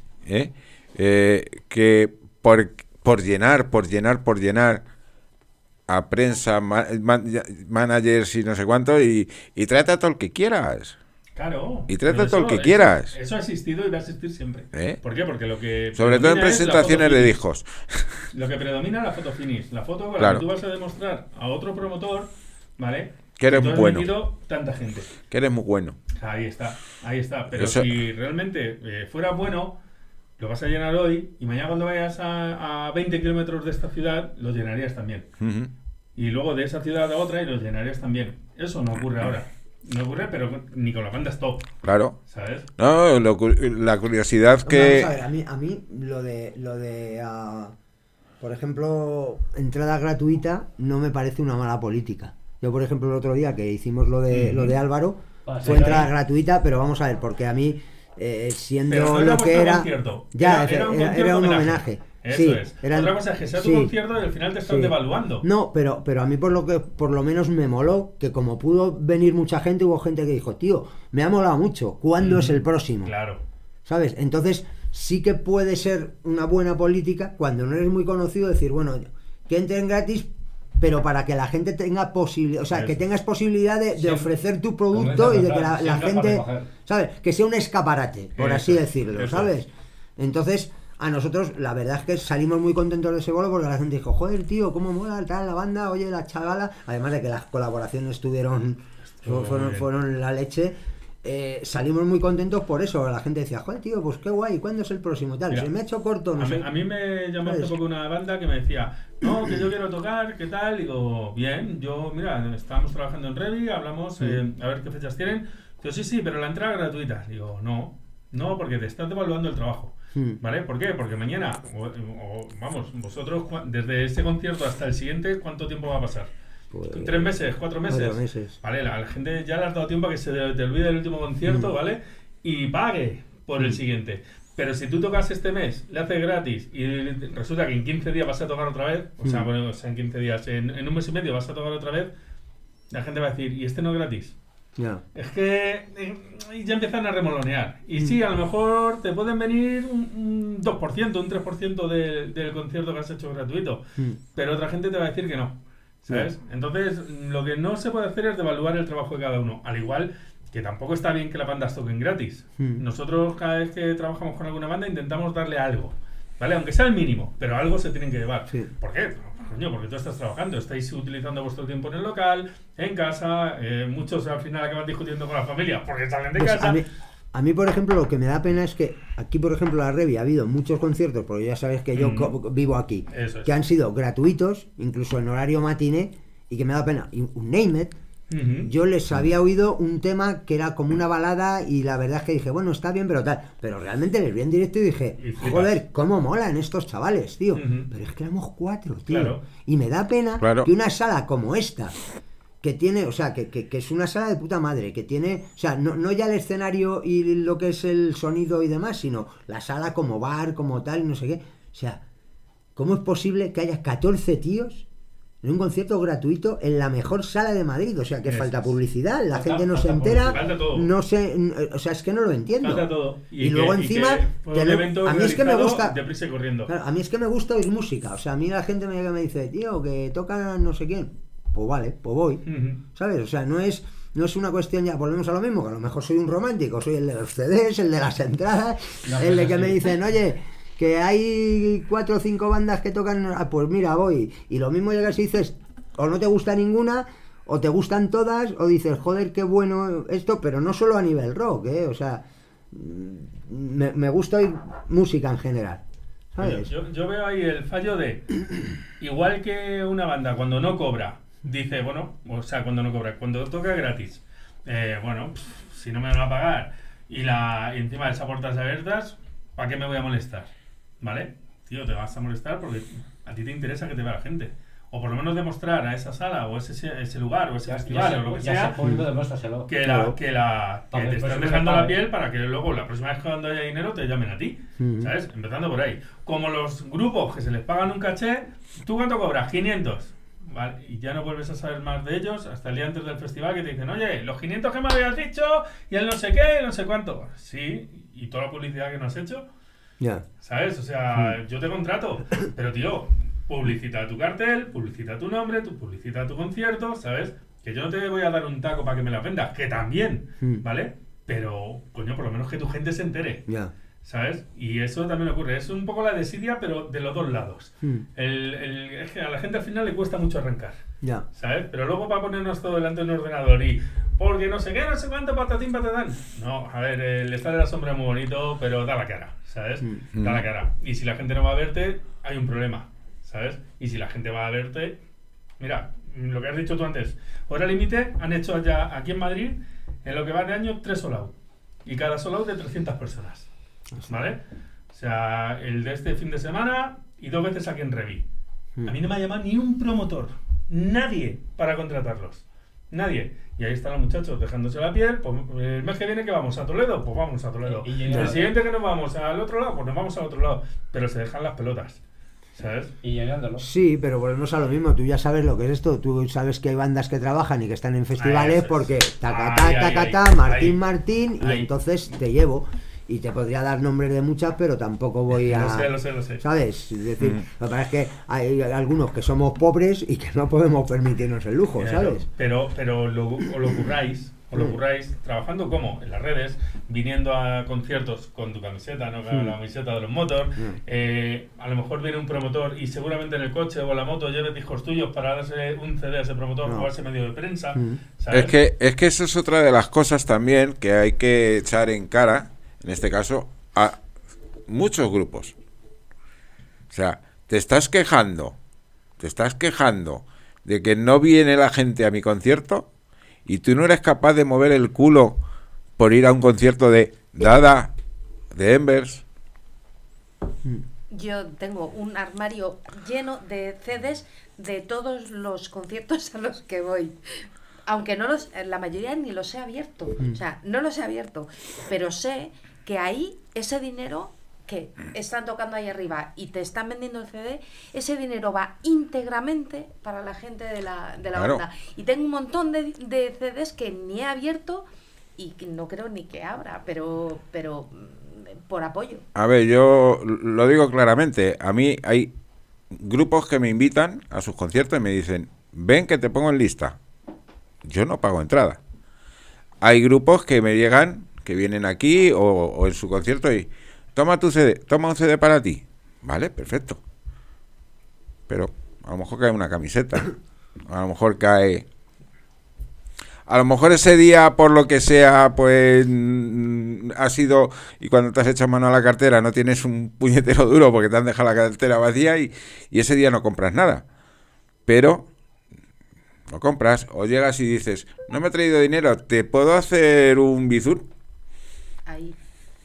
Que por llenar a prensa, managers y no sé cuánto, y trata todo el que quieras. Claro. Y trata Pero todo el que eso- quieras. Eso ha existido y va a existir siempre. ¿Eh? ¿Por qué? Porque lo que Sobre todo en predomina es la presentaciones foto de finish. discos. Lo que predomina es la foto finish. La foto con la Claro. que tú vas a demostrar a otro promotor, ¿vale? Que eres tú has bueno. vendido tanta gente. Que eres muy bueno. Ahí está, ahí está. Pero Eso- si realmente fuera bueno, lo vas a llenar hoy y mañana cuando vayas a 20 kilómetros de esta ciudad, lo llenarías también. Ujú. Y luego de esa ciudad a otra y lo llenarías también. Eso no ocurre ahora. No ocurre, pero ni con las bandas top. Claro. ¿Sabes? No, la curiosidad Hombre, que... vamos a ver, a mí lo de por ejemplo, entrada gratuita no me parece una mala política. Yo, por ejemplo, el otro día que hicimos lo de Álvaro, fue entrada gratuita, pero vamos a ver, porque a mí, siendo Pero no lo éramos que un era... concierto. Ya, Era un era concierto un homenaje. homenaje. Eso Sí, es. eran- Otra cosa es que sea tu sí, concierto y al final te están sí. devaluando. No, pero a mí por lo menos me moló que como pudo venir mucha gente, hubo gente que dijo, tío, me ha molado mucho, ¿cuándo es el próximo? Claro. ¿Sabes? Entonces sí que puede ser una buena política cuando no eres muy conocido decir, bueno, que entren gratis, pero para que la gente tenga posibilidad, o sea, que tengas posibilidad de Siempre. ofrecer tu Como producto y esa de que la frase, siempre gente, para recoger. ¿sabes? Que sea un escaparate, por Eso así es, decirlo, eso ¿sabes? es. Entonces, a nosotros la verdad es que salimos muy contentos de ese bolo porque la gente dijo, joder, tío, cómo mola tal la banda, oye, la chavala, además de que las colaboraciones fueron la leche. Salimos muy contentos por eso. La gente decía, joder, tío, pues qué guay, ¿cuándo es el próximo? Tal, Mira, se me ha hecho corto, no a, sé. mí, a mí me llamó hace ¿Sabes? poco una banda que me decía, no, que yo quiero tocar, ¿qué tal? Digo, bien, yo, mira, estábamos trabajando en Revi, hablamos, a ver qué fechas tienen. Digo, sí, pero la entrada es gratuita. Digo, no, porque te estás devaluando el trabajo. ¿Vale? ¿Por qué? Porque mañana, vamos, vosotros, desde ese concierto hasta el siguiente, ¿cuánto tiempo va a pasar? Pues, 3 meses, 4 meses. 4 meses. Vale, la gente ya le has dado tiempo a que se te olvide el último concierto, ¿vale? Y pague por el siguiente. Pero si tú tocas este mes, le haces gratis y resulta que en 15 días vas a tocar otra vez, o sea, bueno, o sea, en 15 días, en un mes y medio vas a tocar otra vez, la gente va a decir, ¿y este no es gratis? Ya. Es que ya empiezan a remolonear. Y sí, a lo mejor te pueden venir un 2%, un 3% del concierto que has hecho gratuito. Pero otra gente te va a decir que no. ¿Sabes? Entonces, lo que no se puede hacer es devaluar el trabajo de cada uno. Al igual que tampoco está bien que las bandas toquen gratis. Nosotros, cada vez que trabajamos con alguna banda, intentamos darle algo. ¿Vale? Aunque sea el mínimo, pero algo se tienen que llevar. ¿Por qué? Coño, porque tú estás trabajando, estáis utilizando vuestro tiempo en el local, en casa, muchos al final acaban discutiendo con la familia porque salen de Pues casa. a mí, por ejemplo, lo que me da pena es que aquí, por ejemplo, en la Revi ha habido muchos conciertos, porque ya sabes que yo vivo aquí, Eso es. que han sido gratuitos, incluso en horario matiné, y que me da pena. Y un Name It, yo les había oído un tema que era como una balada y la verdad es que dije, bueno, está bien, pero tal. Pero realmente les vi en directo y dije, joder, cómo molan estos chavales, tío. Pero es que éramos 4, tío. Claro. Y me da pena Claro. que una sala como esta, que tiene, o sea, que es una sala de puta madre, que tiene, o sea, no ya el escenario y lo que es el sonido y demás, sino la sala como bar, como tal, y no sé qué. O sea, ¿cómo es posible que haya 14 tíos en un concierto gratuito en la mejor sala de Madrid. O sea, que falta publicidad, la gente no se falta entera, todo. no sé, o sea, es que no lo entiendo. Falta todo. Y luego encima, fue un evento a mí es que me gusta, deprisa y corriendo. Claro, a mí es que me gusta oír música. O sea, a mí la gente me dice, tío, que toca no sé quién. Pues vale, pues voy. ¿Sabes? O sea, no es una cuestión, ya volvemos a lo mismo, que a lo mejor soy un romántico, soy el de los CDs, el de las entradas, el de que me dicen, oye, que hay 4 o 5 bandas que tocan, pues mira, voy. Y lo mismo llegas y dices, o no te gusta ninguna, o te gustan todas, o dices, joder, qué bueno esto, pero no solo a nivel rock, o sea, me gusta oír música en general, ¿sabes? Yo veo ahí el fallo de, igual que una banda cuando no cobra, dice, bueno, o sea, cuando no cobra, cuando toca gratis, bueno, si no me van a pagar y encima de esas puertas abiertas, ¿para qué me voy a molestar? ¿Vale? Tío, te vas a molestar porque a ti te interesa que te vea la gente. O por lo menos demostrar a esa sala o ese lugar o ese festival o lo que sea que te están dejando la piel para que luego la próxima vez cuando haya dinero te llamen a ti, ¿sabes? Empezando por ahí. Como los grupos que se les pagan un caché, ¿tú cuánto cobras? 500. ¿Vale? Y ya no vuelves a saber más de ellos hasta el día antes del festival que te dicen, oye, los 500 que me habías dicho y el no sé qué, no sé cuánto. Sí, y toda la publicidad que no has hecho. Ya. ¿Sabes? O sea, yo te contrato, pero tío, publicita tu cartel, publicita tu nombre, publicita tu concierto, ¿sabes? Que yo no te voy a dar un taco para que me la vendas, que también, ¿vale? Pero, coño, por lo menos que tu gente se entere, ¿sabes? Y eso también ocurre, es un poco la desidia, pero de los dos lados. Es que a la gente al final le cuesta mucho arrancar, ¿sabes? Pero luego para ponernos todo delante de un ordenador y porque no sé qué, no sé cuánto, patatín, patatán. No, a ver, el estar en la sombra es muy bonito, pero da la cara, ¿sabes? Da la cara. Y si la gente no va a verte, hay un problema, ¿sabes? Y si la gente va a verte, mira, lo que has dicho tú antes, hora límite, han hecho ya aquí en Madrid, en lo que va de año, 3 sold out. Y cada sold out de 300 personas, ¿vale? O sea, el de este fin de semana y 2 veces aquí en Reví. A mí no me ha llamado ni un promotor, nadie para contratarlos. Nadie. Y ahí están los muchachos dejándose la piel. Pues el mes que viene que vamos a Toledo, pues vamos a Toledo. El siguiente que nos vamos al otro lado, pues nos vamos al otro lado. Pero se dejan las pelotas, ¿sabes? Y llenándolo. Sí, pero volvemos a lo mismo. Tú ya sabes lo que es esto. Tú sabes que hay bandas que trabajan y que están en festivales porque Martín, y entonces te llevo. Y te podría dar nombres de muchas, pero tampoco voy a... Lo sé. ¿Sabes? Es decir, lo que pasa es que hay algunos que somos pobres y que no podemos permitirnos el lujo, ¿sabes? Pero lo curráis, trabajando como en las redes, viniendo a conciertos con tu camiseta, no con la camiseta de los Motor. A lo mejor viene un promotor y seguramente en el coche o en la moto lleves hijos tuyos para darse un CD a ese promotor o a ese medio de prensa. ¿Sabes? Es que eso es otra de las cosas también que hay que echar en cara, en este caso, a muchos grupos. O sea, te estás quejando de que no viene la gente a mi concierto y tú no eres capaz de mover el culo por ir a un concierto de Dada, de Embers. Yo tengo un armario lleno de CDs de todos los conciertos a los que voy. Aunque la mayoría ni los he abierto. O sea, no los he abierto. Pero sé que ahí ese dinero que están tocando ahí arriba y te están vendiendo el CD, ese dinero va íntegramente para la gente de la banda. Y tengo un montón de CDs que ni he abierto y que no creo ni que abra, pero por apoyo. A ver, yo lo digo claramente. A mí hay grupos que me invitan a sus conciertos y me dicen, ven que te pongo en lista. Yo no pago entrada. Hay grupos que me llegan, que vienen aquí o en su concierto y toma tu CD, toma un CD para ti. Vale, perfecto. Pero a lo mejor cae una camiseta. A lo mejor cae... A lo mejor ese día, por lo que sea, pues ha sido... Y cuando te has echado mano a la cartera no tienes un puñetero duro porque te han dejado la cartera vacía y ese día no compras nada. Pero... lo compras o llegas y dices, no me he traído dinero, ¿te puedo hacer un bizur? Ahí.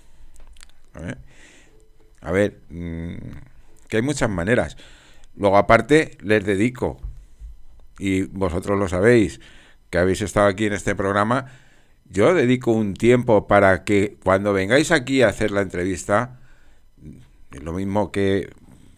A ver, que hay muchas maneras. Luego aparte les dedico, y vosotros lo sabéis, que habéis estado aquí en este programa, yo dedico un tiempo para que cuando vengáis aquí a hacer la entrevista, es lo mismo que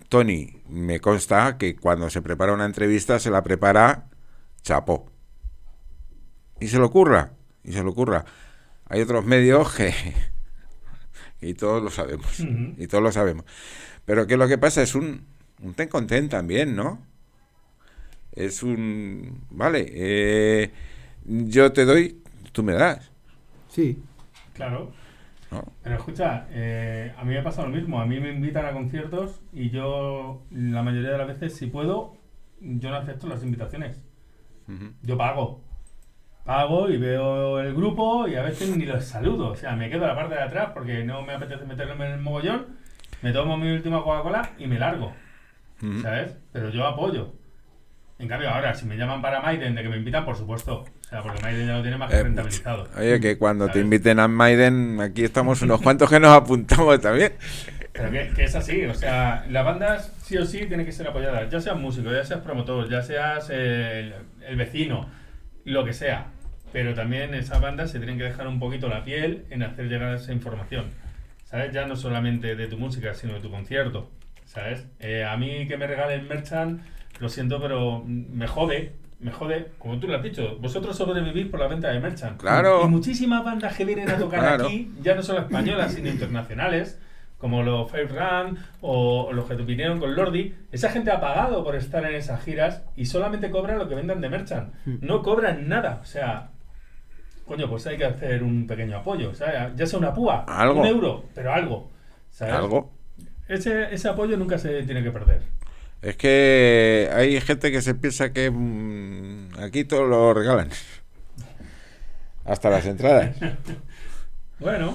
Tony, me consta que cuando se prepara una entrevista se la prepara chapó. Y se lo ocurra. Hay otros medios que... y todos lo sabemos. Y todos lo sabemos. Pero que lo que pasa es un ten con ten también, ¿no? Es un... Vale, yo te doy, tú me das. Sí. Claro. ¿No? Pero escucha, a mí me pasa lo mismo. A mí me invitan a conciertos y yo, la mayoría de las veces, si puedo, yo no acepto las invitaciones. Yo pago y veo el grupo y a veces ni los saludo. O sea, me quedo a la parte de atrás porque no me apetece meterme en el mogollón, me tomo mi última Coca-Cola y me largo. ¿Sabes? Pero yo apoyo. En cambio, ahora, si me llaman para Maiden, de que me invitan, por supuesto. O sea, porque Maiden ya lo tiene más que rentabilizado. Oye, que cuando te inviten a Maiden, aquí estamos unos cuantos que nos apuntamos también. Pero que es así, o sea, las bandas sí o sí tienen que ser apoyadas, ya seas músico, ya seas promotor, ya seas el vecino, lo que sea. Pero también esas bandas se tienen que dejar un poquito la piel en hacer llegar esa información, ¿sabes? Ya no solamente de tu música, sino de tu concierto, ¿sabes? A mí que me regalen merchan, lo siento, pero me jode, como tú lo has dicho, vosotros sobrevivís por la venta de merchan. Claro. Y muchísimas bandas que vienen a tocar aquí, ya no solo españolas, sino internacionales, como los Five Run o los que vinieron con Lordi, esa gente ha pagado por estar en esas giras y solamente cobran lo que vendan de merchan. No cobran nada, o sea, coño, pues hay que hacer un pequeño apoyo, o sea, ya sea una púa, ¿Algo? €1, pero algo, ¿sabes? Algo. Ese apoyo nunca se tiene que perder. Es que hay gente que se piensa que aquí todo lo regalan. Hasta las entradas. Bueno.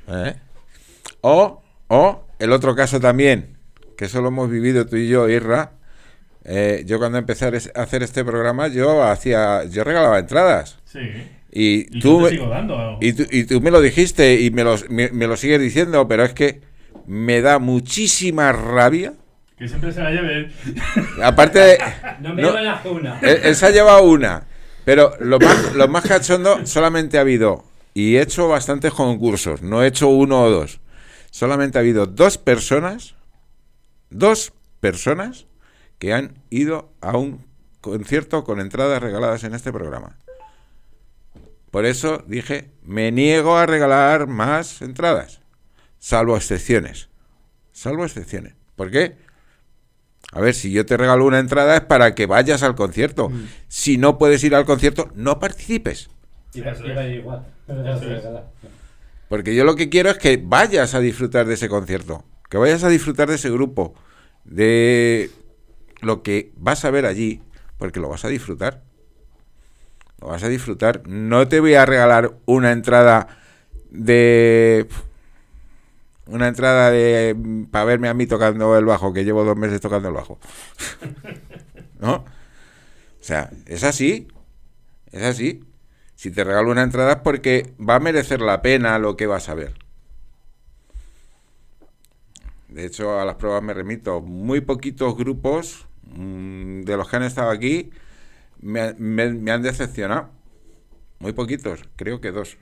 O el otro caso también, que eso lo hemos vivido tú y yo, Irra. Yo cuando empecé a hacer este programa, yo regalaba entradas. Sí. Y yo tú te sigo dando. y tú me lo dijiste y me lo sigues diciendo, pero es que me da muchísima rabia. Que siempre se la lleve. Aparte de... No me llevan a una. Él se ha llevado una. Pero lo más cachondo, solamente ha habido, y he hecho bastantes concursos, no he hecho uno o dos, solamente ha habido dos personas que han ido a un concierto con entradas regaladas en este programa. Por eso dije, me niego a regalar más entradas, salvo excepciones. ¿Por qué? A ver, si yo te regalo una entrada es para que vayas al concierto. Si no puedes ir al concierto, no participes. Iba a ir igual. Porque yo lo que quiero es que vayas a disfrutar de ese concierto, que vayas a disfrutar de ese grupo, de lo que vas a ver allí, porque lo vas a disfrutar. Lo vas a disfrutar. No te voy a regalar una entrada para verme a mí tocando el bajo, que llevo 2 meses tocando el bajo. ¿No? O sea, es así. Si te regalo una entrada es porque va a merecer la pena lo que vas a ver. De hecho, a las pruebas me remito. Muy poquitos grupos de los que han estado aquí me han decepcionado. Muy poquitos, creo que 2.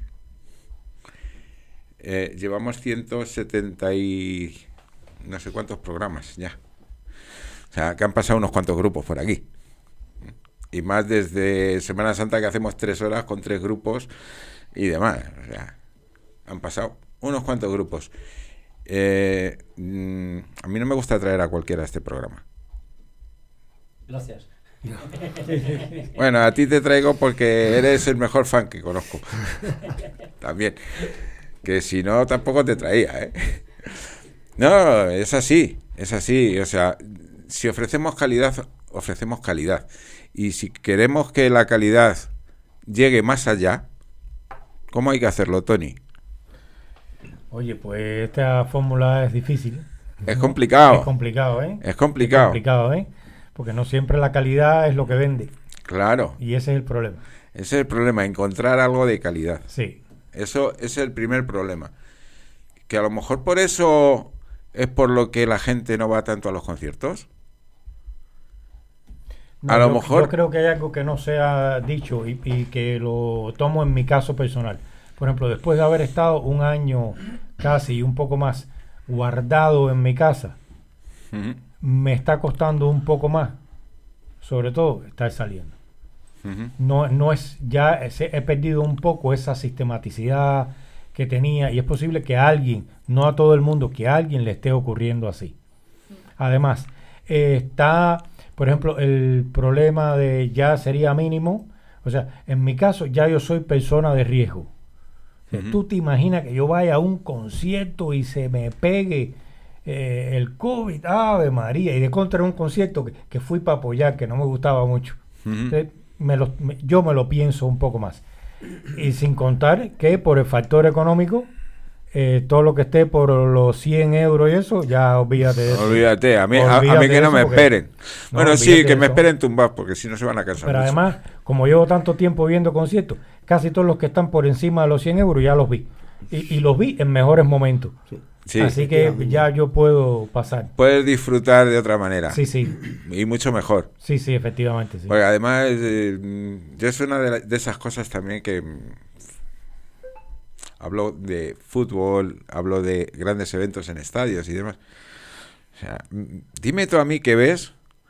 Llevamos 170 y no sé cuántos programas ya. O sea, que han pasado unos cuantos grupos por aquí. Y más desde Semana Santa, que hacemos 3 horas con 3 grupos y demás. O sea, han pasado unos cuantos grupos. A mí no me gusta traer a cualquiera a este programa. Gracias. Bueno, a ti te traigo porque eres el mejor fan que conozco. También. Que si no, tampoco te traía, ¿eh? No, es así. O sea, si ofrecemos calidad, ofrecemos calidad. Y si queremos que la calidad llegue más allá, ¿cómo hay que hacerlo, Tony? Oye, pues esta fórmula es difícil. Es complicado. Es complicado, ¿eh? Es complicado. Porque no siempre la calidad es lo que vende. Claro. Y ese es el problema. Ese es el problema, encontrar algo de calidad. Sí. Eso es el primer problema. Que a lo mejor por eso es por lo que la gente no va tanto a los conciertos. No, a lo mejor... Yo creo que hay algo que no se ha dicho y que lo tomo en mi caso personal. Por ejemplo, después de haber estado un año casi y un poco más guardado en mi casa, me está costando un poco más, sobre todo, estar saliendo. No es, ya he perdido un poco esa sistematicidad que tenía, y es posible que a alguien, no a todo el mundo, que a alguien le esté ocurriendo así. Además, está, por ejemplo, el problema de ya sería mínimo. O sea, en mi caso ya yo soy persona de riesgo. O sea, tú te imaginas que yo vaya a un concierto y se me pegue el COVID, Ave María, y de contra un concierto que fui para apoyar, que no me gustaba mucho. Entonces, yo me lo pienso un poco más. Y sin contar que por el factor económico, todo lo que esté por los 100 euros y eso, ya olvídate de eso. Olvídate, a mí que no me esperen. Bueno, sí, que me esperen tumbados, porque si no se van a cansar. Pero mucho. además, como llevo tanto tiempo viendo conciertos, casi todos los que están por encima de los 100 euros ya los vi. Y los vi en mejores momentos. Sí. Así que ya yo puedo pasar. Puedes disfrutar de otra manera. Sí. Y mucho mejor. Sí, efectivamente. Sí. Porque además, yo es una de esas cosas también que... hablo de fútbol, hablo de grandes eventos en estadios y demás. O sea, dime tú a mí qué ves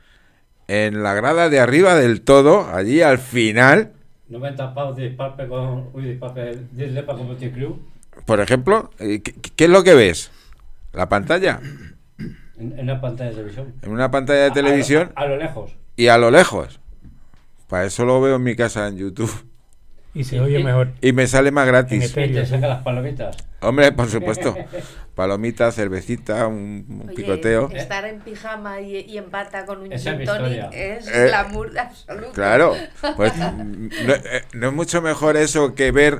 en la grada de arriba del todo, allí al final... 90 pavos de disparpe con... disparpe 10 lepas con Petit Crew. Por ejemplo, ¿qué es lo que ves? ¿La pantalla? En una pantalla de televisión. En una pantalla de televisión. A lo lejos. Y a lo lejos. Para eso lo veo en mi casa en YouTube. Y se oye mejor. Y me sale más gratis. ¿Y te saca las palomitas? Hombre, por supuesto. Palomitas, cervecita, un picoteo. Estar en pijama y en bata con un Esa gin tonic es glamour absoluto. Claro. Pues no es mucho mejor eso que ver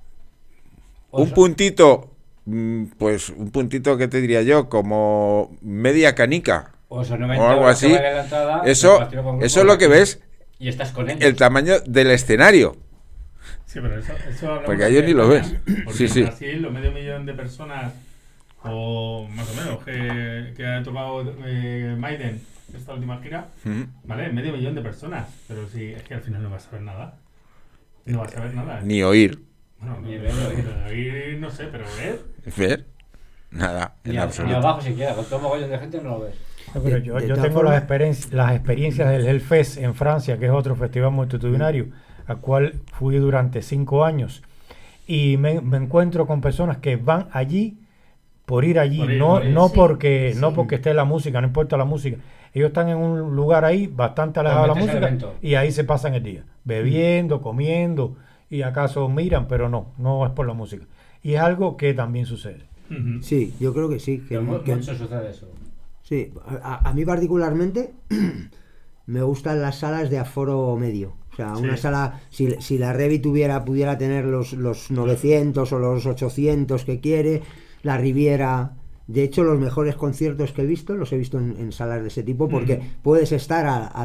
un puntito, pues un puntito que te diría yo, como media canica. O algo así. Eso es lo que ves. Y estás con ellos. El tamaño del escenario. Sí, pero eso porque ayer ni lo ves. Porque Sí. en Brasil, los 500.000 de personas, o más o menos, que han tocado Maiden, esta última gira, ¿vale? 500.000 de personas. Pero sí, es que al final no vas a ver nada. No vas a ver nada. Ni oír. Bueno, oír no sé, pero ver. ¿Ver? Nada, en absoluto. Ni abajo siquiera, con todo mogollón de gente no lo ves. Pero yo tengo las experiencias del Hellfest en Francia, que es otro festival multitudinario, al cual fui durante 5 años, y me encuentro con personas que van allí por ir allí, no porque esté la música, no importa la música. Ellos están en un lugar ahí bastante alejado de la música y ahí se pasan el día, bebiendo, comiendo, y acaso miran, pero no es por la música. Y es algo que también sucede. Sí, yo creo que sí. Que mucho sucede eso. Sí, a mí particularmente me gustan las salas de aforo medio. O sea, una sala, si la Revi pudiera tener los 900 o los 800 que quiere, la Riviera... De hecho, los mejores conciertos que he visto los he visto en salas de ese tipo, porque puedes estar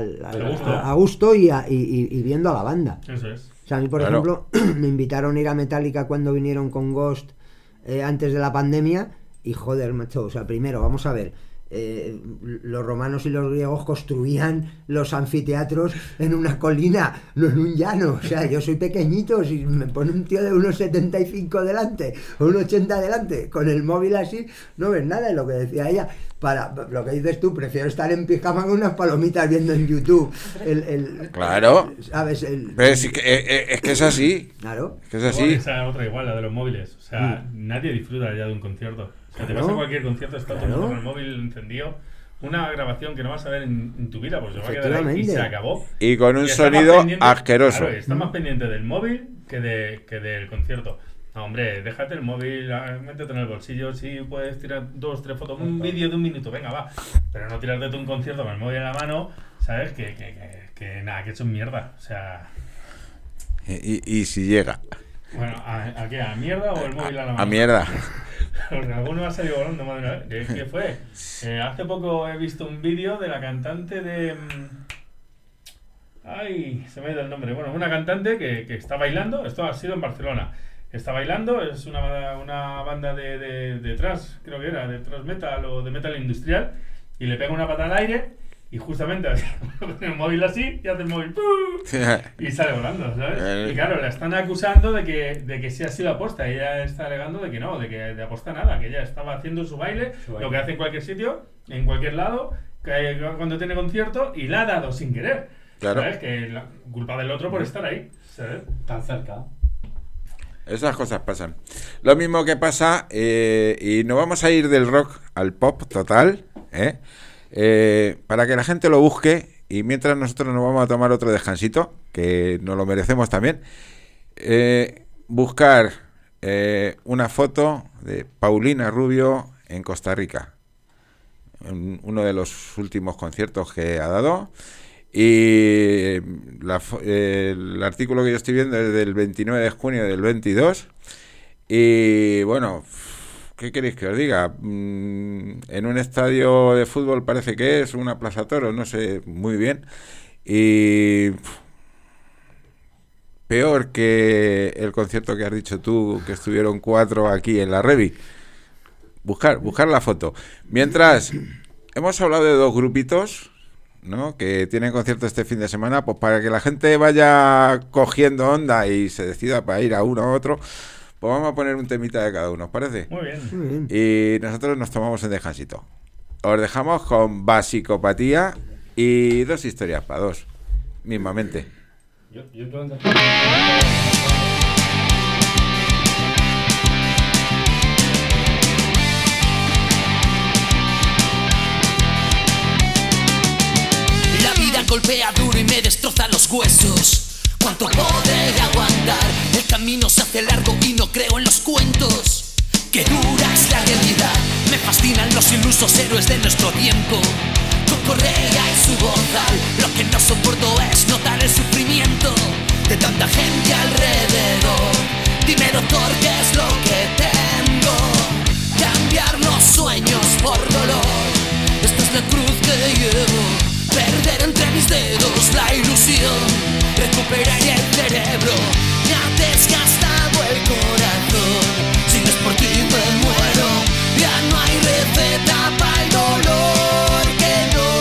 a gusto y viendo a la banda. Eso es. O sea, a mí, por ejemplo, me invitaron a ir a Metallica cuando vinieron con Ghost antes de la pandemia, y joder, macho, o sea, primero, vamos a ver, los romanos y los griegos construían los anfiteatros en una colina, no en un llano. O sea, yo soy pequeñito, si me pone un tío de 1,75 delante o 1,80 delante con el móvil así, no ves nada. Y lo que decía ella, para lo que dices tú, prefiero estar en pijama con unas palomitas viendo en YouTube claro, ¿sabes? Pero es que es así. Claro, es que es así. Esa otra igual, la de los móviles. O sea, nadie disfruta ya de un concierto. O sea, te vas a cualquier concierto, está todo el mundo con el móvil encendido. Una grabación que no vas a ver en tu vida, pues se va a quedar ahí y se acabó. Y con un sonido asqueroso. Claro, estás más pendiente del móvil que del concierto. No, hombre, déjate el móvil, métete en el bolsillo, si puedes tirar 2 o 3 fotos, un vídeo de 1 minuto, venga, va. Pero no tirarte tú un concierto con el móvil en la mano, ¿sabes? Que nada, que eso es mierda. O sea... Y si llega. Bueno, ¿a qué? ¿A mierda o el móvil a la mano? A mierda. Porque alguno ha salido volando, madre mía. ¿Qué fue? Hace poco he visto un vídeo de la cantante de... Ay, se me ha ido el nombre. Bueno, una cantante que está bailando. Esto ha sido en Barcelona. Está bailando, es una banda de thrash, creo que era, de thrash metal o de metal industrial. Y le pega una pata al aire y justamente con el móvil así y hace el móvil y sale volando, ¿sabes? Y claro, la están acusando de que sí ha sido aposta. Ella está alegando de que no, de aposta nada, que ella estaba haciendo su baile, lo que hace en cualquier sitio, en cualquier lado, cuando tiene concierto y la ha dado sin querer. Claro. ¿Sabes? Que la culpa del otro por estar ahí, ¿sabes? Tan cerca. Esas cosas pasan. Lo mismo que pasa, y nos vamos a ir del rock al pop total, para que la gente lo busque, y mientras nosotros nos vamos a tomar otro descansito, que nos lo merecemos también, buscar una foto de Paulina Rubio en Costa Rica, en uno de los últimos conciertos que ha dado. Y el artículo que yo estoy viendo es del 29 de junio del 22. Y bueno, ¿qué queréis que os diga? En un estadio de fútbol parece que es una plaza toros, no sé muy bien. Y peor que el concierto que has dicho tú, que estuvieron 4 aquí en la Revi. Buscar la foto. Mientras, hemos hablado de 2 grupitos, ¿no?, que tienen concierto este fin de semana, pues para que la gente vaya cogiendo onda y se decida para ir a uno u otro, pues vamos a poner un temita de cada uno, ¿os parece? Muy bien. Y nosotros nos tomamos un descansito. Os dejamos con Basicopatía y 2 historias para 2, mismamente. Yo pregunto. Golpea duro y me destroza los huesos. ¿Cuánto podré aguantar? El camino se hace largo y no creo en los cuentos. Qué dura es la realidad. Me fascinan los ilusos héroes de nuestro tiempo. Con Correa y su bozal. Lo que no soporto es notar el sufrimiento de tanta gente alrededor. Dime, doctor, ¿qué es lo que tengo? Cambiar los sueños por dolor. Esta es la cruz que llevo. Perder entre mis dedos la ilusión. Recuperaré el cerebro. Me ha desgastado el corazón. Si no es por ti me muero. Ya no hay receta para el dolor. Que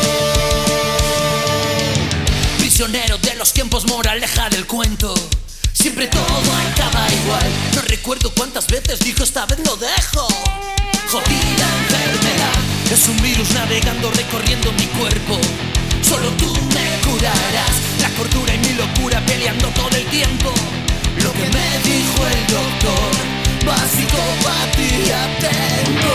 no. Prisionero de los tiempos, moraleja del cuento. Siempre todo acaba igual. No recuerdo cuántas veces dijo esta vez lo dejo. Jodida enfermedad. Es un virus navegando, recorriendo mi cuerpo. Solo tú me curarás. La cordura y mi locura peleando todo el tiempo. Lo que me dijo el doctor. Basicopatía tengo.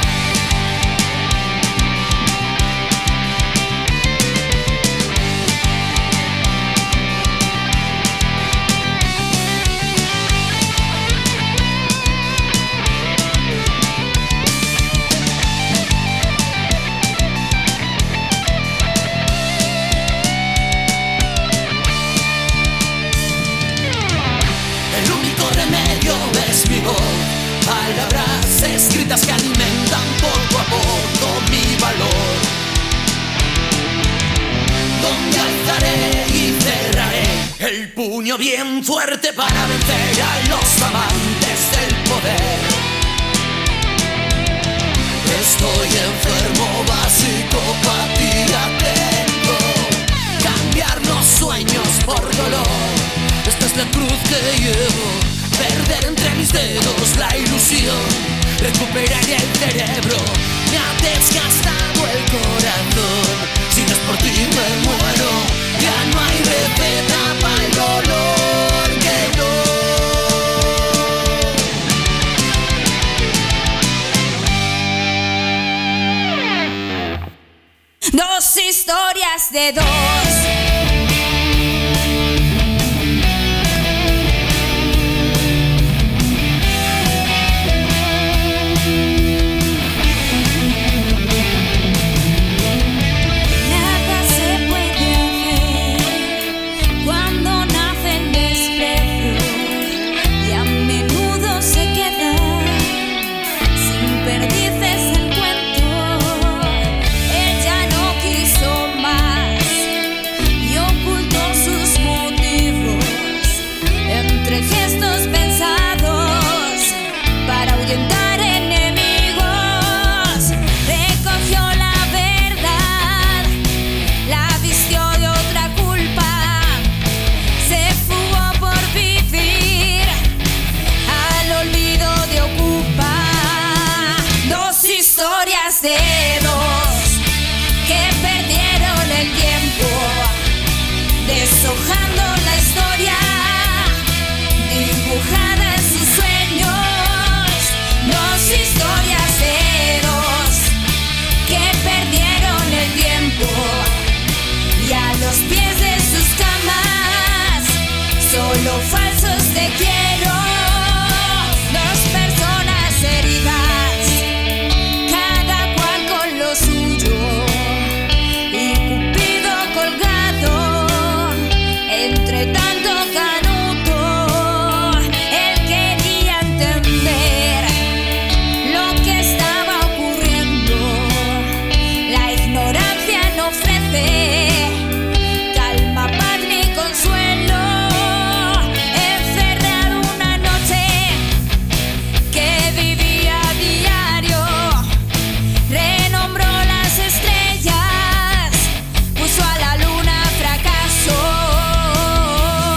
Palabras escritas que alimentan poco a poco mi valor. Donde alzaré y cerraré el puño bien fuerte para vencer a los amantes del poder. Estoy enfermo, basicopatía tengo. Cambiar los sueños por dolor. Esta es la cruz que llevo. Perder entre mis dedos la ilusión. Recuperaré el cerebro. Me ha desgastado el corazón. Si no es por ti me muero. Ya no hay receta para el dolor. Que no. 2 historias de 2. Nada se puede entre tanto canuto, él quería entender lo que estaba ocurriendo. La ignorancia no ofrece calma, paz ni consuelo. Encerrado una noche que vivía a diario, renombró las estrellas, puso a la luna fracaso.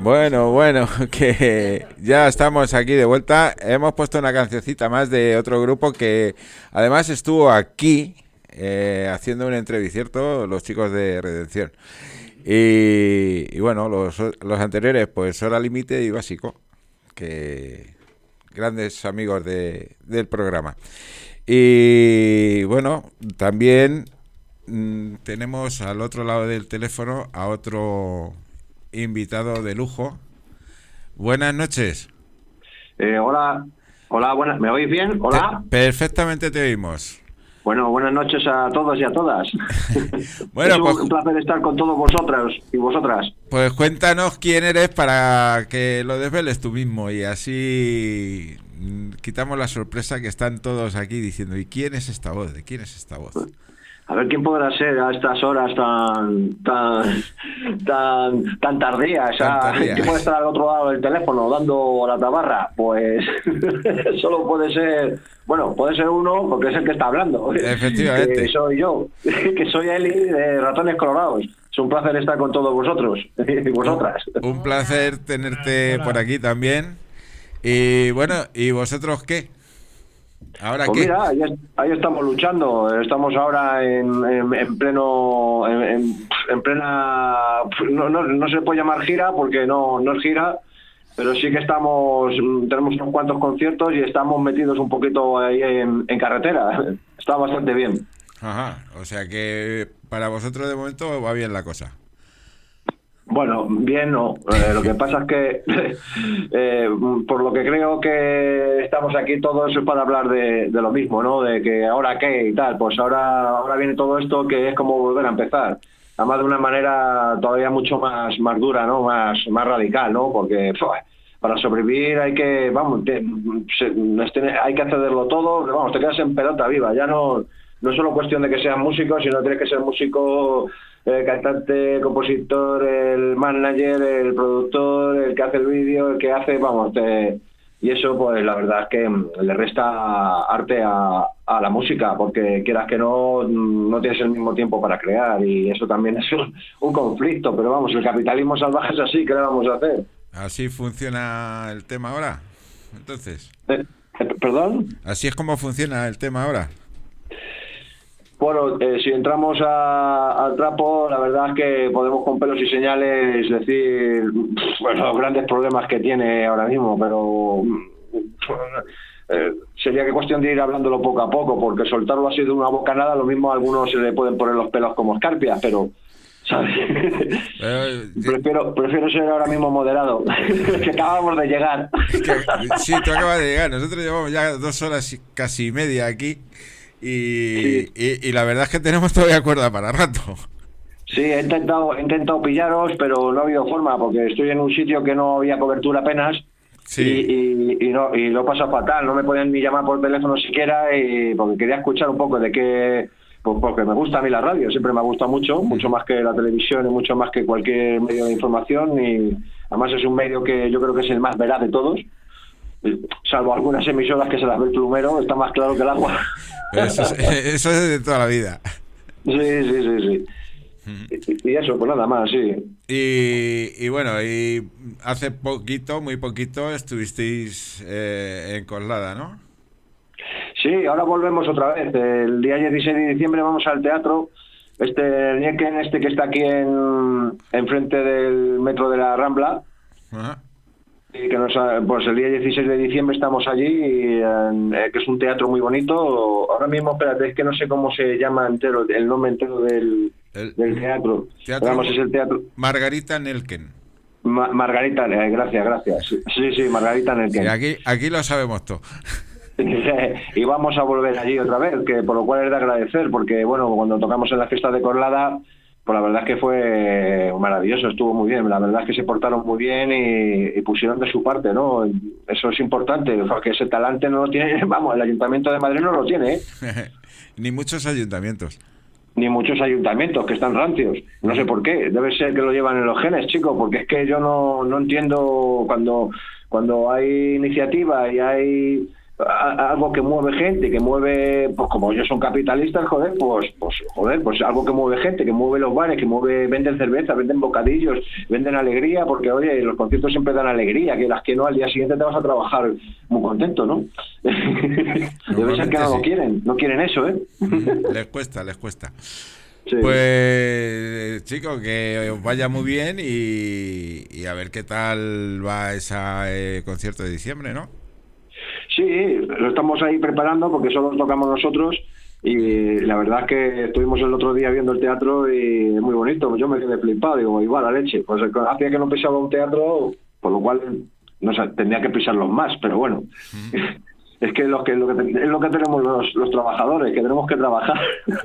Bueno, que ya estamos aquí de vuelta. Hemos puesto una cancioncita más de otro grupo que además estuvo aquí haciendo un entrevistierto, los chicos de Redención. Y bueno, los anteriores, pues Hora Límite y Básico, que grandes amigos del programa. Y bueno, también tenemos al otro lado del teléfono a otro invitado de lujo. Buenas noches. Hola, buenas. ¿Me oís bien? Hola. Perfectamente te oímos. Bueno, buenas noches a todos y a todas. Bueno, es un placer estar con todos vosotros y vosotras. Pues cuéntanos quién eres para que lo desveles tú mismo y así quitamos la sorpresa que están todos aquí diciendo ¿y quién es esta voz? ¿De quién es esta voz? A ver quién podrá ser a estas horas tan tardías. ¿Quién puede estar al otro lado del teléfono dando la tabarra? Pues solo puede ser, bueno, puede ser uno porque es el que está hablando. Efectivamente. Que soy yo, que soy Eli de Ratones Colorados. Es un placer estar con todos vosotros y vosotras. Un placer tenerte por aquí también. Y bueno, ¿y vosotros qué? ¿Ahora pues qué? Mira, ahí estamos luchando. Estamos ahora en plena no se puede llamar gira porque no es gira, pero sí que tenemos unos cuantos conciertos y estamos metidos un poquito ahí en carretera. Está bastante bien. Ajá, o sea que para vosotros de momento va bien la cosa. Bueno, bien no. Lo que pasa es que, por lo que creo que estamos aquí todos para hablar de lo mismo, ¿no? De que ahora qué y tal. Pues ahora viene todo esto que es como volver a empezar. Además de una manera todavía mucho más dura, ¿no? Más radical, ¿no? Porque para sobrevivir hay que, hay que hacerlo todo. Te quedas en pelota viva. Ya no es solo cuestión de que seas músico, sino tienes que ser músico, cantante, compositor, el manager, el productor, el que hace el vídeo, el que hace, y eso pues la verdad es que le resta arte a la música, porque quieras que no tienes el mismo tiempo para crear, y eso también es un conflicto, pero el capitalismo salvaje es así, ¿qué le vamos a hacer? ¿Así funciona el tema ahora? Entonces. ¿Perdón? ¿Así es como funciona el tema ahora? Bueno, si entramos al trapo, la verdad es que podemos con pelos y señales decir los grandes problemas que tiene ahora mismo, pero sería que cuestión de ir hablándolo poco a poco, porque soltarlo así de una bocanada, lo mismo a algunos se le pueden poner los pelos como escarpias, pero ¿sabes? Prefiero ser ahora mismo moderado, que acabamos de llegar. Sí, tú acabas de llegar, nosotros llevamos ya 2 horas casi media aquí. Y la verdad es que tenemos todavía cuerda para rato. Sí, he intentado pillaros, pero no ha habido forma, porque estoy en un sitio que no había cobertura apenas. Sí. Y lo he pasado fatal, no me podían ni llamar por teléfono siquiera, porque quería escuchar un poco de qué, pues porque me gusta a mí la radio, siempre me ha gustado mucho más que la televisión y mucho más que cualquier medio de información, y además es un medio que yo creo que es el más veraz de todos. Salvo algunas emisoras que se las ve el plumero, está más claro que el agua. Eso es de toda la vida. Sí. Y eso, pues nada más, sí. Y bueno, y hace muy poquito, estuvisteis en Coslada, ¿no? Sí, ahora volvemos otra vez. El día 16 de diciembre vamos al teatro. El Nieken, que está aquí enfrente del metro de la Rambla. Ajá. Y que pues el día 16 de diciembre estamos allí, que es un teatro muy bonito. Ahora mismo, espérate, es que no sé cómo se llama entero, el nombre entero del teatro. Vamos, es el teatro Margarita Nelken. Margarita, gracias. Sí, Margarita Nelken. Sí, aquí lo sabemos todo. Y vamos a volver allí otra vez, que por lo cual es de agradecer, porque bueno, cuando tocamos en la fiesta de Coslada, pues la verdad es que fue maravilloso, estuvo muy bien. La verdad es que se portaron muy bien y pusieron de su parte, ¿no? Eso es importante, porque ese talante no lo tiene, el Ayuntamiento de Madrid no lo tiene, ¿eh? Ni muchos ayuntamientos. Ni muchos ayuntamientos, que están rancios. No sé por qué, debe ser que lo llevan en los genes, chicos, porque es que yo no entiendo cuando hay iniciativa y hay algo que mueve gente, que mueve, pues como ellos son capitalistas, pues algo que mueve gente, que mueve los bares, venden cerveza, venden bocadillos, venden alegría, porque oye, los conciertos siempre dan alegría, que las que no, al día siguiente te vas a trabajar muy contento, ¿no? Debe ser que no lo quieren, no quieren eso, ¿eh? Les cuesta. Sí. Pues chicos, que os vaya muy bien y a ver qué tal va ese concierto de diciembre, ¿no? Sí, lo estamos ahí preparando porque solo nos tocamos nosotros y la verdad es que estuvimos el otro día viendo el teatro y es muy bonito. Yo me quedé flipado, digo, igual la leche. Pues hacía que no pisaba un teatro, por lo cual no sé, tendría que pisarlos más, pero bueno. Es que es lo que tenemos los trabajadores, que tenemos que trabajar.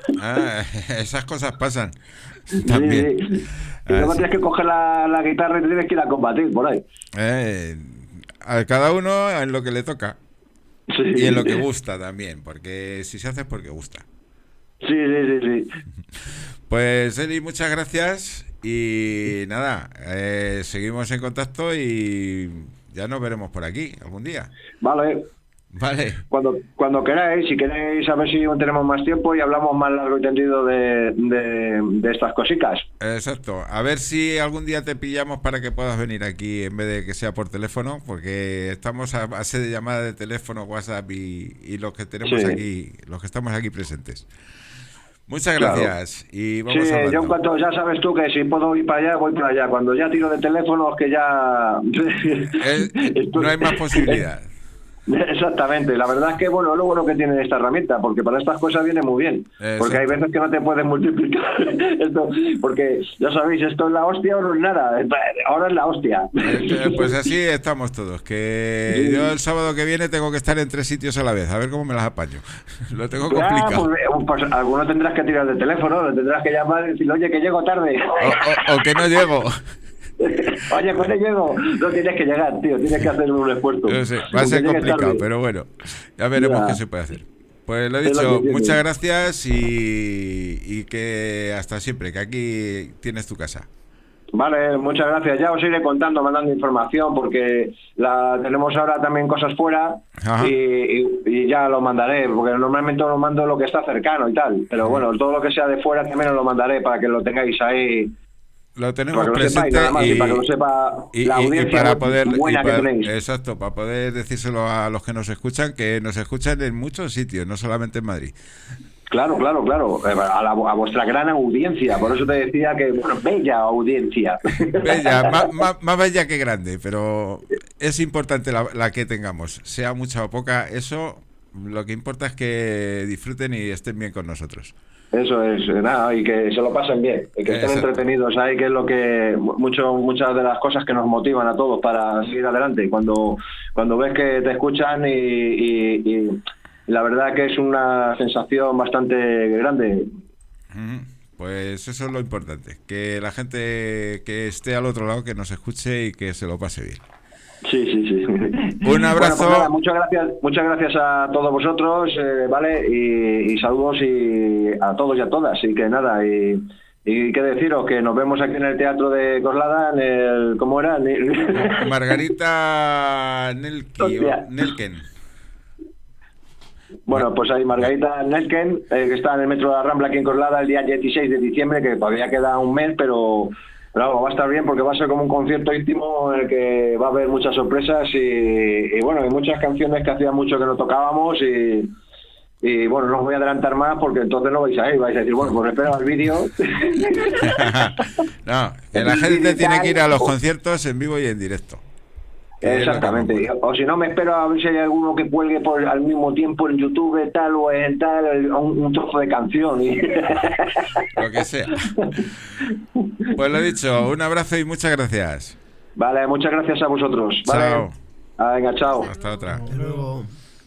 Esas cosas pasan también. Sí. Y luego tienes que coger la guitarra y tienes que ir a combatir por ahí. A cada uno en lo que le toca. Sí. Y en lo que gusta también, porque si se hace es porque gusta. Sí. Pues Eli, muchas gracias y nada, seguimos en contacto y ya nos veremos por aquí algún día. Vale. Cuando queráis, si queréis, a ver si tenemos más tiempo y hablamos más largo y tendido de estas cositas. Exacto. A ver si algún día te pillamos para que puedas venir aquí en vez de que sea por teléfono, porque estamos a base de llamadas de teléfono, WhatsApp y los que tenemos aquí, los que estamos aquí presentes. Muchas gracias. Y vamos hablando. Yo en cuanto, ya sabes tú que si puedo ir para allá, voy para allá. Cuando ya tiro de teléfono, es que ya... no hay más posibilidad. Exactamente, la verdad es que bueno, es lo bueno que tiene esta herramienta, porque para estas cosas viene muy bien. Porque hay veces que no te puedes multiplicar esto, porque ya sabéis, esto es la hostia o no es nada, ahora es la hostia. Pues así estamos todos, que yo el sábado que viene tengo que estar en 3 sitios a la vez, a ver cómo me las apaño. Lo tengo complicado. Pues alguno tendrás que tirar de teléfono, lo tendrás que llamar y decir, oye, que llego tarde. O que no llego. Oye, cuando llego, no tienes que llegar, tío, tienes que hacer un esfuerzo. No sé, va a ser complicado, pero bueno, ya veremos qué se puede hacer. Pues lo he dicho, muchas gracias y que hasta siempre, que aquí tienes tu casa. Vale, muchas gracias. Ya os iré contando, mandando información, porque tenemos ahora también cosas fuera y ya lo mandaré, porque normalmente os mando lo que está cercano y tal, pero bueno, todo lo que sea de fuera también os lo mandaré para que lo tengáis ahí. Lo tenemos presente y para que lo sepa la audiencia para poder buena que tenéis. Exacto, para poder decírselo a los que nos escuchan en muchos sitios, no solamente en Madrid. Claro, a vuestra gran audiencia, por eso te decía que, bueno, bella audiencia. Bella, más bella que grande, pero es importante la que tengamos, sea mucha o poca, eso lo que importa es que disfruten y estén bien con nosotros. Eso es, nada, y que se lo pasen bien, y que estén entretenidos ahí, que es lo que muchas de las cosas que nos motivan a todos para seguir adelante. Cuando ves que te escuchan y la verdad que es una sensación bastante grande. Pues eso es lo importante, que la gente que esté al otro lado, que nos escuche y que se lo pase bien. Sí. Un abrazo. Bueno, pues nada, muchas gracias a todos vosotros, ¿vale? Y saludos a todos y a todas. Y que nada, y qué deciros, que nos vemos aquí en el Teatro de Coslada, ¿cómo era? Margarita Nelken. Bueno, pues hay Margarita Nelken, que está en el Metro de la Rambla aquí en Coslada el día 16 de diciembre, que todavía queda un mes, pero va a estar bien porque va a ser como un concierto íntimo en el que va a haber muchas sorpresas y bueno, hay muchas canciones que hacía mucho que no tocábamos y bueno, no os voy a adelantar más porque entonces no vais a decir, bueno, pues espero al vídeo. No, que la gente tiene que ir a los conciertos en vivo y en directo. Exactamente, o si no me espero a ver si hay alguno que cuelgue al mismo tiempo en YouTube tal o en tal un trozo de canción lo que sea. Pues lo he dicho, un abrazo y muchas gracias. Vale, muchas gracias a vosotros. Chao. Vale. Venga, chao. Hasta otra. Hasta luego.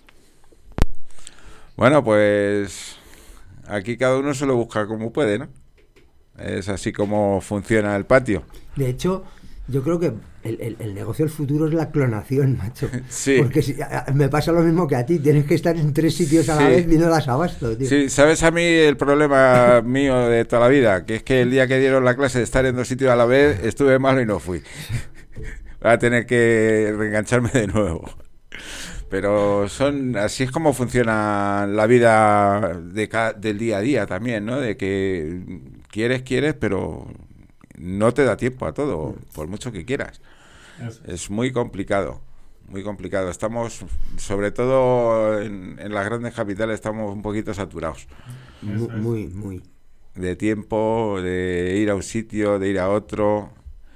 Bueno, pues aquí cada uno se lo busca como puede, ¿no? Es así como funciona el patio. De hecho, yo creo que el negocio del futuro es la clonación, macho. Sí. Porque me pasa lo mismo que a ti, tienes que estar en 3 sitios a la vez y no das abasto, tío. Sí, ¿sabes a mí el problema mío de toda la vida? Que es que el día que dieron la clase de estar en 2 sitios a la vez, estuve malo y no fui. Voy a tener que reengancharme de nuevo. Pero así es como funciona la vida del día a día también, ¿no? De que quieres, pero no te da tiempo a todo, por mucho que quieras. Es muy complicado, muy complicado. Estamos, sobre todo en las grandes capitales, estamos un poquito saturados. Muy. De tiempo, de ir a un sitio, de ir a otro...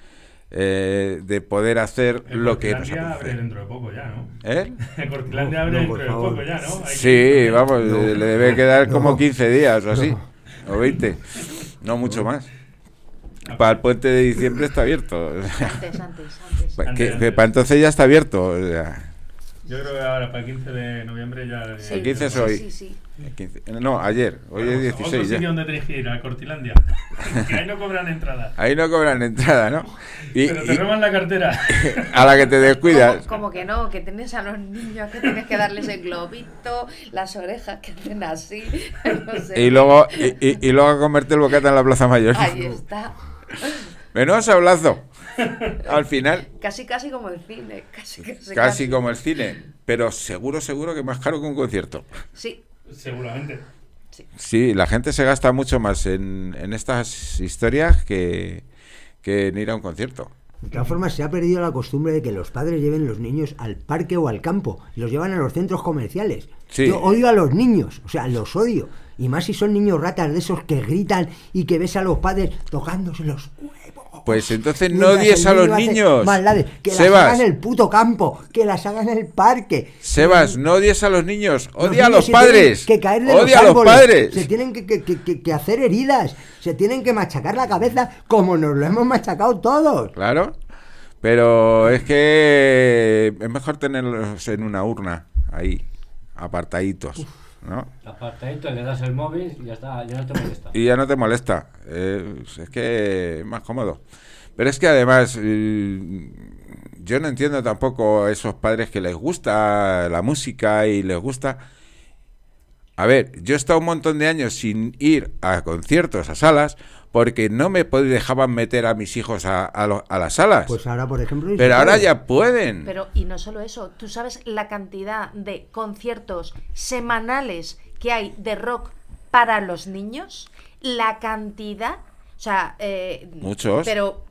de poder hacer lo que nos Cortilandia apetece. abre dentro de poco ya, ¿no? ¿Eh? Cortilandia abre dentro de poco ya, ¿no? Sí, vamos, le debe quedar como 15 días o así, o 20, no mucho más. Para el puente de diciembre está abierto. Antes. Que para entonces ya está abierto. O sea. Yo creo que ahora para el 15 de noviembre ya... El 15 es hoy. Sí. El 15, no, ayer. Hoy es 16 otro ya. sitio donde tenéis que ir, a Cortilandia. Que ahí no cobran entrada. Ahí no cobran entrada, ¿no? Pero te roban la cartera. A la que te descuidas. Como que no, que tienes a los niños que tienes que darles el globito, las orejas que hacen así, no sé. Y luego a comerte el bocata en la Plaza Mayor. Ahí está. Menudo sablazo. Al final. Casi como el cine. Casi como el cine. Pero seguro que más caro que un concierto. Sí. Seguramente. Sí, la gente se gasta mucho más en estas historias que en ir a un concierto. De todas formas, se ha perdido la costumbre de que los padres lleven los niños al parque o al campo y los llevan a los centros comerciales. Sí. Yo odio a los niños, o sea, los odio. Y más si son niños ratas de esos que gritan y que ves a los padres tocándose los huevos. Pues entonces no odies a los niños. Maldades, que las hagan en el puto campo, que las hagan en el parque. Sebas, no odies a los niños, Los odia a niños los padres. se tienen que caer de Odia a los los árboles, padres. se tienen que hacer heridas, se tienen que machacar la cabeza como nos lo hemos machacado todos. Claro, pero es que es mejor tenerlos en una urna, ahí, apartaditos, ¿no? Apartadito, le das el móvil y ya está, ya no te molesta. Y ya no te molesta, es que es más cómodo. Pero es que además, yo no entiendo tampoco a esos padres que les gusta la música y les gusta... A ver, yo he estado un montón de años sin ir a conciertos, a salas, porque no me dejaban meter a mis hijos a las salas. Pues ahora, por ejemplo... Pero ahora ya pueden. Pero, y no solo eso, tú sabes la cantidad de conciertos semanales que hay de rock para los niños, la cantidad, o sea... muchos.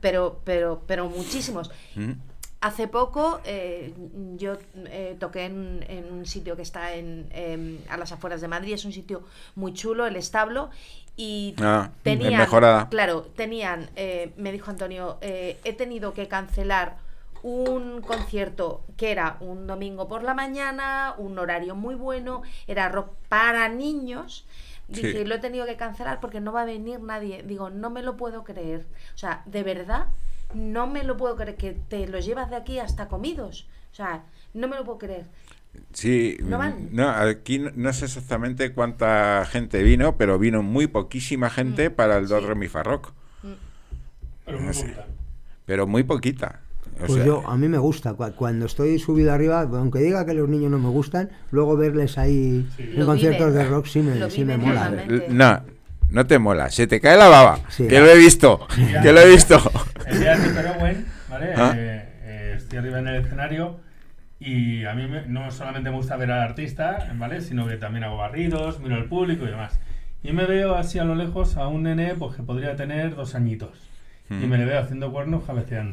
Pero muchísimos. Hace poco yo toqué en un sitio que está a las afueras de Madrid, es un sitio muy chulo, el establo, y tenían, mejorada. Claro, tenían, me dijo Antonio, he tenido que cancelar un concierto que era un domingo por la mañana, un horario muy bueno, era rock para niños. Dice, Sí. lo he tenido que cancelar porque no va a venir nadie. Digo, no me lo puedo creer. O sea, de verdad, no me lo puedo creer, que te los llevas de aquí hasta comidos. O sea, no me lo puedo creer. Sí, ¿No van? no, aquí no sé exactamente cuánta gente vino, pero vino muy poquísima gente para el Do Re Mi Fa Rock. Pero muy poquita. Pero muy poquita. O Pues sea, a mí me gusta, cuando estoy subido arriba, aunque diga que los niños no me gustan, luego verles ahí en Lo conciertos vive. de rock sí me mola. no te mola, se te cae la baba. Sí. Que lo he visto, que lo he visto. El día de Super Owen, ¿vale? ¿Ah? Estoy arriba en el escenario y a mí no solamente me gusta ver al artista, ¿vale? Sino que también hago barridos, miro al público y demás. Y me veo así a lo lejos a un nene pues, que podría tener 2 añitos. Y me le veo haciendo cuernos cabeceando.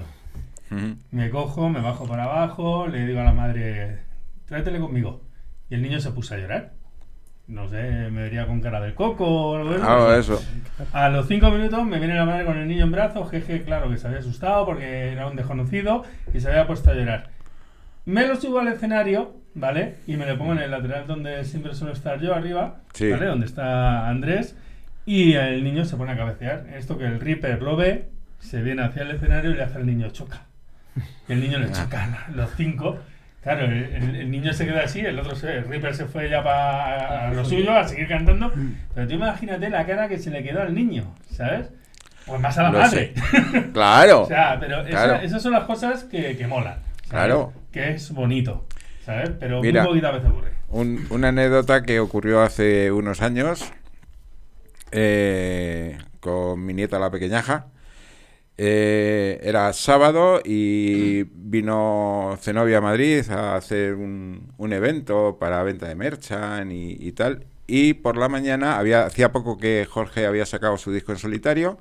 Me cojo, me bajo para abajo, le digo a la madre, tráetele conmigo. Y el niño se puso a llorar. No sé, me vería con cara del coco o algo de eso. Algo de eso. A los 5 minutos me viene la madre con el niño en brazos, jeje, claro que se había asustado porque era un desconocido y se había puesto a llorar. Me lo subo al escenario, ¿vale? Y me le pongo en el lateral donde siempre suelo estar yo, arriba, Sí. ¿vale? Donde está Andrés. Y el niño se pone a cabecear. Esto que el Reaper lo ve, se viene hacia el escenario y le hace al niño choca. Y el niño le choca los 5. Claro, el niño se queda así, el Reaper se fue ya para lo suyo, a seguir cantando. Pero tú imagínate la cara que se le quedó al niño, ¿sabes? Pues más a la Lo madre. sé. Claro. O sea, pero Claro. esas son las cosas que molan. ¿sabes? Claro. Que es bonito, ¿sabes? Pero Mira, muy poquita vez ocurre. Una anécdota que ocurrió hace unos años con mi nieta la pequeñaja. Era sábado y vino Zenobia a Madrid a hacer un evento para venta de merchan y tal. Y por la mañana, hacía poco que Jorge había sacado su disco en solitario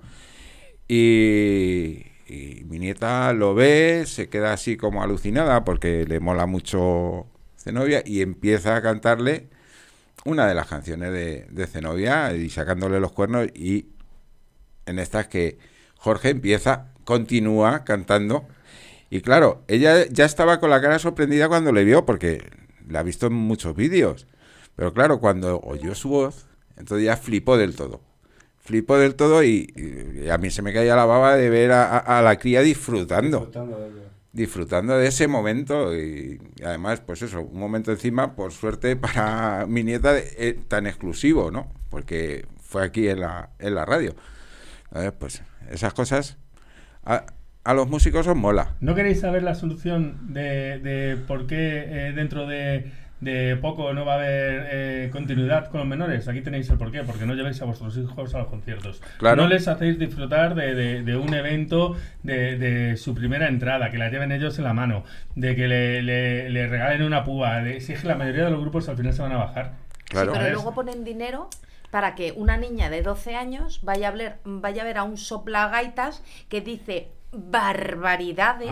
y mi nieta lo ve, se queda así como alucinada porque le mola mucho Zenobia y empieza a cantarle una de las canciones de Zenobia y sacándole los cuernos, y en estas que Jorge continúa cantando, y claro, ella ya estaba con la cara sorprendida cuando le vio, porque la ha visto en muchos vídeos, pero claro, cuando oyó su voz, entonces ya flipó del todo y a mí se me caía la baba de ver a la cría disfrutando de ese momento, y además, pues eso, un momento encima, por suerte para mi nieta, tan exclusivo, ¿no? Porque fue aquí en la radio. Pues esas cosas a los músicos os mola. ¿No queréis saber la solución de por qué dentro de poco no va a haber continuidad con los menores? Aquí tenéis el porqué, porque no lleváis a vuestros hijos a los conciertos. Claro. No les hacéis disfrutar de un evento, de su primera entrada, que la lleven ellos en la mano, de que le regalen una púa. Si es que la mayoría de los grupos al final se van a bajar. Claro. Sí, pero luego ponen dinero para que una niña de 12 años vaya a ver a un soplagaitas que dice barbaridades,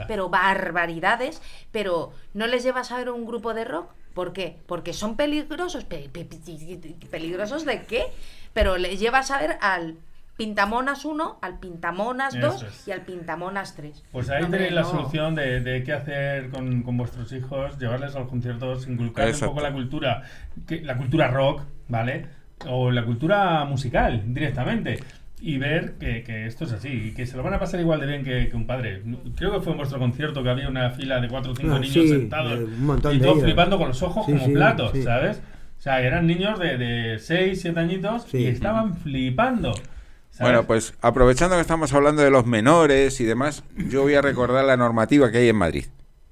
pero no les llevas a ver un grupo de rock. ¿Por qué? Porque son peligrosos. ¿Peligrosos de qué? Pero les llevas a ver al Pintamonas 1, al Pintamonas 2 y al Pintamonas 3. Pues ahí tenéis la solución de qué hacer con vuestros hijos, llevarles a los conciertos, inculcarles un poco la cultura rock, ¿vale? O la cultura musical directamente, y ver que esto es así y que se lo van a pasar igual de bien que un padre. Creo que fue en vuestro concierto que había una fila de 4 o 5 niños sentados y todos flipando con los ojos como platos, ¿sabes? O sea, eran niños de 6, 7 añitos y estaban flipando, ¿sabes? Bueno, pues aprovechando que estamos hablando de los menores y demás, yo voy a recordar la normativa que hay en Madrid.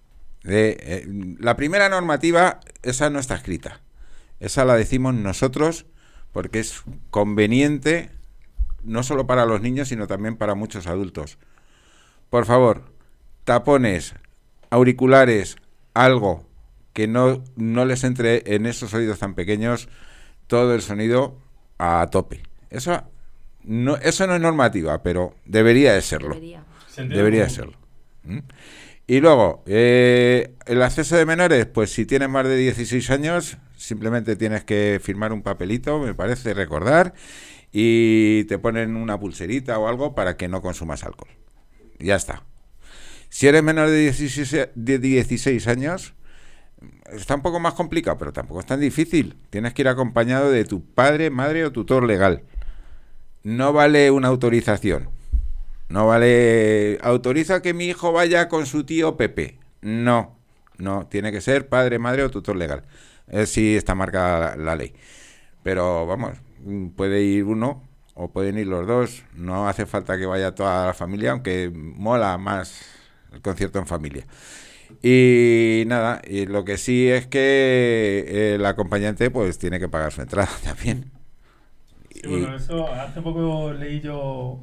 La primera normativa, esa no está escrita, esa la decimos nosotros porque es conveniente no solo para los niños, sino también para muchos adultos. Por favor, tapones, auriculares, algo que no les entre en esos oídos tan pequeños todo el sonido a tope. Eso no es normativa, pero debería de serlo. Debería de serlo. Y luego, el acceso de menores, pues si tienes más de 16 años, simplemente tienes que firmar un papelito, me parece recordar, y te ponen una pulserita o algo para que no consumas alcohol. Ya está. Si eres menor de 16 años, está un poco más complicado, pero tampoco es tan difícil. Tienes que ir acompañado de tu padre, madre o tutor legal. No vale una autorización. No vale, autoriza que mi hijo vaya con su tío Pepe. No, tiene que ser padre, madre o tutor legal. Sí está marcada la ley. Pero vamos, puede ir uno o pueden ir los dos. No hace falta que vaya toda la familia, aunque mola más el concierto en familia. Y nada, y lo que sí es que el acompañante pues tiene que pagar su entrada también. Sí, bueno, eso hace poco leí yo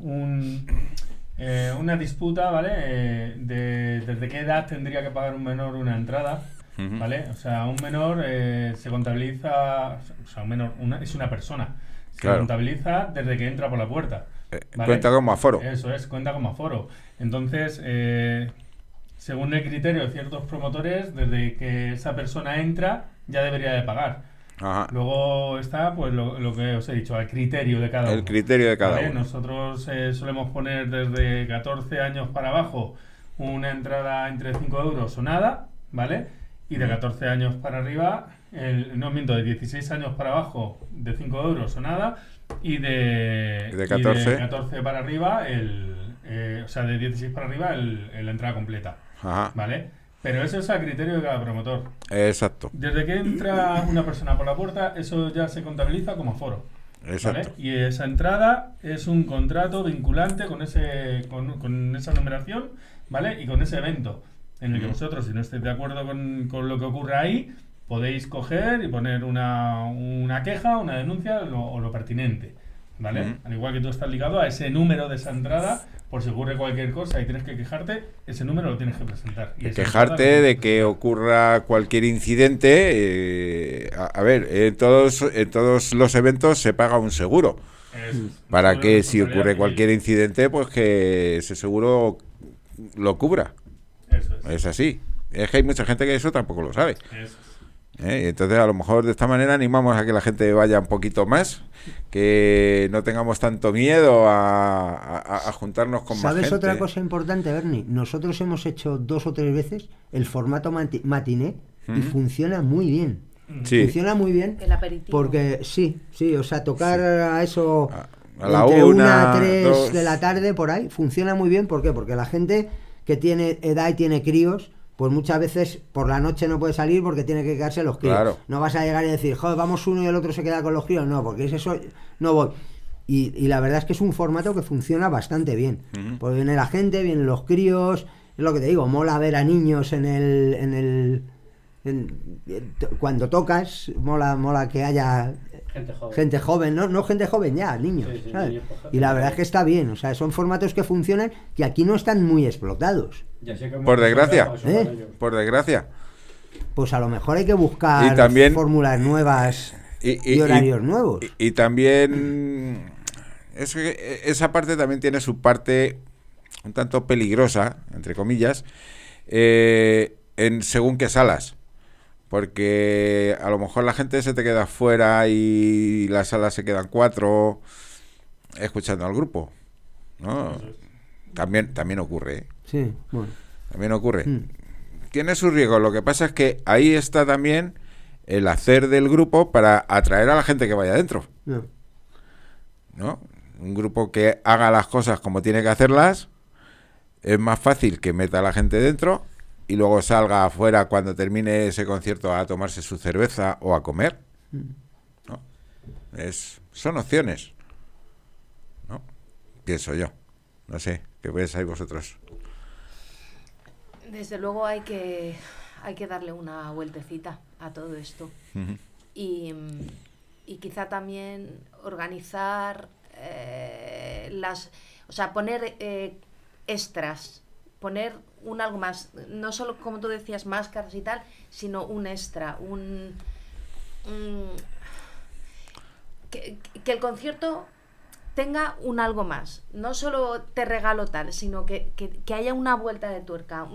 una disputa, ¿vale? Desde qué edad tendría que pagar un menor una entrada, ¿vale? O sea, un menor se contabiliza, o sea, un menor es una persona, se contabiliza desde que entra por la puerta, ¿vale? Cuenta como aforo. Eso es, cuenta como aforo. Entonces, según el criterio de ciertos promotores, desde que esa persona entra, ya debería de pagar. Ajá. Luego está pues lo que os he dicho, al criterio de cada uno. El criterio de cada ¿vale? uno. Nosotros solemos poner desde 14 años para abajo una entrada entre 5 euros o nada, ¿vale? Y de 14 años para arriba, de 16 años para abajo de 5 euros o nada, y de 14 para arriba, o sea, de 16 para arriba la entrada completa. Ajá. ¿Vale? Pero eso es a criterio de cada promotor. Exacto. Desde que entra una persona por la puerta, eso ya se contabiliza como aforo. Exacto. ¿Vale? Y esa entrada es un contrato vinculante con esa numeración, ¿vale? Y con ese evento, en el que vosotros, si no estáis de acuerdo con lo que ocurre ahí, podéis coger y poner una queja, una denuncia o lo pertinente, ¿vale? Al igual que tú estás ligado a ese número de esa entrada, por si ocurre cualquier cosa y tienes que quejarte, ese número lo tienes que presentar. Y quejarte de que ocurra cualquier incidente. A ver, en todos los eventos se paga un seguro. Para que si ocurre cualquier incidente, pues que ese seguro lo cubra. Eso es así. Es que hay mucha gente que eso tampoco lo sabe. Eso es. Entonces a lo mejor de esta manera animamos a que la gente vaya un poquito más, que no tengamos tanto miedo a juntarnos con más gente. ¿Sabes otra cosa importante, Bernie? Nosotros hemos hecho 2 o 3 veces el formato matiné y funciona muy bien. Sí. Funciona muy bien el aperitivo. Porque sí, o sea, tocar a eso a la entre 1 a 3 2 de la tarde por ahí funciona muy bien. ¿Por qué? Porque la gente que tiene edad y tiene críos, pues muchas veces por la noche no puede salir porque tiene que quedarse los críos. Claro. No vas a llegar y decir, joder, vamos uno y el otro se queda con los críos. No, porque es eso, no voy. Y la verdad es que es un formato que funciona bastante bien. Porque viene la gente, vienen los críos. Es lo que te digo, mola ver a niños cuando tocas, mola que haya gente joven, no gente joven ya, niños, Sí, ¿sabes? niños, Y la verdad es que está bien, o sea, son formatos que funcionan, que aquí no están muy explotados. Por desgracia, por desgracia. Pues a lo mejor hay que buscar Y también, fórmulas nuevas y horarios nuevos. Y también esa parte también tiene su parte un tanto peligrosa, entre comillas, en según qué salas. Porque a lo mejor la gente se te queda fuera y las salas se quedan 4 escuchando al grupo, ¿no? También ocurre, ¿eh? Sí, bueno. También ocurre. Tiene su riesgo. Lo que pasa es que ahí está también el hacer del grupo para atraer a la gente que vaya adentro, ¿no? Un grupo que haga las cosas como tiene que hacerlas es más fácil que meta a la gente dentro y luego salga afuera cuando termine ese concierto a tomarse su cerveza o a comer, ¿no? Son opciones, ¿no? Pienso yo. No sé, ¿qué pensáis vosotros? Desde luego hay que darle una vueltecita a todo esto. Y quizá también organizar o sea, poner extras, poner un algo más, no solo como tú decías máscaras y tal, sino un extra, que el concierto tenga un algo más, no solo te regalo tal, sino que haya una vuelta de tuerca,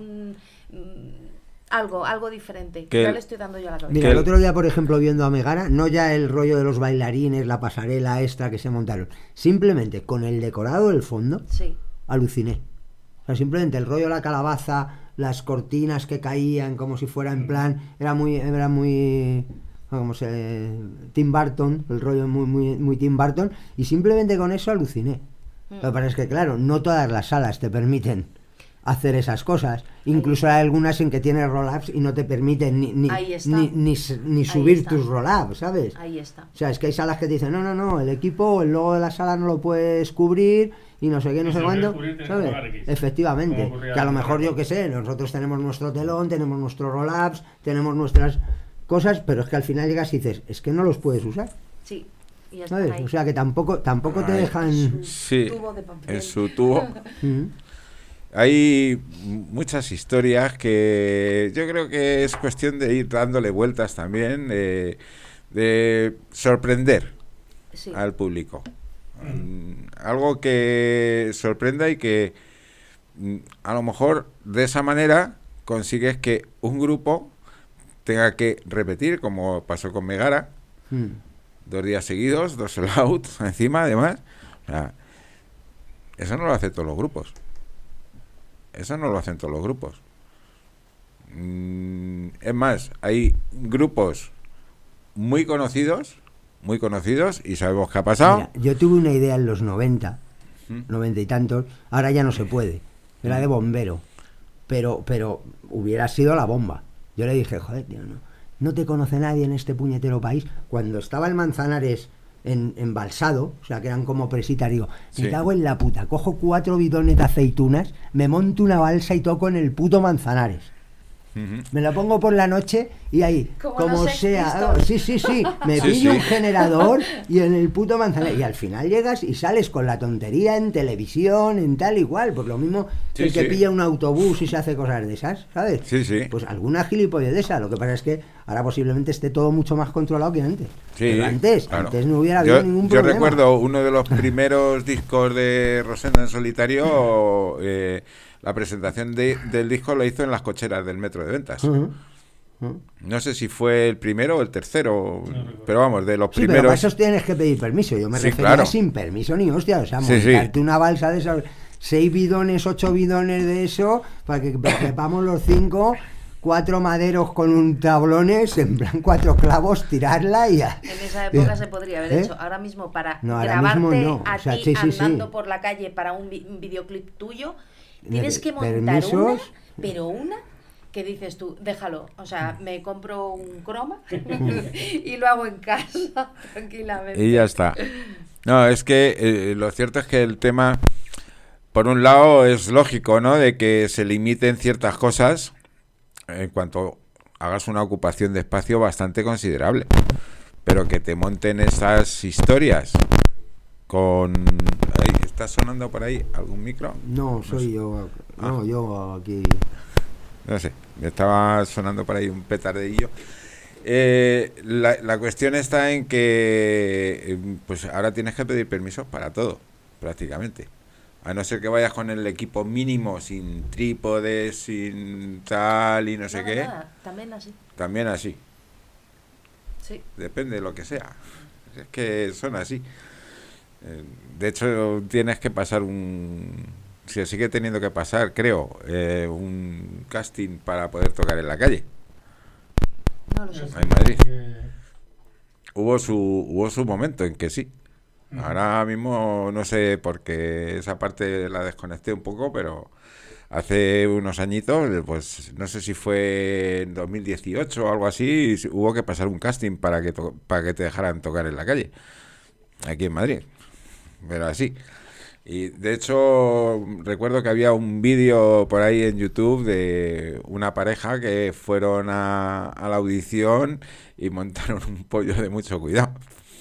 algo diferente. Ya le estoy dando yo la cabeza. Mira, el otro día, por ejemplo, viendo a Megara, no ya el rollo de los bailarines, la pasarela extra que se montaron, simplemente con el decorado del fondo, aluciné. O sea, simplemente el rollo de la calabaza, las cortinas que caían como si fuera en plan, era muy como Tim Burton, el rollo muy Tim Burton, y simplemente con eso aluciné. Lo que pasa es que, claro, no todas las salas te permiten hacer esas cosas. Incluso hay algunas en que tienes roll-ups y no te permiten ni subir tus roll-ups, ¿sabes? Ahí está. O sea, es que hay salas que te dicen, no, el equipo, el logo de la sala no lo puedes cubrir y no sé qué, no sé cuándo, ¿sabes? Efectivamente, que a lo mejor, yo qué sé, nosotros tenemos nuestro telón, tenemos nuestros roll-ups, tenemos nuestras cosas, pero es que al final llegas y dices, es que no los puedes usar. Sí. Y ¿sabes? O sea, que tampoco te dejan... En su tubo. Hay muchas historias que yo creo que es cuestión de ir dándole vueltas también, de sorprender al público. Algo que sorprenda y que a lo mejor de esa manera consigues que un grupo tenga que repetir, como pasó con Megara, 2 días seguidos, 2 sell-outs encima, además. O sea, eso no lo hacen todos los grupos. Eso no lo hacen todos los grupos. Es más, hay grupos muy conocidos y sabemos qué ha pasado. Mira, yo tuve una idea en los 90 y tantos, ahora ya no se puede, era de bombero, pero hubiera sido la bomba. Yo le dije, joder, tío, no te conoce nadie en este puñetero país. Cuando estaba el Manzanares embalsado, o sea, que eran como presitas, digo, me cago en la puta, cojo 4 bidones de aceitunas, me monto una balsa y toco en el puto Manzanares. Me lo pongo por la noche y ahí, como los sea, sexistas. sí, me pillo un generador y en el puto Manzanares. Y al final llegas y sales con la tontería en televisión, en tal igual. Pues lo mismo Sí, el que sí. pilla un autobús y se hace cosas de esas, ¿sabes? Sí, sí. Pues alguna gilipollez de esa. Lo que pasa es que ahora posiblemente esté todo mucho más controlado que antes. Sí, Pero antes claro. no hubiera habido ningún problema. Yo recuerdo uno de los primeros discos de Rosenda en solitario, la presentación del disco lo hizo en las cocheras del Metro de Ventas. No sé si fue el primero o el tercero, pero vamos, de los Sí, pero primeros. para eso tienes que pedir permiso. Yo me Sí, refería claro. sin permiso ni hostia. O sea, Sí, sí. montarte una balsa de esos 6 bidones, 8 bidones de eso, para que sepamos los 5, 4 maderos con un tablones, en plan 4 clavos, tirarla y ya. En esa época se podría haber hecho. Ahora mismo, para No, ahora grabarte mismo no. a O sea, ti sí, sí, andando sí. por la calle para un videoclip tuyo, tienes que montar Permisos. una, pero una que dices tú, déjalo, o sea, me compro un croma y lo hago en casa tranquilamente. Y ya está. No, es que lo cierto es que el tema, por un lado, es lógico, ¿no? De que se limiten ciertas cosas en cuanto hagas una ocupación de espacio bastante considerable. Pero que te monten esas historias con... Ahí, ¿está sonando por ahí algún micro? No, soy sé. yo. No, yo aquí. No sé, me estaba sonando por ahí un petardillo. La cuestión está en que pues ahora tienes que pedir permisos para todo, prácticamente. A no ser que vayas con el equipo mínimo, sin trípodes, sin tal y no sé qué. Nada, también así. También así. Sí. Depende de lo que sea. Es que son así. De hecho, tienes que pasar se sigue teniendo que pasar, creo, un casting para poder tocar en la calle. No lo sé. En Madrid. Hubo su momento en que sí. Ahora mismo no sé, porque esa parte la desconecté un poco, pero hace unos añitos, pues no sé si fue en 2018 o algo así, hubo que pasar un casting para que te dejaran tocar en la calle, aquí en Madrid. Pero así. Y de hecho recuerdo que había un vídeo por ahí en YouTube de una pareja que fueron a la audición y montaron un pollo de mucho cuidado.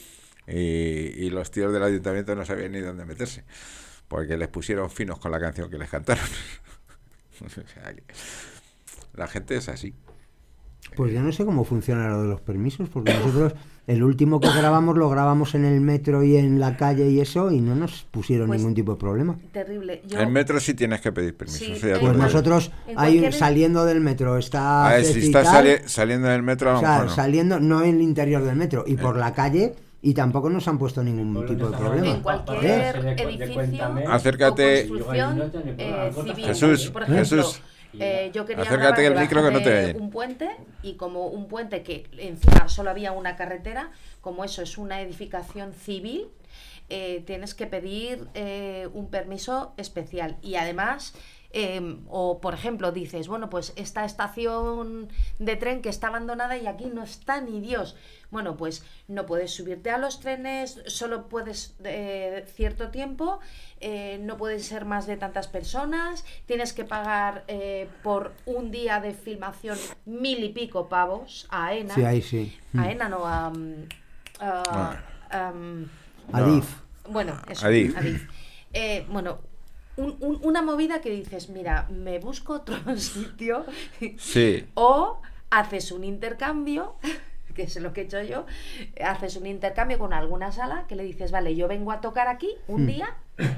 Y los tíos del ayuntamiento no sabían ni dónde meterse, porque les pusieron finos con la canción que les cantaron. O sea que la gente es así. Pues yo no sé cómo funciona lo de los permisos, porque nosotros el último que grabamos lo grabamos en el metro y en la calle y eso, y no nos pusieron Pues, ningún tipo de problema. Terrible. Yo, El metro sí tienes que pedir permiso. Sí, eso ya te Pues lo digo. nosotros, en hay cualquier- saliendo del metro, está... Si Ceci y estás tal, saliendo del metro, a lo o sea, mejor no. saliendo, no en el interior del metro, y por la calle, y tampoco nos han puesto ningún tipo de problema. en cualquier De edificio cuéntame. Acércate. o construcción civil, Jesús, por ejemplo, Jesús. Yo quería Acércate grabar al micro que no te debajo de oyen. un puente, y como un puente que encima solo había una carretera, como eso es una edificación civil, tienes que pedir un permiso especial. Y además, o por ejemplo dices, bueno, pues esta estación de tren que está abandonada y aquí no está ni Dios. Bueno, pues no puedes subirte a los trenes, solo puedes cierto tiempo, no pueden ser más de tantas personas, tienes que pagar por un día de filmación 1000 y pico pavos a AENA. Sí, ahí sí. A AENA no, a Adif. bueno, eso, Adif. Adif. Bueno, una movida que dices, mira, me busco otro sitio, Sí. o haces un intercambio, que es lo que he hecho yo, haces un intercambio con alguna sala que le dices, vale, yo vengo a tocar aquí un día,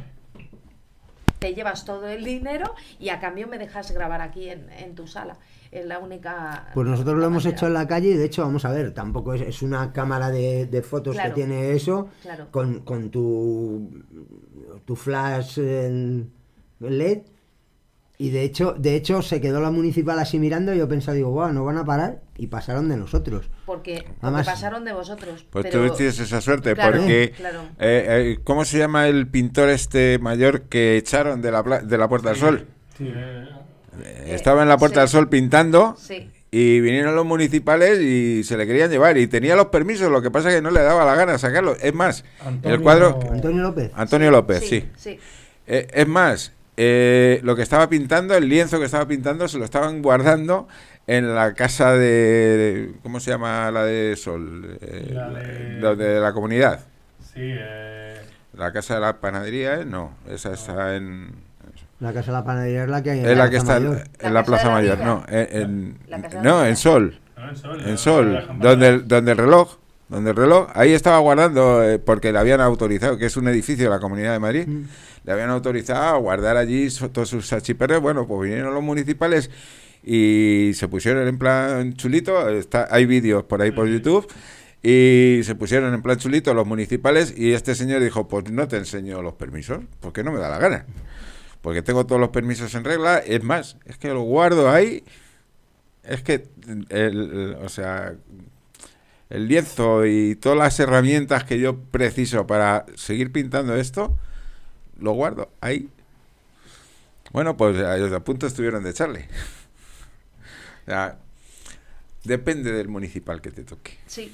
te llevas todo el dinero y a cambio me dejas grabar aquí en tu sala. Es la única... Pues nosotros lo hemos manera. hecho en la calle y de hecho, vamos a ver, tampoco es una cámara de fotos Claro. que tiene eso, Claro. con tu flash LED. Y de hecho se quedó la municipal así mirando y yo pensaba, digo, wow, no van a parar, y pasaron de nosotros. Porque Además- pasaron de vosotros. Pues pero... tú tienes esa suerte, Claro, porque claro. ¿Cómo se llama el pintor este mayor que echaron de la Puerta del Sol? Sí, Estaba en la Puerta sí. del Sol pintando Sí. y vinieron los municipales y se le querían llevar y tenía los permisos, lo que pasa es que no le daba la gana sacarlos. Es más, el cuadro... Antonio López. Antonio López, sí. Sí. Es más, lo que estaba pintando, el lienzo que estaba pintando, se lo estaban guardando en la casa de... ¿Cómo se llama la de Sol? De la comunidad. Sí, La casa de la panadería, no, esa está en... La casa de la panadería es la que hay Es la que está en la Plaza Mayor, no, en Sol. En Sol, donde el reloj, ahí estaba guardando, porque le habían autorizado, que es un edificio de la Comunidad de Madrid, le habían autorizado a guardar allí todos sus achiperres. Bueno, pues vinieron los municipales y se pusieron en plan chulito, hay vídeos por ahí por YouTube, y se pusieron en plan chulito los municipales, y este señor dijo, pues no te enseño los permisos, porque no me da la gana, porque tengo todos los permisos en regla, es más, es que lo guardo ahí, es que o sea, el lienzo y todas las herramientas que yo preciso para seguir pintando esto, lo guardo ahí. Bueno, pues a punto estuvieron de echarle. O sea, depende del municipal que te toque. Sí.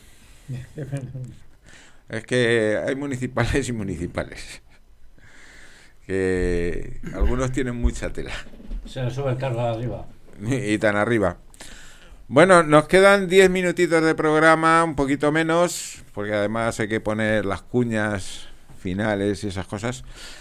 Es que hay municipales y municipales. Que algunos tienen mucha tela. Se le sube el cargo de arriba. Y tan arriba. Bueno, nos quedan 10 minutitos de programa, un poquito menos, porque además hay que poner las cuñas finales y esas cosas.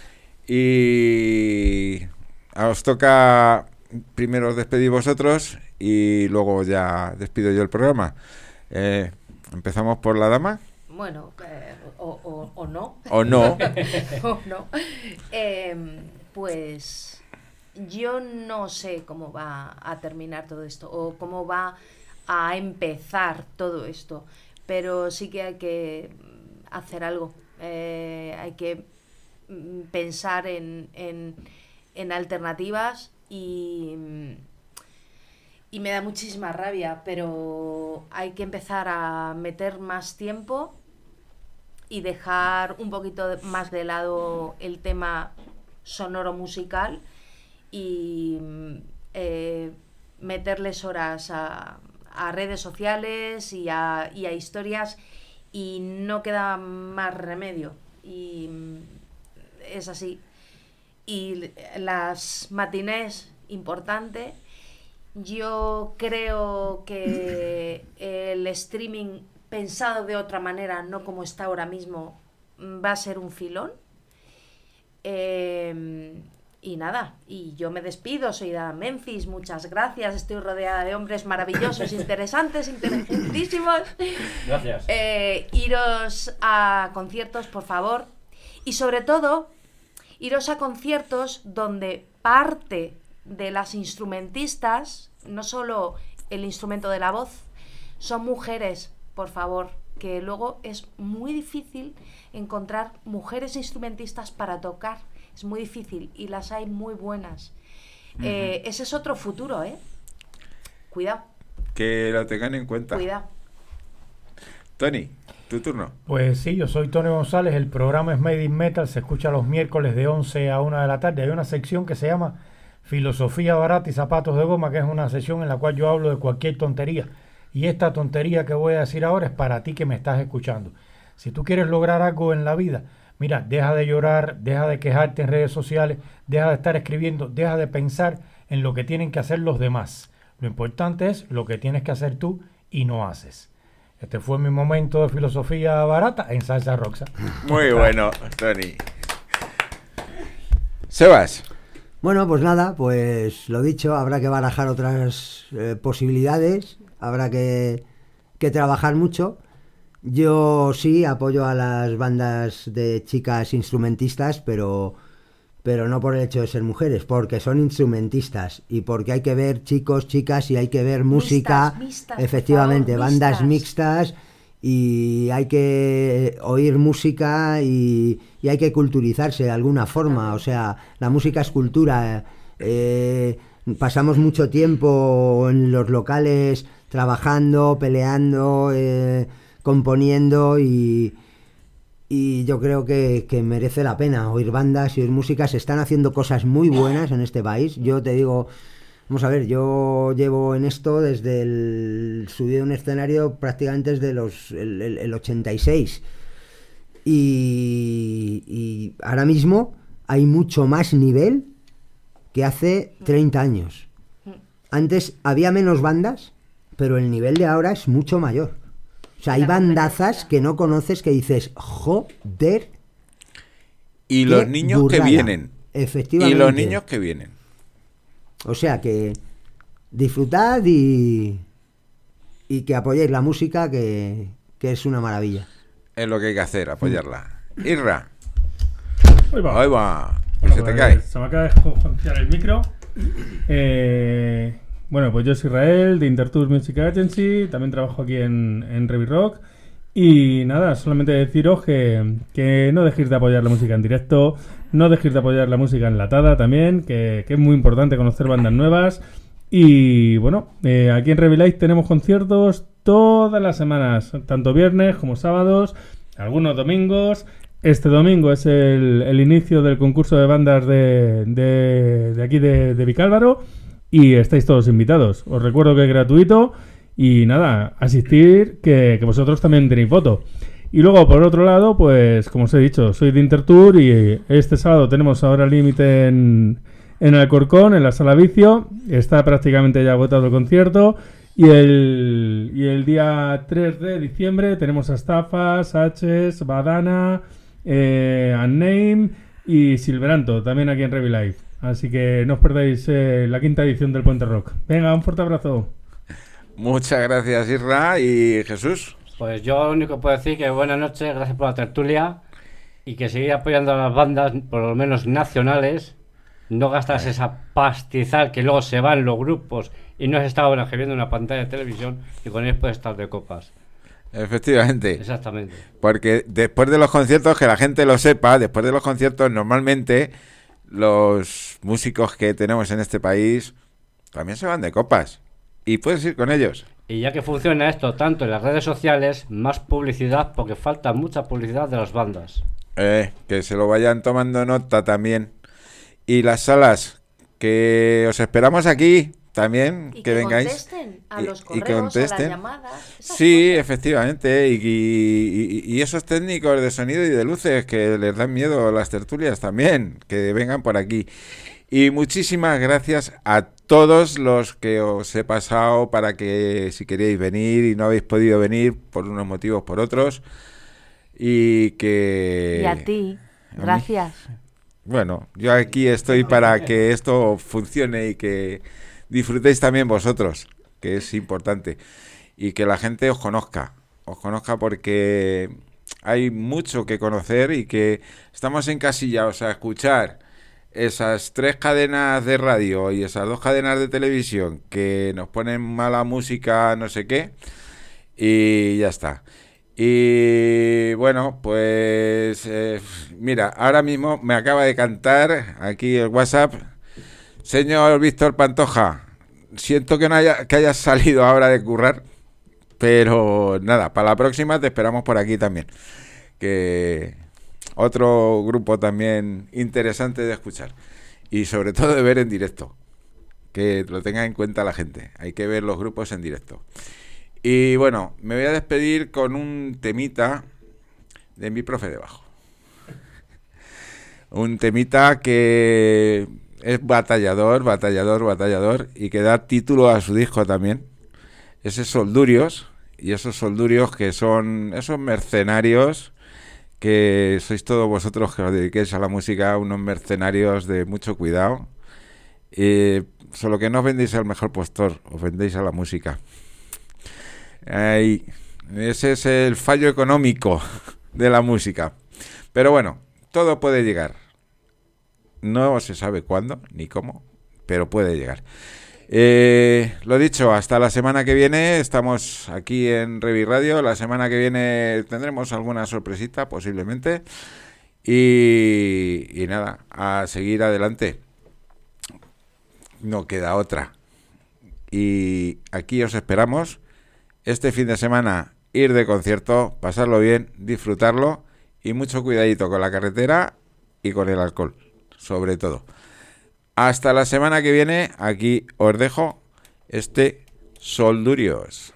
Y os toca primero os despedir vosotros y luego ya despido yo el programa. Empezamos por la dama. Bueno, o no. O no. O no. Pues yo no sé cómo va a terminar todo esto o cómo va a empezar todo esto, pero sí que hay que hacer algo. Hay que pensar en alternativas y me da muchísima rabia, pero hay que empezar a meter más tiempo y dejar un poquito más de lado el tema sonoro musical y meterles horas a redes sociales y a historias, y no queda más remedio, y es así. Y las matinés, importante. Yo creo que el streaming pensado de otra manera, no como está ahora mismo, va a ser un filón. Y nada, y yo me despido, soy de Memphis, muchas gracias, estoy rodeada de hombres maravillosos, interesantes, inteligentísimos. Gracias. Iros a conciertos, por favor, y sobre todo, iros a conciertos donde parte de las instrumentistas, no solo el instrumento de la voz, son mujeres, por favor, que luego es muy difícil encontrar mujeres instrumentistas para tocar. Es muy difícil y las hay muy buenas. Ese es otro futuro, Cuidado. Que lo tengan en cuenta. Cuidado. Tony, tu turno. Pues sí, yo soy Tony González, el programa es Made in Metal, se escucha los miércoles de 11 a 1 de la tarde. Hay una sección que se llama Filosofía Barata y Zapatos de Goma, que es una sección en la cual yo hablo de cualquier tontería. Y esta tontería que voy a decir ahora es para ti que me estás escuchando. Si tú quieres lograr algo en la vida, mira, deja de llorar, deja de quejarte en redes sociales, deja de estar escribiendo, deja de pensar en lo que tienen que hacer los demás. Lo importante es lo que tienes que hacer tú y no haces. Este fue mi momento de filosofía barata en Salsa Roxa. Muy bueno, Tony. Sebas. Bueno, pues nada, pues lo dicho, habrá que barajar otras posibilidades, habrá que trabajar mucho. Yo sí apoyo a las bandas de chicas instrumentistas, pero no por el hecho de ser mujeres, porque son instrumentistas y porque hay que ver chicos, chicas y hay que ver música, mixtas, efectivamente, por favor, bandas mixtas, y hay que oír música y hay que culturizarse de alguna forma. O sea, la música es cultura. Pasamos mucho tiempo en los locales trabajando, peleando, componiendo y yo creo que merece la pena oír bandas y oír música. Se están haciendo cosas muy buenas en este país. Yo te digo, vamos a ver, yo llevo en esto desde el subí a un escenario prácticamente desde el 86 y ahora mismo hay mucho más nivel que hace 30 años. Antes había menos bandas, pero el nivel de ahora es mucho mayor. O sea, hay bandazas que no conoces que dices, joder. Y los niños burrada. que vienen. Efectivamente. Y los niños que vienen. O sea que disfrutad y que apoyéis la música, que es una maravilla. Es lo que hay que hacer, apoyarla. Irra. Ahí va. Ahí va. Bueno, Se te pues, cae. se me acaba de jonciar el micro. Bueno, pues yo soy Israel, de Intertour Music Agency. También trabajo aquí en Revi Rock. Y nada, solamente deciros que no dejéis de apoyar la música en directo. No dejéis de apoyar la música enlatada también, que es muy importante conocer bandas nuevas. Y bueno, aquí en Revi Live tenemos conciertos todas las semanas, tanto viernes como sábados, algunos domingos. Este domingo es el inicio del concurso de bandas de aquí de Vicálvaro y estáis todos invitados. Os recuerdo que es gratuito y nada, asistir, que vosotros también tenéis voto. Y luego, por otro lado, pues como os he dicho, soy de Intertour y este sábado tenemos ahora límite en Alcorcón, en la Sala Vicio. Está prácticamente ya agotado el concierto. Y el día 3 de diciembre tenemos a Estafas, H's, Badana, Unnamed y Silveranto, también aquí en Revi Live. Así que no os perdáis la 5ª edición del Puente Rock. Venga, un fuerte abrazo. Muchas gracias, Isra. ¿Y Jesús? Pues yo lo único que puedo decir que buenas noches, gracias por la tertulia y que seguir apoyando a las bandas, por lo menos nacionales. No gastas esa pastizal que luego se va en los grupos y no has estado viendo una pantalla de televisión y con ellos puedes estar de copas. Efectivamente. Exactamente. Porque después de los conciertos, que la gente lo sepa, después de los conciertos normalmente los músicos que tenemos en este país también se van de copas y puedes ir con ellos. Y ya que funciona esto tanto en las redes sociales, más publicidad, porque falta mucha publicidad de las bandas. Que se lo vayan tomando nota también. Y las salas, que os esperamos aquí también, y que vengáis. Contesten a los y que correos, contesten. a las llamadas. Sí, efectivamente. Y esos técnicos de sonido y de luces que les dan miedo las tertulias también, que vengan por aquí. Y muchísimas gracias a todos los que os he pasado para que si queréis venir y no habéis podido venir por unos motivos por otros. Y que... Y a ti, gracias. Bueno, yo aquí estoy para que esto funcione y que disfrutéis también vosotros, que es importante. Y que la gente os conozca porque hay mucho que conocer y que estamos encasillados a escuchar esas 3 cadenas de radio y esas 2 cadenas de televisión que nos ponen mala música, no sé qué, y ya está. Y bueno, pues mira, ahora mismo me acaba de cantar aquí el WhatsApp, señor Víctor Pantoja, siento que hayas salido ahora de currar, pero nada, para la próxima te esperamos por aquí también, que otro grupo también interesante de escuchar y sobre todo de ver en directo, que lo tenga en cuenta la gente, hay que ver los grupos en directo. Y bueno, me voy a despedir con un temita de mi profe de bajo. Un temita que es batallador y que da título a su disco también. Ese Soldurios, y esos Soldurios que son esos mercenarios que sois todos vosotros que os dediquéis a la música, unos mercenarios de mucho cuidado. Solo que no os vendéis al mejor postor, os vendéis a la música. Ese es el fallo económico de la música. Pero bueno, todo puede llegar. No se sabe cuándo ni cómo, pero puede llegar. Lo dicho, hasta la semana que viene. Estamos aquí en Revi Radio. La semana que viene tendremos alguna sorpresita posiblemente. Y nada, a seguir adelante. No queda otra. Y aquí os esperamos. Este fin de semana ir de concierto, pasarlo bien, disfrutarlo y mucho cuidadito con la carretera y con el alcohol, sobre todo. Hasta la semana que viene, aquí os dejo este Soldurios.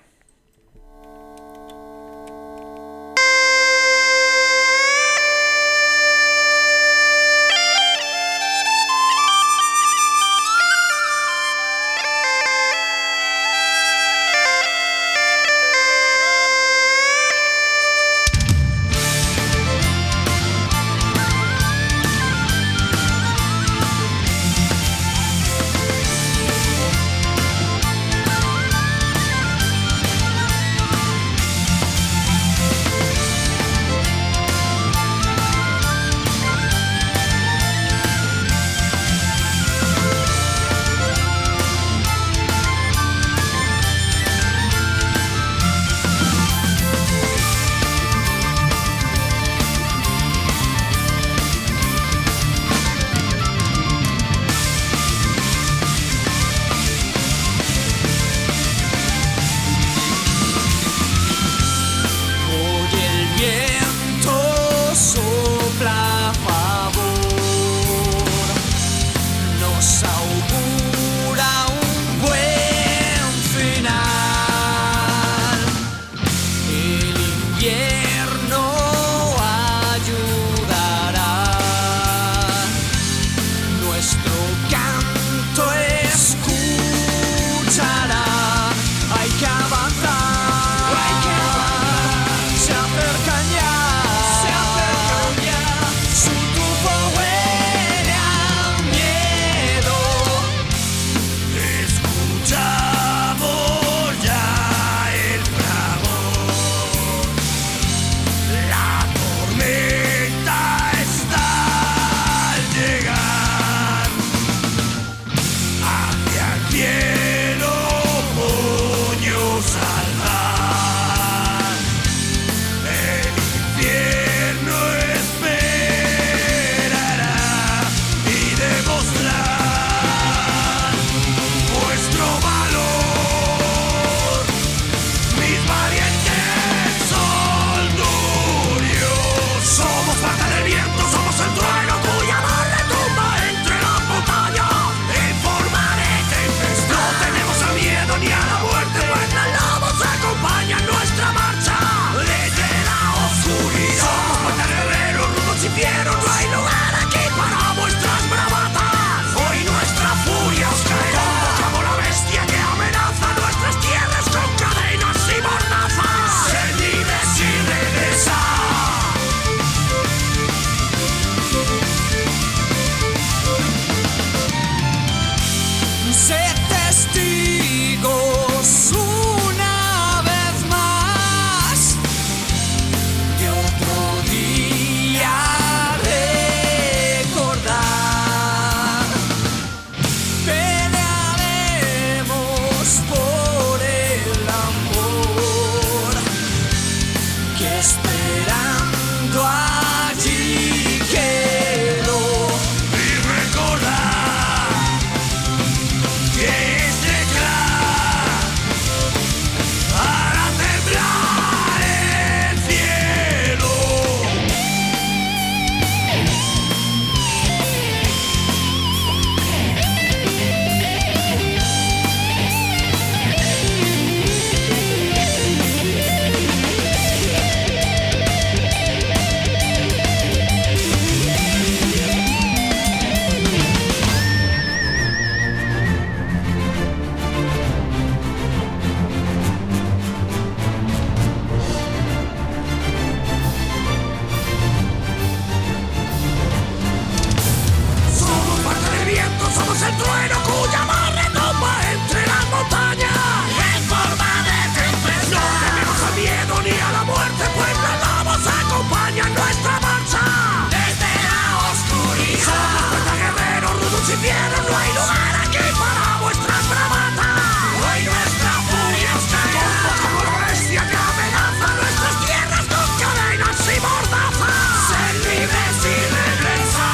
infierno, no hay lugar aquí para vuestras bravatas. Hoy nuestra furia os caerá como la bestia que amenaza nuestras tierras con cadenas y mordazas. Ser libres y regresar.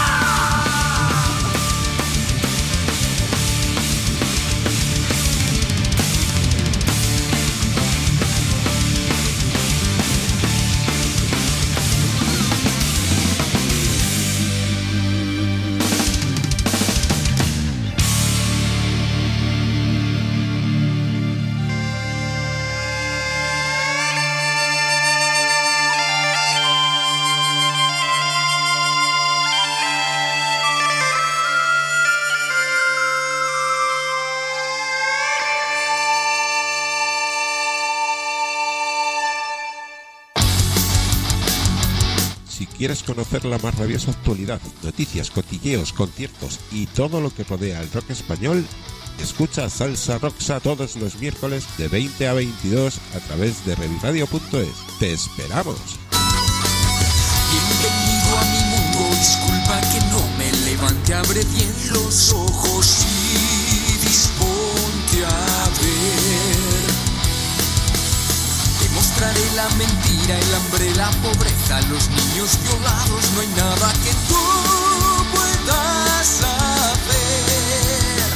Si quieres conocer la más rabiosa actualidad, noticias, cotilleos, conciertos y todo lo que rodea al rock español, escucha Salsa Roxa todos los miércoles de 20 a 22 a través de revirradio.es. ¡Te esperamos! Bienvenido a mi mundo, disculpa que no me levante, abre bien los ojos y disponte a ver. Te mostraré la mentira, el hambre, la pobreza, los niños violados, no hay nada que tú puedas hacer.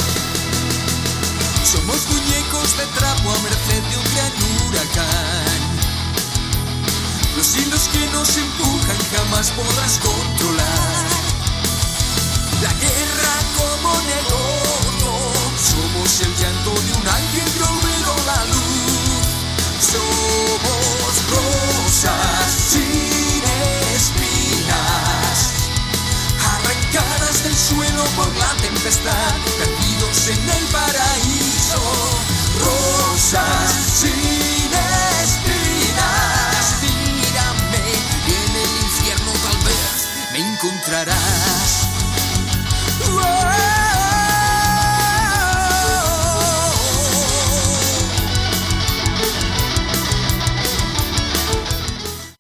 Somos muñecos de trapo a merced de un gran huracán. Los hilos que nos empujan jamás podrás controlar. La guerra como negocio, somos el llanto de un ángel que olvidó la luz. Somos rosas sin espinas, arrancadas del suelo por la tempestad, perdidos en el paraíso. Rosas sin espinas, mírame, y en el infierno tal vez me encontrarás.